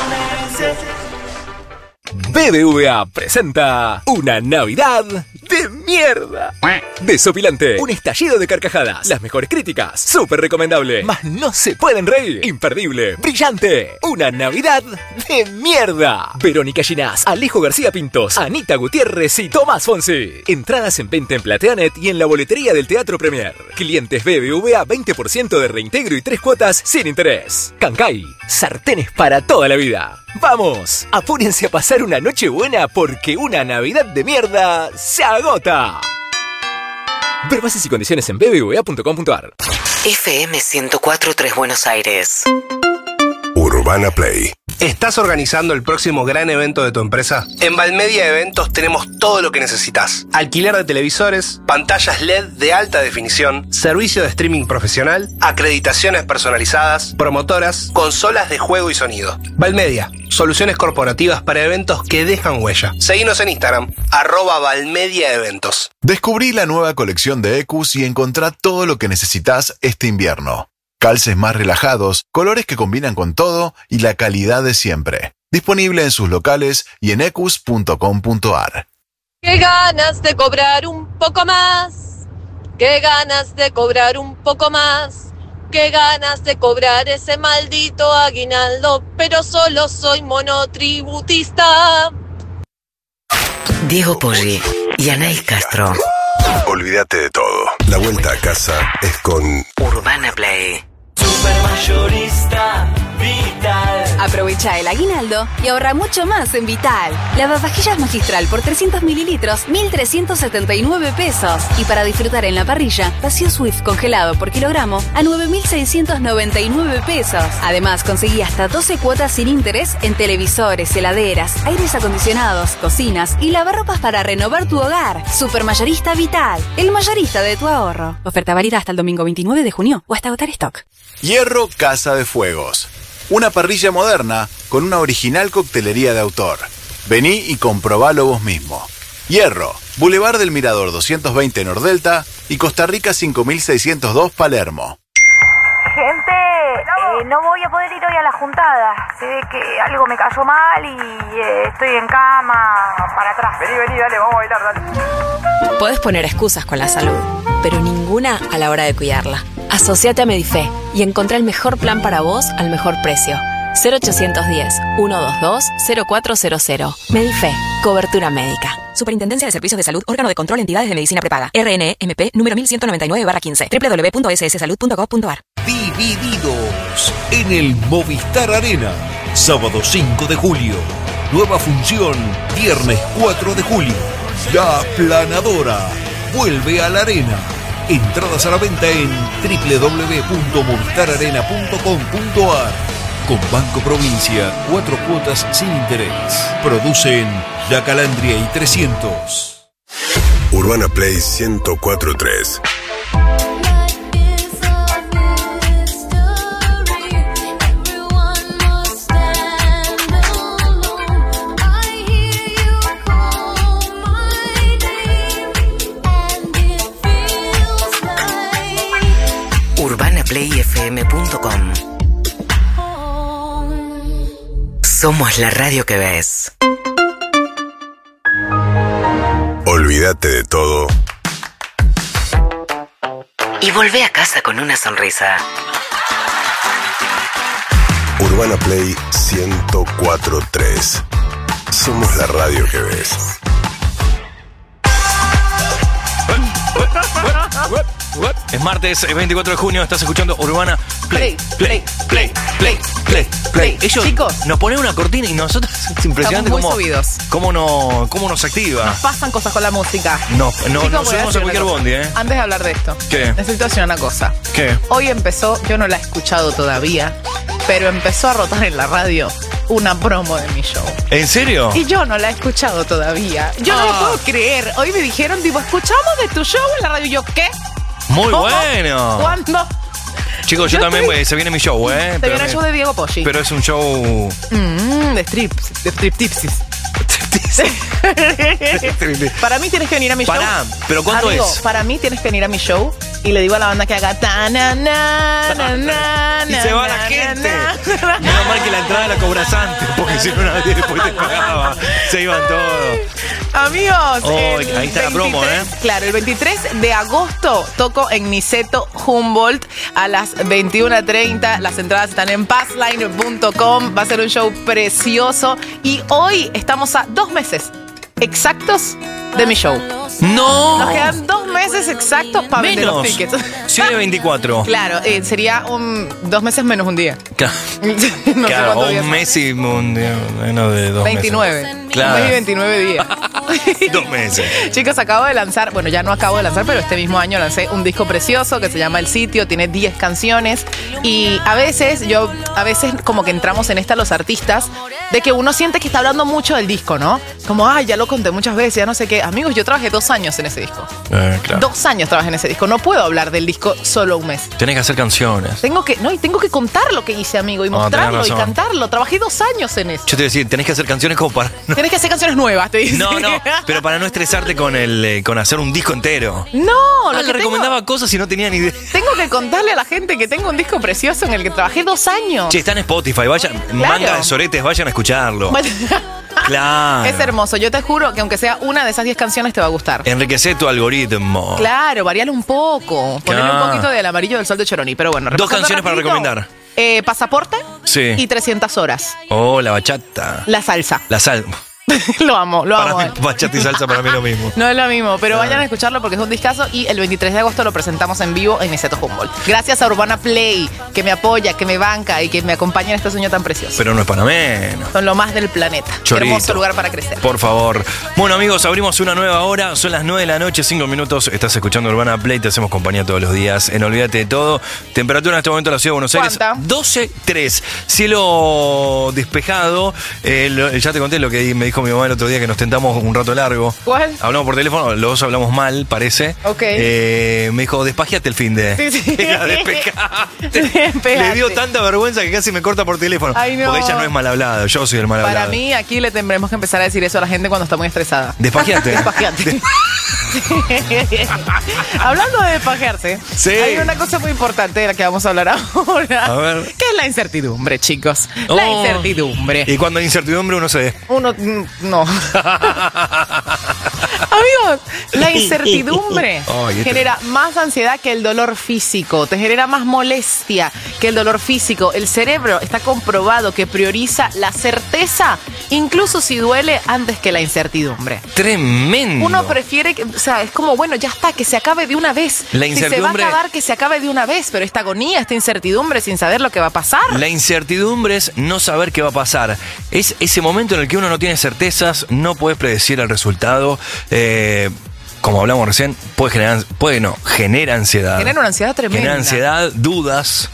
B B V A presenta una Navidad de mierda. Desopilante, un estallido de carcajadas, las mejores críticas, súper recomendable, mas no se pueden reír, imperdible, brillante, una Navidad de mierda. Verónica Ginás, Alejo García Pintos, Anita Gutiérrez y Tomás Fonsi. Entradas en venta en Plateanet y en la boletería del Teatro Premier. Clientes B B V A veinte por ciento de reintegro y tres cuotas sin interés. Cancay, sartenes para toda la vida. Vamos, apúrense a pasar una noche buena porque una Navidad de mierda se agota. Ver bases y condiciones en b b v a punto com punto a r. F M ciento cuatro punto tres Buenos Aires. Urbana Play. ¿Estás organizando el próximo gran evento de tu empresa? En Valmedia Eventos tenemos todo lo que necesitas. Alquiler de televisores, pantallas L E D de alta definición, servicio de streaming profesional, acreditaciones personalizadas, promotoras, consolas de juego y sonido. Valmedia, soluciones corporativas para eventos que dejan huella. Seguinos en Instagram, arroba Valmedia Eventos. Descubrí la nueva colección de Ecus y encontrá todo lo que necesitas este invierno. Calces más relajados, colores que combinan con todo y la calidad de siempre. Disponible en sus locales y en ecus punto com punto a r. Qué ganas de cobrar un poco más. Qué ganas de cobrar un poco más. Qué ganas de cobrar ese maldito aguinaldo. Pero solo soy monotributista. Diego Poggi y Anaís Castro. Olvídate de todo. La vuelta a casa es con Urbana Play. Supermayorista Vital. Aprovecha el aguinaldo y ahorra mucho más en Vital. Lavavajillas Magistral por trescientos mililitros, mil trescientos setenta y nueve pesos. Y para disfrutar en la parrilla, vacío Swift congelado por kilogramo a nueve mil seiscientos noventa y nueve pesos. Además, conseguí hasta doce cuotas sin interés en televisores, heladeras, aires acondicionados, cocinas y lavarropas para renovar tu hogar. Supermayorista Vital, el mayorista de tu ahorro. Oferta válida hasta el domingo veintinueve de junio o hasta agotar stock. Hierro Casa de Fuegos. Una parrilla moderna con una original coctelería de autor. Vení y comprobalo vos mismo. Hierro, Boulevard del Mirador doscientos veinte Nordelta y Costa Rica cinco mil seiscientos dos Palermo. Gente, eh, no voy a poder ir hoy a la juntada. Se ve que algo me cayó mal y eh, estoy en cama para atrás. Vení, vení, dale, vamos a bailar, dale. Podés poner excusas con la salud, pero ninguna a la hora de cuidarla. Asociate a Medife y encontrá el mejor plan para vos al mejor precio. cero ochocientos diez, ciento veintidós, cero cuatro cero cero. Medife, cobertura médica. Superintendencia de Servicios de Salud, órgano de control de entidades de medicina prepaga. R N E M P número mil ciento noventa y nueve barra quince. doble u doble u doble u punto s s salud punto gov punto a r. Divididos en el Movistar Arena. Sábado cinco de julio. Nueva función, viernes cuatro de julio. La Aplanadora vuelve a la arena. Entradas a la venta en doble u doble u doble u punto movistar arena punto com punto a r. Con Banco Provincia, cuatro cuotas sin interés. Producen La Calandria y trescientos. Urbana Play ciento cuatro punto tres. urbana play f m punto com. Somos la radio que ves. Olvídate de todo Y volvé a casa con una sonrisa. Urbana Play ciento cuatro punto tres. Somos la radio que ves. Es martes, es veinticuatro de junio, estás escuchando Urbana Play, Play, Play, Play, Play, Play. Ellos Chicos, nos ponen una cortina y nosotros es impresionante estamos muy cómo, subidos. cómo, no, cómo nos activa. Nos pasan cosas con la música. No, no, Chicos, nos voy a subimos a decir cualquier una cosa. bondi, ¿eh? Antes de hablar de esto, ¿Qué? necesito decir una cosa. ¿Qué? Hoy empezó, yo no la he escuchado todavía, pero empezó a rotar en la radio una promo de mi show. ¿En serio? Y yo no la he escuchado todavía. Yo no lo Ah. puedo creer. Hoy me dijeron, tipo, escuchamos de tu show en la radio. Y yo, ¿qué? Muy ¿Cómo? bueno. ¿Cuándo? Chicos, yo, Yo también, estoy- pues, se viene mi show, ¿eh? Se Pero viene el me- show de Diego Poggi. Pero es un show... Mm, de strips, de striptipsis. Para mí tienes que venir a mi Pará, show. ¿pero cuándo Amigo, es? Para mí tienes que venir a mi show y le digo a la banda que haga ta na na na na Y se va la na, gente. na, na. Menos mal que la entrada la cobras antes, porque si no nadie después te pagaba. Se iban todos. Amigos, Oh, el ahí está la promo, ¿eh? Claro, el veintitrés de agosto toco en Niceto Humboldt a las veintiuna treinta. Las entradas están en passline punto com. Va a ser un show precioso. Y hoy estamos a dos meses exactos de mi show. ¡No! Nos quedan dos meses exactos para vender los Menos. tickets. Si hoy es veinticuatro. Claro, eh, sería un dos meses menos un día. Claro, no sé claro, cuántos o días. un mes y un día, menos de dos veintinueve. meses. Un Claro. mes y veintinueve días. Dos meses. Chicos, acabo de lanzar, bueno, ya no acabo de lanzar, pero este mismo año lancé un disco precioso que se llama El Sitio, tiene diez canciones y a veces, yo, a veces como que entramos en esta los artistas, de que uno siente que está hablando mucho del disco, ¿no? Como, ay, ya lo conté muchas veces, ya no sé qué. Amigos, yo trabajé dos años en ese disco. Eh, claro. Dos años trabajé en ese disco. No puedo hablar del disco solo un mes. Tenés que hacer canciones. Tengo que, no, y tengo que contar lo que hice, amigo, y Ah, tenés mostrarlo y razón. cantarlo. Trabajé dos años en eso. Yo te voy a decir, tenés que hacer canciones como para... Tienes que hacer canciones nuevas, te dice. No, no, pero para no estresarte con el eh, con hacer un disco entero. No, Ah, lo le que recomendaba cosas y no tenía ni idea. Tengo, tengo que contarle a la gente que tengo un disco precioso en el que trabajé dos años. Che, está en Spotify, vayan, manga de soretes, vayan a escucharlo. Claro. Es hermoso. Yo te juro que aunque sea una de esas diez canciones te va a gustar. Enriquecé tu algoritmo. Claro, variale un poco. Ponerle Claro. un poquito del amarillo del sol de Choroní. Pero bueno, Dos repasando canciones para rapidito. recomendar. Eh, Pasaporte Sí. y trescientas horas. Oh, la bachata. La salsa. La sal. Lo amo, lo amo. Para mí, bachata y salsa para mí es lo mismo. No es lo mismo, pero Ah. vayan a escucharlo porque es un discazo y el veintitrés de agosto lo presentamos en vivo en Niceto Humboldt. Gracias a Urbana Play, que me apoya, que me banca y que me acompaña en este sueño tan precioso. Pero no es para menos. Son lo más del planeta. Qué Chorito. hermoso lugar para crecer. Por favor. Bueno, amigos, abrimos una nueva hora. Son las nueve de la noche, cinco minutos. Estás escuchando Urbana Play. Te hacemos compañía todos los días. En Olvídate de Todo. Temperatura en este momento en la ciudad de Buenos Aires. ¿Cuánta? doce tres. Cielo despejado. Eh, lo- ya te conté lo que me dijo mi mamá el otro día, que nos tentamos un rato largo. ¿Cuál? Hablamos por teléfono. Los dos hablamos mal, parece. Ok. Eh, me dijo, despajeate el fin de. Sí, sí. La despejaste. Despejate. Le dio tanta vergüenza que casi me corta por teléfono. Ay, no. Porque ella no es mal hablada. Yo soy el mal hablado. Para mí, aquí le tendremos que empezar a decir eso a la gente cuando está muy estresada. Despajeate. Despajeate. Hablando de despajearse, Sí. hay una cosa muy importante de la que vamos a hablar ahora. A ver. ¿Qué es la incertidumbre, chicos? La Oh. incertidumbre. Y cuando hay incertidumbre uno se... Uno, mm, no. Amigos, la incertidumbre Ay, este- genera más ansiedad que el dolor físico, te genera más molestia que el dolor físico. El cerebro está comprobado que prioriza la certeza, incluso si duele, antes que la incertidumbre. Tremendo. Uno prefiere, que, o sea, es como, bueno, ya está, que se acabe de una vez. La Si se va a incertidumbre- acabar, que se acabe de una vez, pero esta agonía, esta incertidumbre sin saber lo que va a pasar. La incertidumbre es no saber qué va a pasar. Es ese momento en el que uno no tiene certezas, no puedes predecir el resultado. Eh, como hablamos recién, puede generar, puede no, genera ansiedad. Genera una ansiedad tremenda. Genera ansiedad, dudas,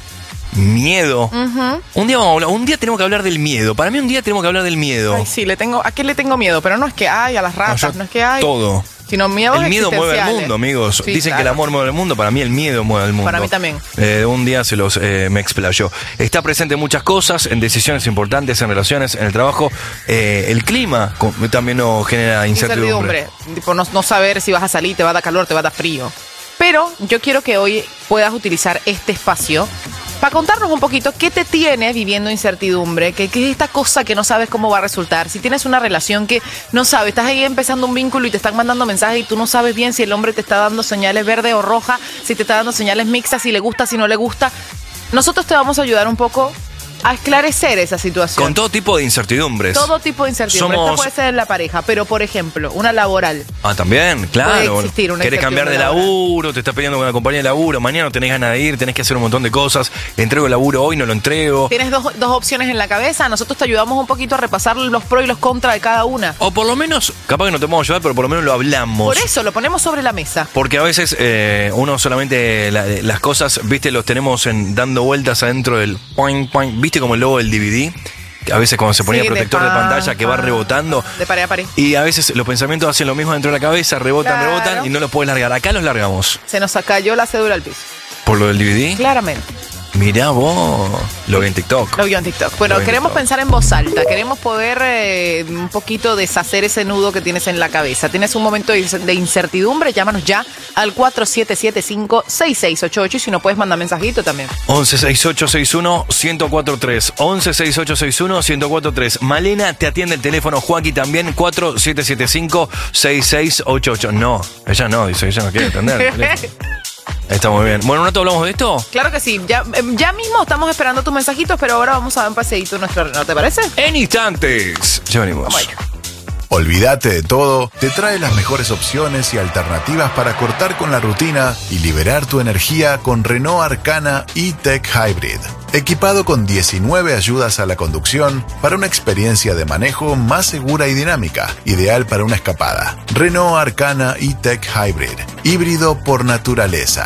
miedo. Ujú. Un día vamos a hablar, un día tenemos que hablar del miedo. Para mí un día tenemos que hablar del miedo. Ay, sí, le tengo, ¿a qué le tengo miedo? Pero no es que hay a las ratas, yo no es que hay. Todo. Sino miedos El miedo mueve al existenciales. mundo, amigos. Sí, Dicen que el claro. amor mueve el mundo. Para mí el miedo mueve al mundo. Para mí también. Eh, un día se los eh, me explayó. Está presente en muchas cosas, en decisiones importantes, en relaciones, en el trabajo. Eh, el clima co- también nos genera incertidumbre. Incertidumbre. Tipo, no, no saber si vas a salir, te va a dar calor, te va a dar frío. Pero yo quiero que hoy puedas utilizar este espacio para contarnos un poquito qué te tiene viviendo incertidumbre, qué qué es esta cosa que no sabes cómo va a resultar. Si tienes una relación que no sabes, estás ahí empezando un vínculo y te están mandando mensajes y tú no sabes bien si el hombre te está dando señales verde o roja, si te está dando señales mixtas, si le gusta, si no le gusta. Nosotros te vamos a ayudar un poco a esclarecer esa situación. Con todo tipo de incertidumbres. Todo tipo de incertidumbre. Somos- Esto puede ser en la pareja, pero por ejemplo, una laboral. Ah, también, claro. Puede existir una Querés cambiar de incertidumbre laburo, te estás peleando con la compañía de laburo, mañana no tenés ganas de ir, tenés que hacer un montón de cosas. Entrego el laburo hoy, no lo entrego. Tienes dos, dos opciones en la cabeza. Nosotros te ayudamos un poquito a repasar los pros y los contras de cada una. O por lo menos, capaz que no te podemos ayudar, pero por lo menos lo hablamos. Por eso lo ponemos sobre la mesa. Porque a veces eh, uno solamente la- las cosas, viste, los tenemos en, dando vueltas adentro del point, point, viste como el logo del D V D. Que a veces cuando se ponía Sí, de protector de, pan, pantalla que va pan. rebotando. De pared a pared. Y a veces los pensamientos hacen lo mismo dentro de la cabeza, rebotan, Claro. rebotan y no los puedes largar. Acá los largamos. Se nos cayó la cédula al piso. Por lo del D V D. Claramente. Mirá vos. Lo vi en TikTok. Lo vio en TikTok. Bueno, Lo vi en queremos TikTok. pensar en voz alta. Queremos poder eh, un poquito deshacer ese nudo que tienes en la cabeza. ¿Tienes un momento de de incertidumbre? Llámanos ya al cuatro siete siete cinco seis seis ocho ocho y si no puedes mandar mensajito también. once sesenta y ocho sesenta y uno ciento cuatro tres. once sesenta y ocho sesenta y uno ciento cuatro tres. Malena te atiende el teléfono. Joaquín también. cuatro siete siete cinco seis seis ocho ocho. No, ella no, dice, ella no quiere atender el teléfono. Está muy bien. Bueno, ¿un rato hablamos de esto? Claro que sí. Ya, eh, ya mismo estamos esperando tus mensajitos, pero ahora vamos a dar un paseíto en nuestro reloj, ¿te parece? En instantes. Ya venimos. Vamos allá. Olvídate de todo, te trae las mejores opciones y alternativas para cortar con la rutina y liberar tu energía con Renault Arcana E-Tech Hybrid. Equipado con diecinueve ayudas a la conducción para una experiencia de manejo más segura y dinámica, ideal para una escapada. Renault Arcana E-Tech Hybrid, híbrido por naturaleza.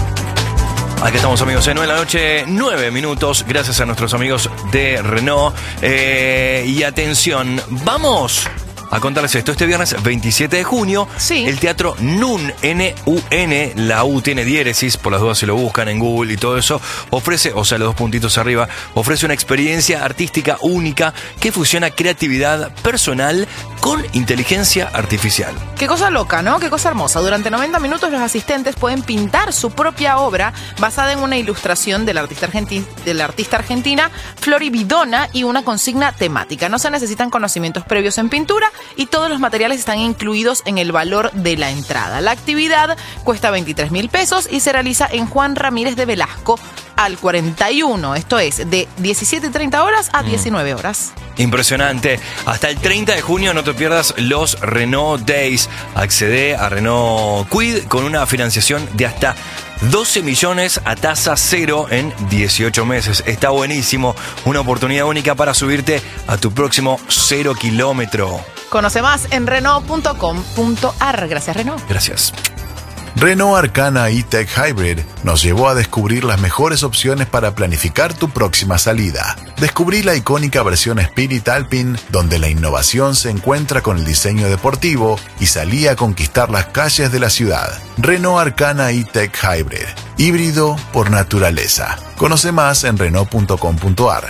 Aquí estamos, amigos, en nueve de la noche, nueve minutos, gracias a nuestros amigos de Renault. Eh, y atención, vamos a contarles esto. Este viernes veintisiete de junio, el Teatro Nun, N U N, la U tiene diéresis, por las dudas si lo buscan en Google y todo eso, ofrece, o sea, los dos puntitos arriba, ofrece una experiencia artística única que fusiona creatividad personal con inteligencia artificial. Qué cosa loca, ¿no? Qué cosa hermosa. Durante noventa minutos los asistentes pueden pintar su propia obra basada en una ilustración del artista, argenti- de la artista argentina Flori Bidona y una consigna temática. No se necesitan conocimientos previos en pintura y todos los materiales están incluidos en el valor de la entrada. La actividad cuesta veintitrés mil pesos y se realiza en Juan Ramírez de Velasco, al cuarenta y uno. Esto es de diecisiete y treinta horas a diecinueve horas. Impresionante. Hasta el treinta de junio no te pierdas los Renault Days. Accede a Renault Kwid con una financiación de hasta doce millones a tasa cero en dieciocho meses. Está buenísimo. Una oportunidad única para subirte a tu próximo cero kilómetro. Conoce más en Renault punto com punto ar. Gracias, Renault. Gracias. Renault Arcana E-Tech Hybrid nos llevó a descubrir las mejores opciones para planificar tu próxima salida. Descubrí la icónica versión Spirit Alpine, donde la innovación se encuentra con el diseño deportivo y salí a conquistar las calles de la ciudad. Renault Arcana E-Tech Hybrid, híbrido por naturaleza. Conoce más en Renault punto com punto ar.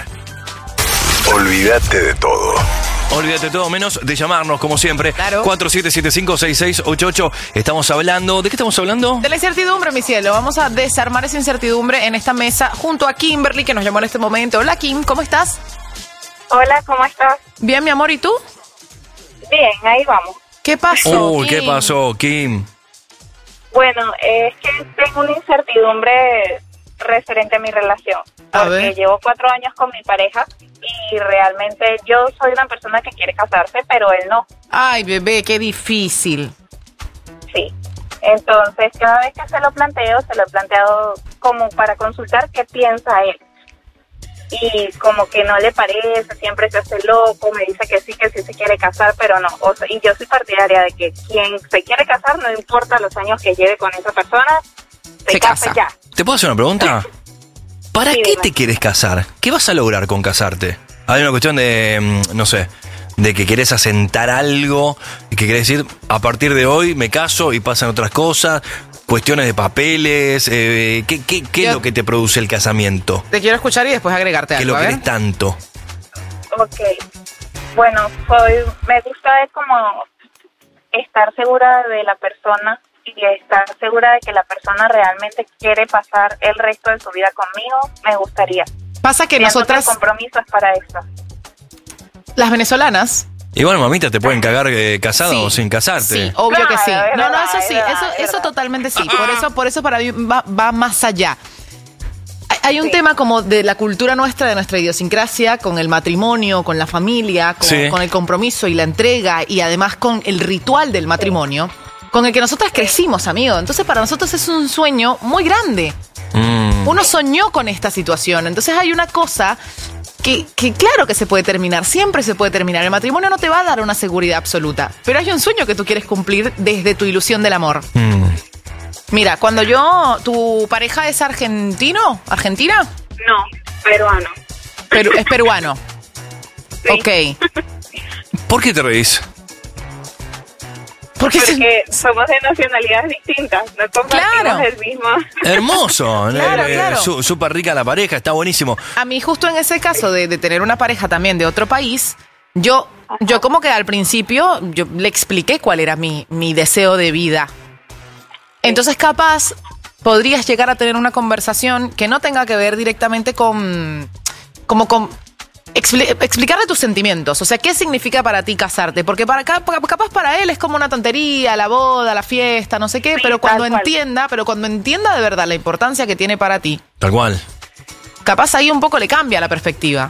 Olvídate de todo. Olvídate todo menos de llamarnos, como siempre. Claro. cuatro siete siete cinco seis seis ocho ocho. Estamos hablando... ¿De qué estamos hablando? De la incertidumbre, mi cielo. Vamos a desarmar esa incertidumbre en esta mesa junto a Kimberly, que nos llamó en este momento. Hola, Kim, ¿cómo estás? Hola, ¿cómo estás? Bien, mi amor, ¿y tú? Bien, ahí vamos. ¿Qué pasó, Uy, Kim? ¿qué pasó, Kim? Bueno, es que tengo una incertidumbre referente a mi relación. A porque ver. llevo cuatro años con mi pareja y realmente yo soy una persona que quiere casarse, pero él no. Ay, bebé, qué difícil. Sí. Entonces, cada vez que se lo planteo, se lo he planteado como para consultar qué piensa él. Y como que no le parece, siempre se hace loco, me dice que sí, que sí se quiere casar, pero no. O sea, y yo soy partidaria de que quien se quiere casar, no importa los años que lleve con esa persona, se, Se case casa. ya. ¿Te puedo hacer una pregunta? ¿Para Sí, qué dime. te quieres casar? ¿Qué vas a lograr con casarte? Hay una cuestión de, mm, no sé, de que querés asentar algo, y que querés decir, a partir de hoy me caso y pasan otras cosas, cuestiones de papeles, eh, ¿qué, qué, qué es Yo- lo que te produce el casamiento? Te quiero escuchar y después agregarte ¿Qué algo, lo a ver. querés tanto? Ok. Bueno, soy, me gusta es como estar segura de la persona y estar segura de que la persona realmente quiere pasar el resto de su vida conmigo, me gustaría. Pasa que Siento nosotras, el compromiso es para eso. las venezolanas... Igual, mamita, te pueden cagar eh, casado Sí, o sin casarte. Sí, obvio que sí. Claro, es No, no, verdad, eso es sí, verdad, eso, es eso verdad. totalmente sí. Por eso, por eso para mí va, va más allá. Hay- Hay un Sí. tema como de la cultura nuestra, de nuestra idiosincrasia, con el matrimonio, con la familia, con, Sí. con el compromiso y la entrega, y además con el ritual del matrimonio, con el que nosotras crecimos, amigo. Entonces para nosotros es un sueño muy grande. Mm. Uno soñó con esta situación. Entonces hay una cosa que, que claro que se puede terminar, siempre se puede terminar. El matrimonio no te va a dar una seguridad absoluta, pero hay un sueño que tú quieres cumplir desde tu ilusión del amor. Mm. Mira, cuando yo, ¿tu pareja es argentino? ¿Argentina? No, peruano. Peru- es peruano. Sí. Ok. ¿Por qué te reís? Porque se- Porque somos de nacionalidades distintas, no compartimos Claro. el mismo. Hermoso. Claro, Eh, claro. su- Súper rica la pareja, está buenísimo. a mí justo en ese caso de, de tener una pareja también de otro país, yo, yo como que al principio yo le expliqué cuál era mi, mi deseo de vida. Entonces capaz podrías llegar a tener una conversación que no tenga que ver directamente con, como con expli- explicarle tus sentimientos. O sea, ¿qué significa para ti casarte? Porque para acá, capaz para él es como una tontería, la boda, la fiesta, no sé qué, Sí, pero cuando tal cual. entienda, pero cuando entienda de verdad la importancia que tiene para ti, Tal cual. capaz ahí un poco le cambia la perspectiva.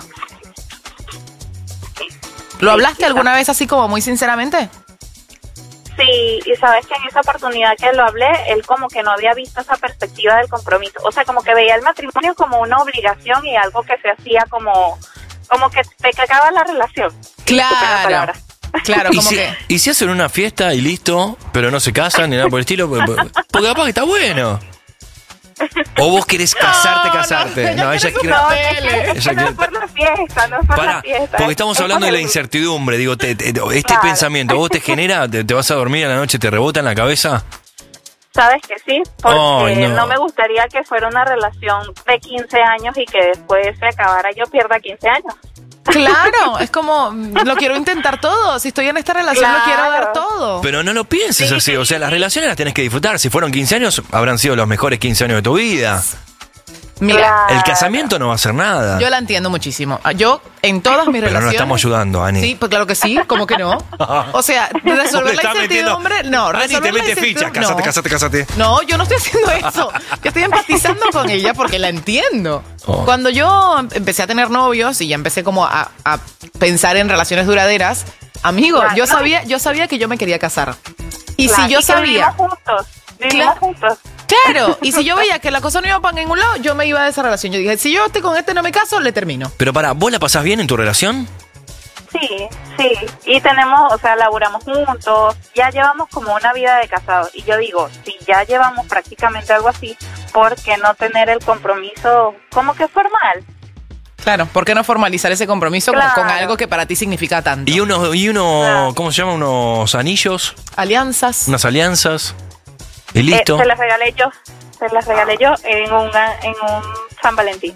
¿Lo hablaste alguna vez así como muy sinceramente? Sí, y sabes que en esa oportunidad que lo hablé, él como que no había visto esa perspectiva del compromiso. O sea, como que veía el matrimonio como una obligación y algo que se hacía como, como que te cagaba la relación. Disculpe la Claro. palabra. Claro, ¿Y como si, que... y si hacen una fiesta y listo, pero no se casan ni nada por el estilo? Porque porque capaz que está bueno. ¿O vos querés casarte, casarte? no, ella quiere No, Papeles. es que- es que Ella no es quiere- por la fiesta, no es por Pará, la fiesta. porque estamos es hablando por de la el- incertidumbre. Digo, te- te- este Claro. pensamiento, ¿vos te genera? Te, te vas a dormir a la noche, te rebota en la cabeza? Sabes que sí, porque Ay, no. no. me gustaría que fuera una relación de quince años y que después se acabara yo pierda quince años. Claro, es como, lo quiero intentar todo. Si estoy en esta relación, lo quiero dar todo. Pero no lo pienses así. O sea, las relaciones las tenés que disfrutar. Si fueron quince años, habrán sido los mejores quince años de tu vida. Mira, El casamiento no va a hacer nada. yo la entiendo muchísimo. Yo, en todas mis Pero no relaciones... estamos ayudando, Ani. Sí, pues claro que sí, ¿cómo que no? O sea, resolver la Está metiendo- incertidumbre... No, Ani, resolver te la mete ficha. incertidumbre... Cásate, no. cásate, cásate. No, yo no estoy haciendo eso. Yo estoy empatizando con ella porque la entiendo. Oh. Cuando yo empecé a tener novios y ya empecé como a, a pensar en relaciones duraderas, amigo, Claro. yo sabía, yo sabía que yo me quería casar. Y Claro, si yo que sabía... vivimos juntos, vivimos Cla- juntos. Claro, y si yo veía que la cosa no iba para ningún lado, yo me iba de esa relación. Yo dije, si yo estoy con este no me caso, le termino. Pero para, ¿vos la pasás bien en tu relación? Sí, sí, y tenemos, o sea, laburamos juntos, ya llevamos como una vida de casados, y yo digo, si ya llevamos prácticamente algo así, ¿por qué no tener el compromiso como que formal? Claro, ¿por qué no formalizar ese compromiso con- Claro. con, algo que para ti significa tanto? Y uno, y uno ¿cómo se llama? Unos anillos, Alianzas. unas alianzas. Y listo. Eh, se las regalé yo, se las regalé yo en un, en un San Valentín.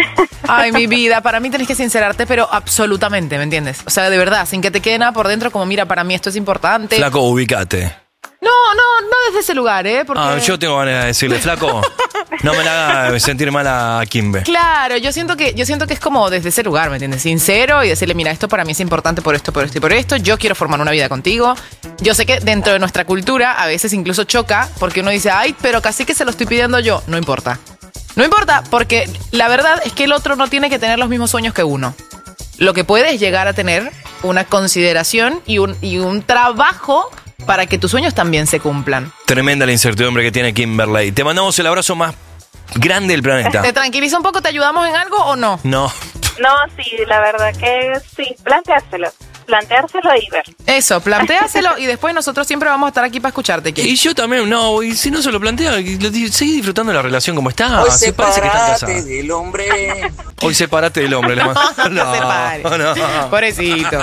Ay, mi vida, para mí tenés que sincerarte, pero absolutamente, ¿me entiendes? O sea, de verdad, sin que te quede nada por dentro, como mira, para mí esto es importante. Flaco, ubicate. No, no, no desde ese lugar, ¿eh? Porque... Ah, yo tengo ganas de decirle, flaco, no me la haga sentir mal a Kimbe. Claro, yo siento que yo siento que es como desde ese lugar, ¿me entiendes? Sincero y decirle, mira, esto para mí es importante por esto, por esto y por esto. Yo quiero formar una vida contigo. Yo sé que dentro de nuestra cultura a veces incluso choca porque uno dice, ay, pero casi que se lo estoy pidiendo yo. No importa. No importa, porque la verdad es que el otro no tiene que tener los mismos sueños que uno. Lo que puede es llegar a tener una consideración y un, y un trabajo para que tus sueños también se cumplan. Tremenda la incertidumbre que tiene Kimberly. Te mandamos el abrazo más grande del planeta. ¿Te tranquiliza un poco? ¿Te ayudamos en algo o no? No. No, sí, la verdad que sí, planteárselo, planteárselo y ver. Eso, plantéaselo y después nosotros siempre vamos a estar aquí para escucharte. Kim. Y yo también, no, y si no se lo plantea, y lo di- seguí disfrutando de la relación como está. Hoy Se parece que están separate casados. del hombre. Hoy separate del hombre. le mando- No, no se pare. no. Pobrecito.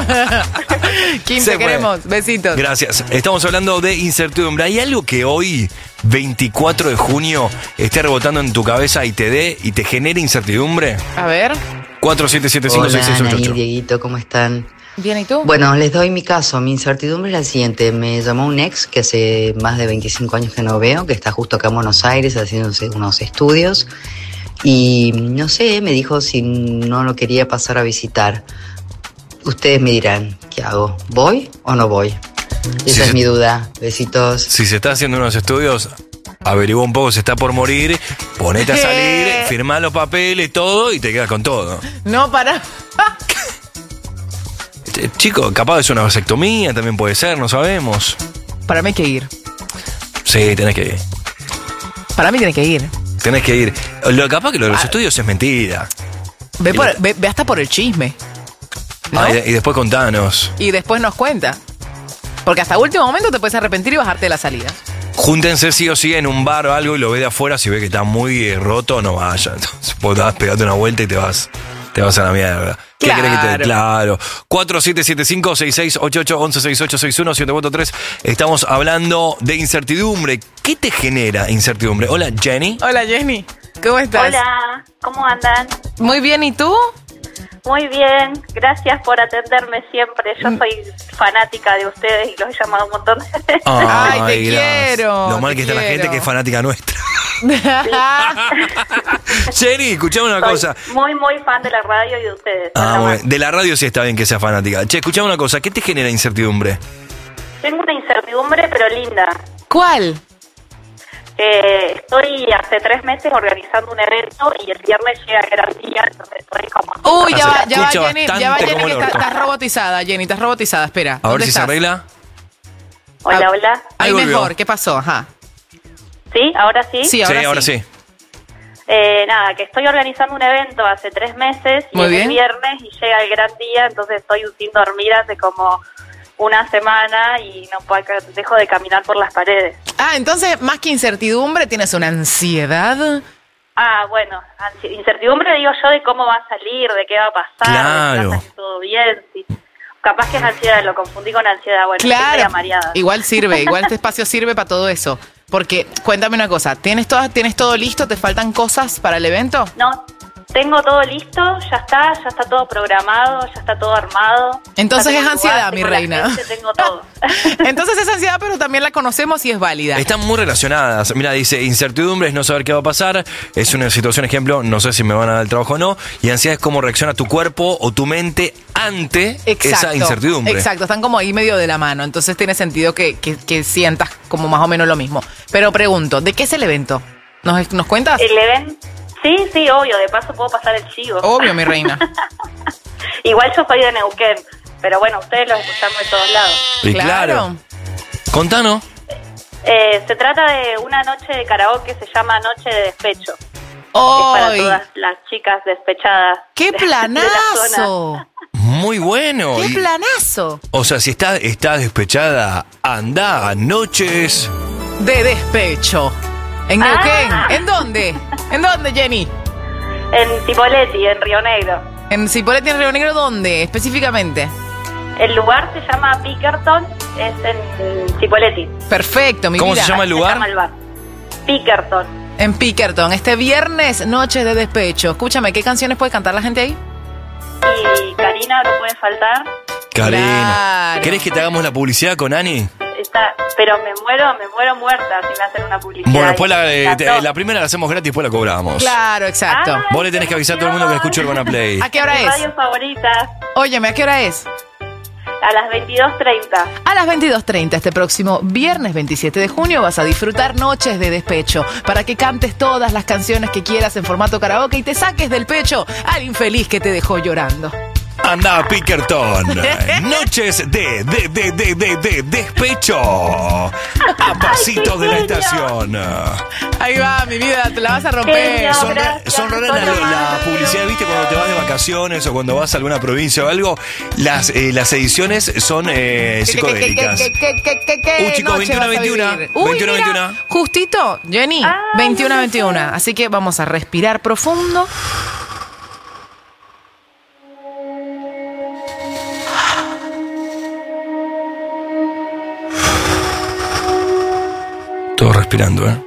Kim, Se te fue. queremos. Besitos. Gracias. Estamos hablando de incertidumbre. ¿Hay algo que hoy, veinticuatro de junio, esté rebotando en tu cabeza y te dé y te genere incertidumbre? A ver. cuatro siete siete cinco seis seis Hola, ocho Anaí, ocho. Dieguito, ¿cómo están? Bien, ¿y tú? Bueno, les doy mi caso. Mi incertidumbre es la siguiente. Me llamó un ex que hace más de veinticinco años que no veo, que está justo acá en Buenos Aires haciéndose unos estudios. Y no sé, me dijo si no lo quería pasar a visitar. Ustedes me dirán, ¿qué hago? ¿Voy o no voy? Esa Si es se- mi duda. Besitos. Si se está haciendo unos estudios, averigua un poco si está por morir, ponete a salir, firmá los papeles, todo y te quedas con todo. No, para. Eh, Chico, capaz es una vasectomía, también puede ser, no sabemos. Para mí hay que ir. Sí, tenés que ir. Para mí tiene que ir. Tenés que ir. Lo capaz que lo de los estudios es mentira. Ve, Y por- lo- ve- ve hasta por el chisme. ¿no? Ah, y, de- y después contanos. Y después nos cuenta. Porque hasta último momento te puedes arrepentir y bajarte de la salida. Júntense sí o sí en un bar o algo y lo ve de afuera. Si ve que está muy eh, roto, no vaya. Entonces vos te vas, pegate una vuelta y te vas. Te vas a la mierda. ¿Qué Claro. querés que te Claro. cuatro siete siete cinco seis seis ocho ocho once seis ocho seis uno siete cuatro tres. Estamos hablando de incertidumbre. ¿Qué te genera incertidumbre? Hola, Jenny. Hola, Jenny. ¿Cómo estás? Hola, ¿cómo andan? Muy bien, ¿y tú? Muy bien, gracias por atenderme siempre. Yo soy fanática de ustedes y los he llamado un montón de veces. Ay, te gracias. quiero, Lo mal te que está la quiero. gente que es fanática nuestra. Jenny, escuchame una Soy cosa. muy, muy fan de la radio y de ustedes. Ah, muy bien. De la radio sí está bien que sea fanática. Che, escuchame una cosa. ¿Qué te genera incertidumbre? Tengo una incertidumbre, pero linda. ¿Cuál? Eh, estoy hace tres meses organizando un evento y el viernes llega el gran día, entonces estoy como... Uy, ya va, ya va, escucha Jenny, ya va, bastante Jenny, como que el está- orto. estás robotizada, Jenny, estás robotizada, espera. A ver ¿Dónde si se estás? arregla. Hola, hola. Ahí Ahí volvió. mejor, ¿qué pasó? Ajá. ¿Sí? ¿Ahora sí? Sí, ahora sí, ahora sí. sí. Eh, nada, que estoy organizando un evento hace tres meses y Muy es bien. el viernes y llega el gran día, entonces estoy sin dormir hace como una semana y no puedo, dejo de caminar por las paredes. Ah, entonces, más que incertidumbre, tienes una ansiedad. Ah, bueno, ansi- incertidumbre digo yo de cómo va a salir, de qué va a pasar, de Claro. si va a salir todo bien, si... capaz que es ansiedad, lo confundí con ansiedad, bueno, estoy media Claro. mareada. Igual sirve, igual este espacio sirve para todo eso. Porque, cuéntame una cosa, ¿tienes todo, ¿tienes todo listo? ¿Te faltan cosas para el evento? No, tengo todo listo, ya está, ya está todo programado, ya está todo armado. Entonces Ya tengo es el lugar, ansiedad, mi tengo la reina. gente, tengo todo. Entonces es ansiedad realidad, pero también la conocemos y es válida. Están muy relacionadas. Mira, dice, incertidumbre es no saber qué va a pasar. Es una situación, ejemplo, no sé si me van a dar el trabajo o no. Y ansiedad es cómo reacciona tu cuerpo o tu mente ante Exacto, esa incertidumbre. Exacto, están como ahí medio de la mano. Entonces tiene sentido que, que, que sientas como más o menos lo mismo. Pero pregunto, ¿de qué es el evento? ¿Nos, nos cuentas? El evento, sí, sí, obvio. De paso puedo pasar el chivo. Obvio, mi reina. Igual yo soy de Neuquén, pero bueno, ustedes los escuchan de todos lados. Y claro. Contanos. Eh, se trata de una noche de karaoke, se llama Noche de Despecho. ¡Oh! Es para todas las chicas despechadas. ¡Qué de- planazo! de la zona. Muy bueno. ¡Qué Y- planazo! o sea, si está, está despechada, anda a noches. De despecho. En Neuquén. Ah. ¿En dónde? ¿En dónde, Jenny? En Cipolletti, en Río Negro. ¿En Cipolletti, en Río Negro, dónde? Específicamente. El lugar se llama Pickerton, es en Cipolletti. Perfecto, mi ¿Cómo vida. se llama el Se lugar? llama el bar. Pickerton. En Pickerton. Este viernes, Noches de Despecho. Escúchame, ¿qué canciones puede cantar la gente ahí? Y Karina no puede faltar. Karina. Claro. ¿Querés que te hagamos la publicidad con Ani? Está, pero me muero, me muero muerta si me hacen una publicidad. Bueno, después la, Me eh, encantó. te- la primera la hacemos gratis, después la cobramos. Claro, exacto. Ah, Vos le tenés que avisar a todo el mundo que escuche Urbana Play. ¿A qué hora Mi es? radio favorita, Óyeme, ¿a qué hora es? a las veintidós treinta. A las veintidós treinta, este próximo viernes veintisiete de junio, vas a disfrutar Noches de Despecho para que cantes todas las canciones que quieras en formato karaoke y te saques del pecho al infeliz que te dejó llorando. Anda a Pickerton. Noches de, de, de, de, de, de despecho. A pasitos de la estación. Ahí va, mi vida, te la vas a romper. Genio. Son, ra- gracias, son raras son la, lo la más. publicidad, ¿viste? Cuando te vas de vacaciones o cuando vas a alguna provincia o algo, las, eh, las ediciones son eh, psicodélicas. ¿Qué, qué, qué, qué, qué Uy, chicos, noche veintiuno a vas a veintiuno. vivir? Uy, veintiuno a mira, veintiuno. Justito, Jenny, Ah, veintiuno a no veintiuno. sé. Así que vamos a respirar profundo. Todo respirando, ¿eh?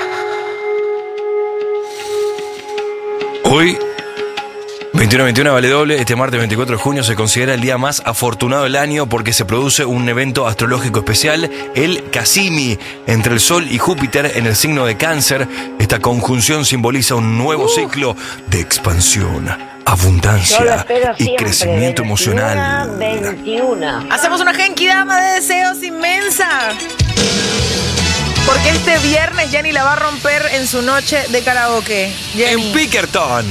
Hoy, veintiuno a veintiuno vale doble. Este martes veinticuatro de junio se considera el día más afortunado del año porque se produce un evento astrológico especial, el Casimi, entre el Sol y Júpiter en el signo de Cáncer. Esta conjunción simboliza un nuevo ciclo de expansión, abundancia y crecimiento emocional. veintiuno. Hacemos una genkidama de deseos inmensa. Porque este viernes Jenny la va a romper en su noche de karaoke. Jenny. En Pickerton.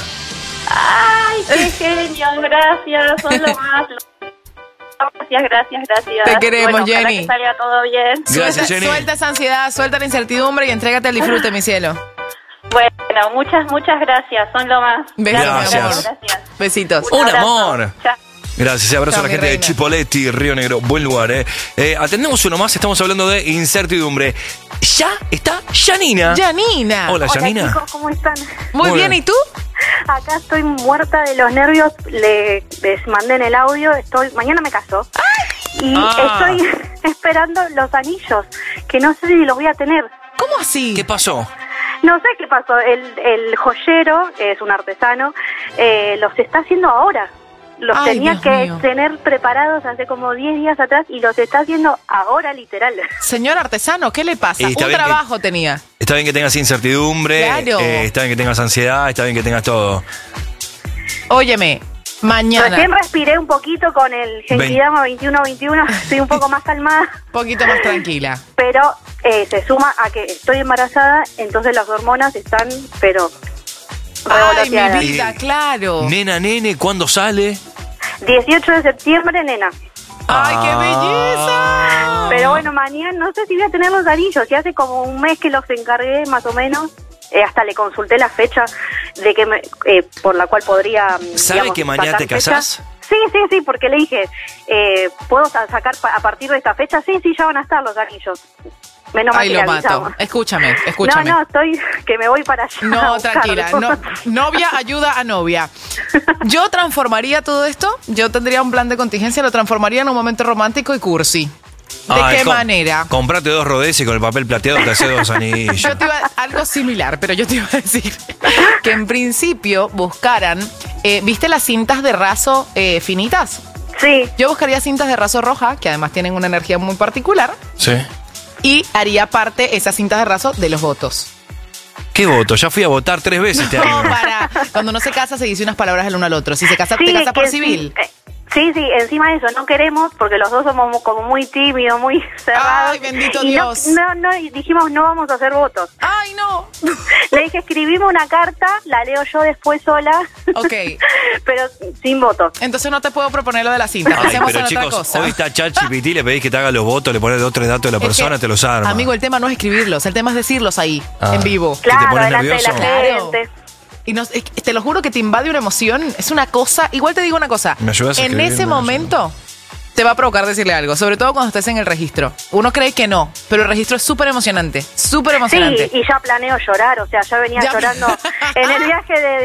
Ay, qué genio, gracias, son lo más. Gracias, gracias, gracias. Te queremos, Bueno, ojalá Jenny. que salga todo bien. Gracias, Suelta, Jenny. suelta esa ansiedad, suelta la incertidumbre y entrégate al disfrute, mi cielo. Bueno, muchas, muchas gracias, son lo más. Besos, Gracias. mi amor. Gracias. Besitos. Un abrazo. amor. Chao. Gracias, y abrazo Chao, a la mi gente de reina. Chipolletti, Río Negro. Buen lugar, ¿eh? eh atendemos uno más, estamos hablando de incertidumbre. Ya está Janina. Janina. Hola, Janina. Chicos, ¿cómo están? Muy Muy bien, bien. ¿y tú? Acá estoy muerta de los nervios. Le, les mandé en el audio. Estoy mañana me caso. Y Ah. estoy esperando los anillos, que no sé si los voy a tener. ¿Cómo así? ¿Qué pasó? No sé qué pasó. El, el joyero, es un artesano, eh, los está haciendo ahora. Los Ay, tenía Dios que mío. tener preparados hace como diez días atrás y los está haciendo ahora, literal. Señor artesano, ¿qué le pasa? Y está Un bien que- trabajo tenía. Está bien que tengas incertidumbre, Claro. eh, está bien que tengas ansiedad, está bien que tengas todo. Óyeme, mañana. Recién respiré un poquito con el Genkidama veintiuno veintiuno, estoy un poco más calmada, Un poquito más tranquila. pero eh, se suma a que estoy embarazada, entonces las hormonas están, pero Ay, mi revoloteadas. vida, claro. Nena, nene, ¿cuándo sale? dieciocho de septiembre, nena. Ay, qué belleza. Pero bueno, mañana no sé si voy a tener los anillos, ya hace como un mes que los encargué más o menos. Eh, hasta le consulté la fecha de que me, eh, por la cual podría. ¿Sabe digamos, que mañana sacar te fecha. casás? Sí, sí, sí, porque le dije, eh, ¿puedo sa- sacar pa- a partir de esta fecha? Sí, sí, ya van a estar los anillos. Menos mal Ay, que lo le mato. avisamos. Escúchame, escúchame. No, no, estoy que me voy para allá. a No, buscarlo. tranquila. No, novia ayuda a novia. Yo transformaría todo esto, yo tendría un plan de contingencia, lo transformaría en un momento romántico y cursi. ¿De Ay, qué com- manera? Comprate dos rodeces y con el papel plateado te hace dos anillos. Yo te iba a- algo similar, pero yo te iba a decir que en principio buscaran, eh, ¿viste las cintas de raso eh, finitas? Sí. Yo buscaría cintas de raso roja, que además tienen una energía muy particular, Sí. y haría parte esas cintas de raso de los votos. ¿Qué voto? Ya fui a votar tres veces este No, año. para. Cuando uno se casa, se dice unas palabras el uno al otro. Si se casa, Sí, te casa por que civil. sí, eh, Sí, sí, encima de eso, no queremos porque los dos somos como muy tímidos, muy cerrados. Ay, bendito y no- Dios. No, no, y dijimos no vamos a hacer votos. Ay, no. Le dije, escribimos una carta, la leo yo después sola. Ok. Pero sin votos. Entonces no te puedo proponer lo de la cinta. Ay, Pensemos pero en otra chicos, cosa. hoy está ChatGPT, le pedís que te haga los votos, le pones dos tres datos de la Es persona, que, te los arma. Amigo, el tema no es escribirlos, el tema es decirlos ahí, Ah. en vivo. ¿Que te Claro, pones delante de la Claro. gente. Y nos- es que te lo juro que te invade una emoción. Es una cosa. Igual te digo una cosa. ¿Me ayudas a En escribir ese en momento te va a provocar decirle algo. Sobre todo cuando estés en el registro. Uno cree que no, pero el registro es súper emocionante. Súper emocionante. Sí, y ya planeo llorar, o sea, ya venía Ya. llorando en el viaje de,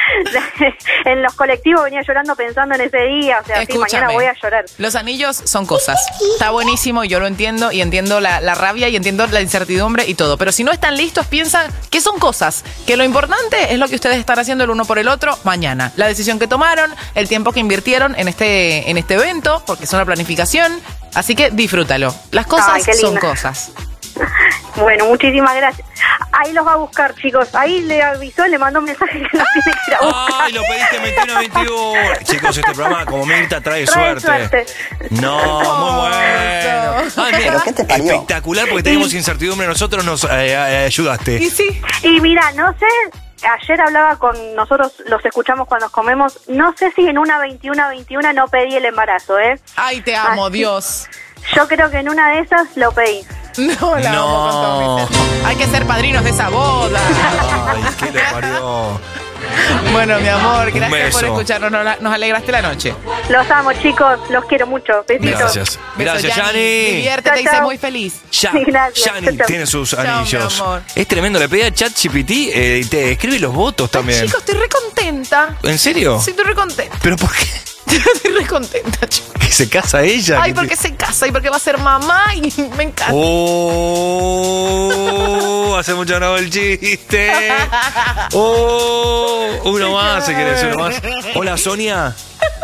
de- en los colectivos venía llorando pensando en ese día, o sea, sí, mañana Escúchame. voy a llorar. Los anillos son cosas. Está buenísimo, yo lo entiendo y entiendo la, la rabia y entiendo la incertidumbre y todo. Pero si no están listos, piensan que son cosas. Que lo importante es lo que ustedes están haciendo el uno por el otro mañana. La decisión que tomaron, el tiempo que invirtieron en este, en este evento, porque es una planificación. Así que disfrútalo. Las cosas Ay, qué son linda. cosas. Bueno, muchísimas gracias. Ahí los va a buscar, chicos. Ahí le avisó, le mandó un mensaje que los tiene que ir a buscar. Ay, lo pediste veintiuno a veintiuno. Chicos, este programa, como Mirta, trae, Trae suerte. suerte. No, muy bueno. Ay, mira, ¿Pero qué te parió? espectacular, porque teníamos incertidumbre. Nosotros nos eh, eh, ayudaste. Y sí. Y mira, no sé, ayer hablaba con nosotros, los escuchamos cuando comemos, no sé si en una veintiuno a veintiuno no pedí el embarazo, ¿eh? Ay, te amo, Así- Dios. Yo creo que en una de esas lo pedí. No, la amo con todo mi ser. Hay que ser padrinos de esa boda. Ay, qué le parió. Bueno, mi amor, Un gracias por beso. escucharnos. Nos, la- nos alegraste la noche. Los amo, chicos, los quiero mucho. Besitos. Gracias. Gracias, Beso, Yani. Diviértete, Chao, y sé chao. muy feliz. Ya, Gracias. Yani Chao, chao. tiene sus Chao, mi anillos. amor. Es tremendo, le pedí a ChatGPT eh, y te escribe los votos también. Chicos, estoy re contenta. ¿En serio? Sí, estoy re contenta. ¿Pero por qué? Estoy re contenta, chicos. ¿Que se casa ella? Ay, ¿Que porque se casa y porque va a ser mamá y me encanta. Oh, hace mucho no hago el chiste. Oh, uno más, si querés, uno más. Hola, Sonia.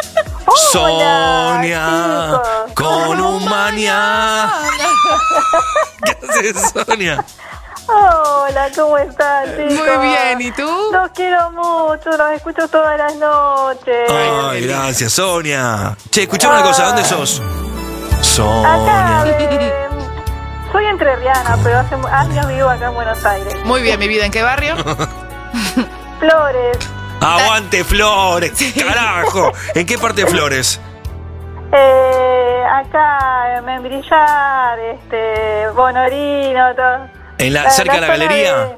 Sonia, con un mañana. ¿Qué haces, Sonia? Hola, ¿cómo están, chicos? Muy bien, ¿y tú? Los quiero mucho, los escucho todas las noches. Ay, gracias, Sonia. Che, escuchame una cosa, ¿dónde sos? Acá, Sonia. eh, soy entrerriana, pero hace años vivo acá en Buenos Aires. Muy bien, mi vida, ¿en qué barrio? Flores, Aguante, Flores, carajo. ¿En qué parte de Flores? eh, acá en Membrillar, este, Bonorino, todo. ¿En la, cerca de la zona galería? de-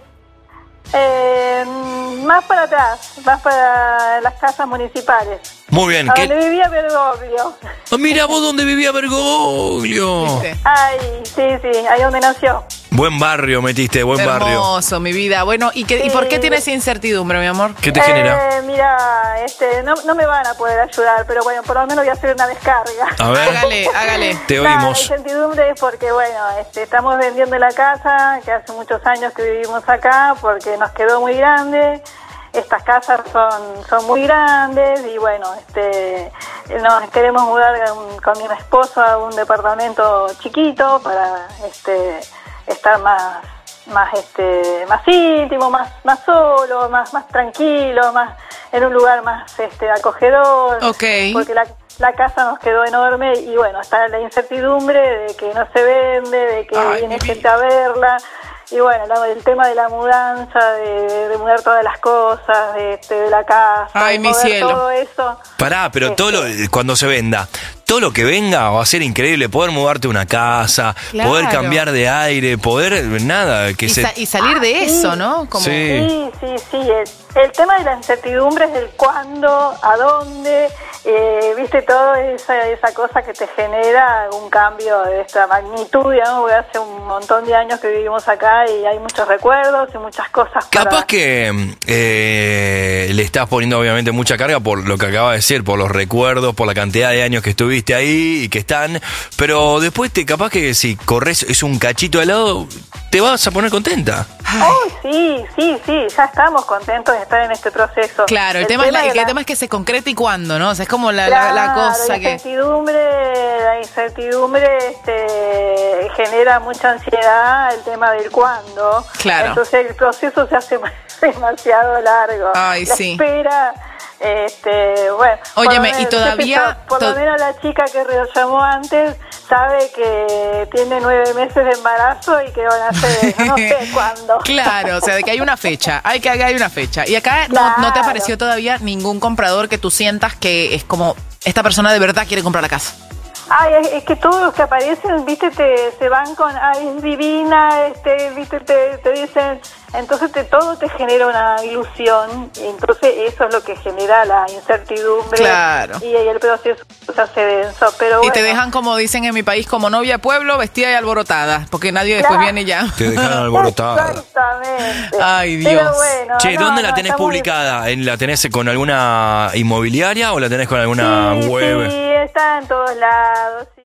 eh, más para atrás, más para las casas municipales. Muy bien. A ¿qué- donde vivía Bergoglio. Ah, mira vos dónde vivía Bergoglio. Ay, sí, sí, ahí donde nació. Buen barrio metiste, buen barrio. Hermoso, mi vida. Bueno, ¿y, qué, ¿y por qué tienes incertidumbre, mi amor? ¿Qué te genera? Eh, mira, este, no, no me van a poder ayudar, pero bueno, por lo menos voy a hacer una descarga. A ver. Hágale, hágale. Te Nada, la oímos. incertidumbre es porque, bueno, este, estamos vendiendo la casa, que hace muchos años que vivimos acá, porque nos quedó muy grande. Estas casas son, son muy grandes y, bueno, este, nos queremos mudar con, con mi esposo a un departamento chiquito para este, estar más, más, este, más íntimo, más, más solo, más, más tranquilo, más en un lugar más este, acogedor. Ok. Porque la, la casa nos quedó enorme y bueno, está la incertidumbre de que no se vende, de que Ay, viene mi gente a verla. Y bueno, la- el tema de la mudanza, de, de mudar todas las cosas, de, este, de la casa, Ay, de mi mover cielo. todo eso. Pará, pero todo lo, cuando se venda, todo lo que venga va a ser increíble. Poder mudarte a una casa, Claro. poder cambiar de aire, poder, nada, que Y, se... sa- y salir de eso, ¿no? Como, Sí. Sí, sí, sí. El, el tema de la incertidumbre es el cuándo, a dónde, eh, viste, toda esa, esa cosa que te genera un cambio de esta magnitud, digamos, porque hace un montón de años que vivimos acá y hay muchos recuerdos y muchas cosas para... Capaz que eh, le estás poniendo obviamente mucha carga por lo que acaba de decir, por los recuerdos, por la cantidad de años que estuviste ahí y que están, pero después te capaz que si corres es un cachito de lado, te vas a poner contenta. Oh, sí, sí, sí, ya estamos contentos de estar en este proceso. Claro, el, el tema, tema, es la, el la... tema es que se concrete y cuándo, ¿no? O sea, es como la, claro, la, la cosa la que... incertidumbre, la incertidumbre este, genera mucha ansiedad, el tema del cuándo. Claro. Entonces el proceso se hace demasiado largo. Ay, la sí. espera... Este, bueno, óyeme, menos, y todavía... Por to- lo menos la chica que llamó antes sabe que tiene nueve meses de embarazo y que van a hacer, no sé cuándo. Claro, o sea, de que hay una fecha, hay que hay una fecha. Y acá claro. no, no te apareció todavía ningún comprador que tú sientas que es como, esta persona de verdad quiere comprar la casa. Ay, es, es que todos los que aparecen, viste, te, se van con, ay, es divina, este, viste, te, te dicen, entonces te, todo te genera una ilusión, y entonces eso es lo que genera la incertidumbre. Claro. Y ahí el proceso se hace denso, pero Y bueno. te dejan, como dicen en mi país, como novia pueblo, vestida y alborotada, porque nadie claro. después viene ya. Te dejan alborotada. Exactamente. Ay, Dios. Pero bueno, che, no, ¿dónde no, la tenés publicada? Muy... ¿La tenés con alguna inmobiliaria o la tenés con alguna sí, web? Sí, está en todos lados.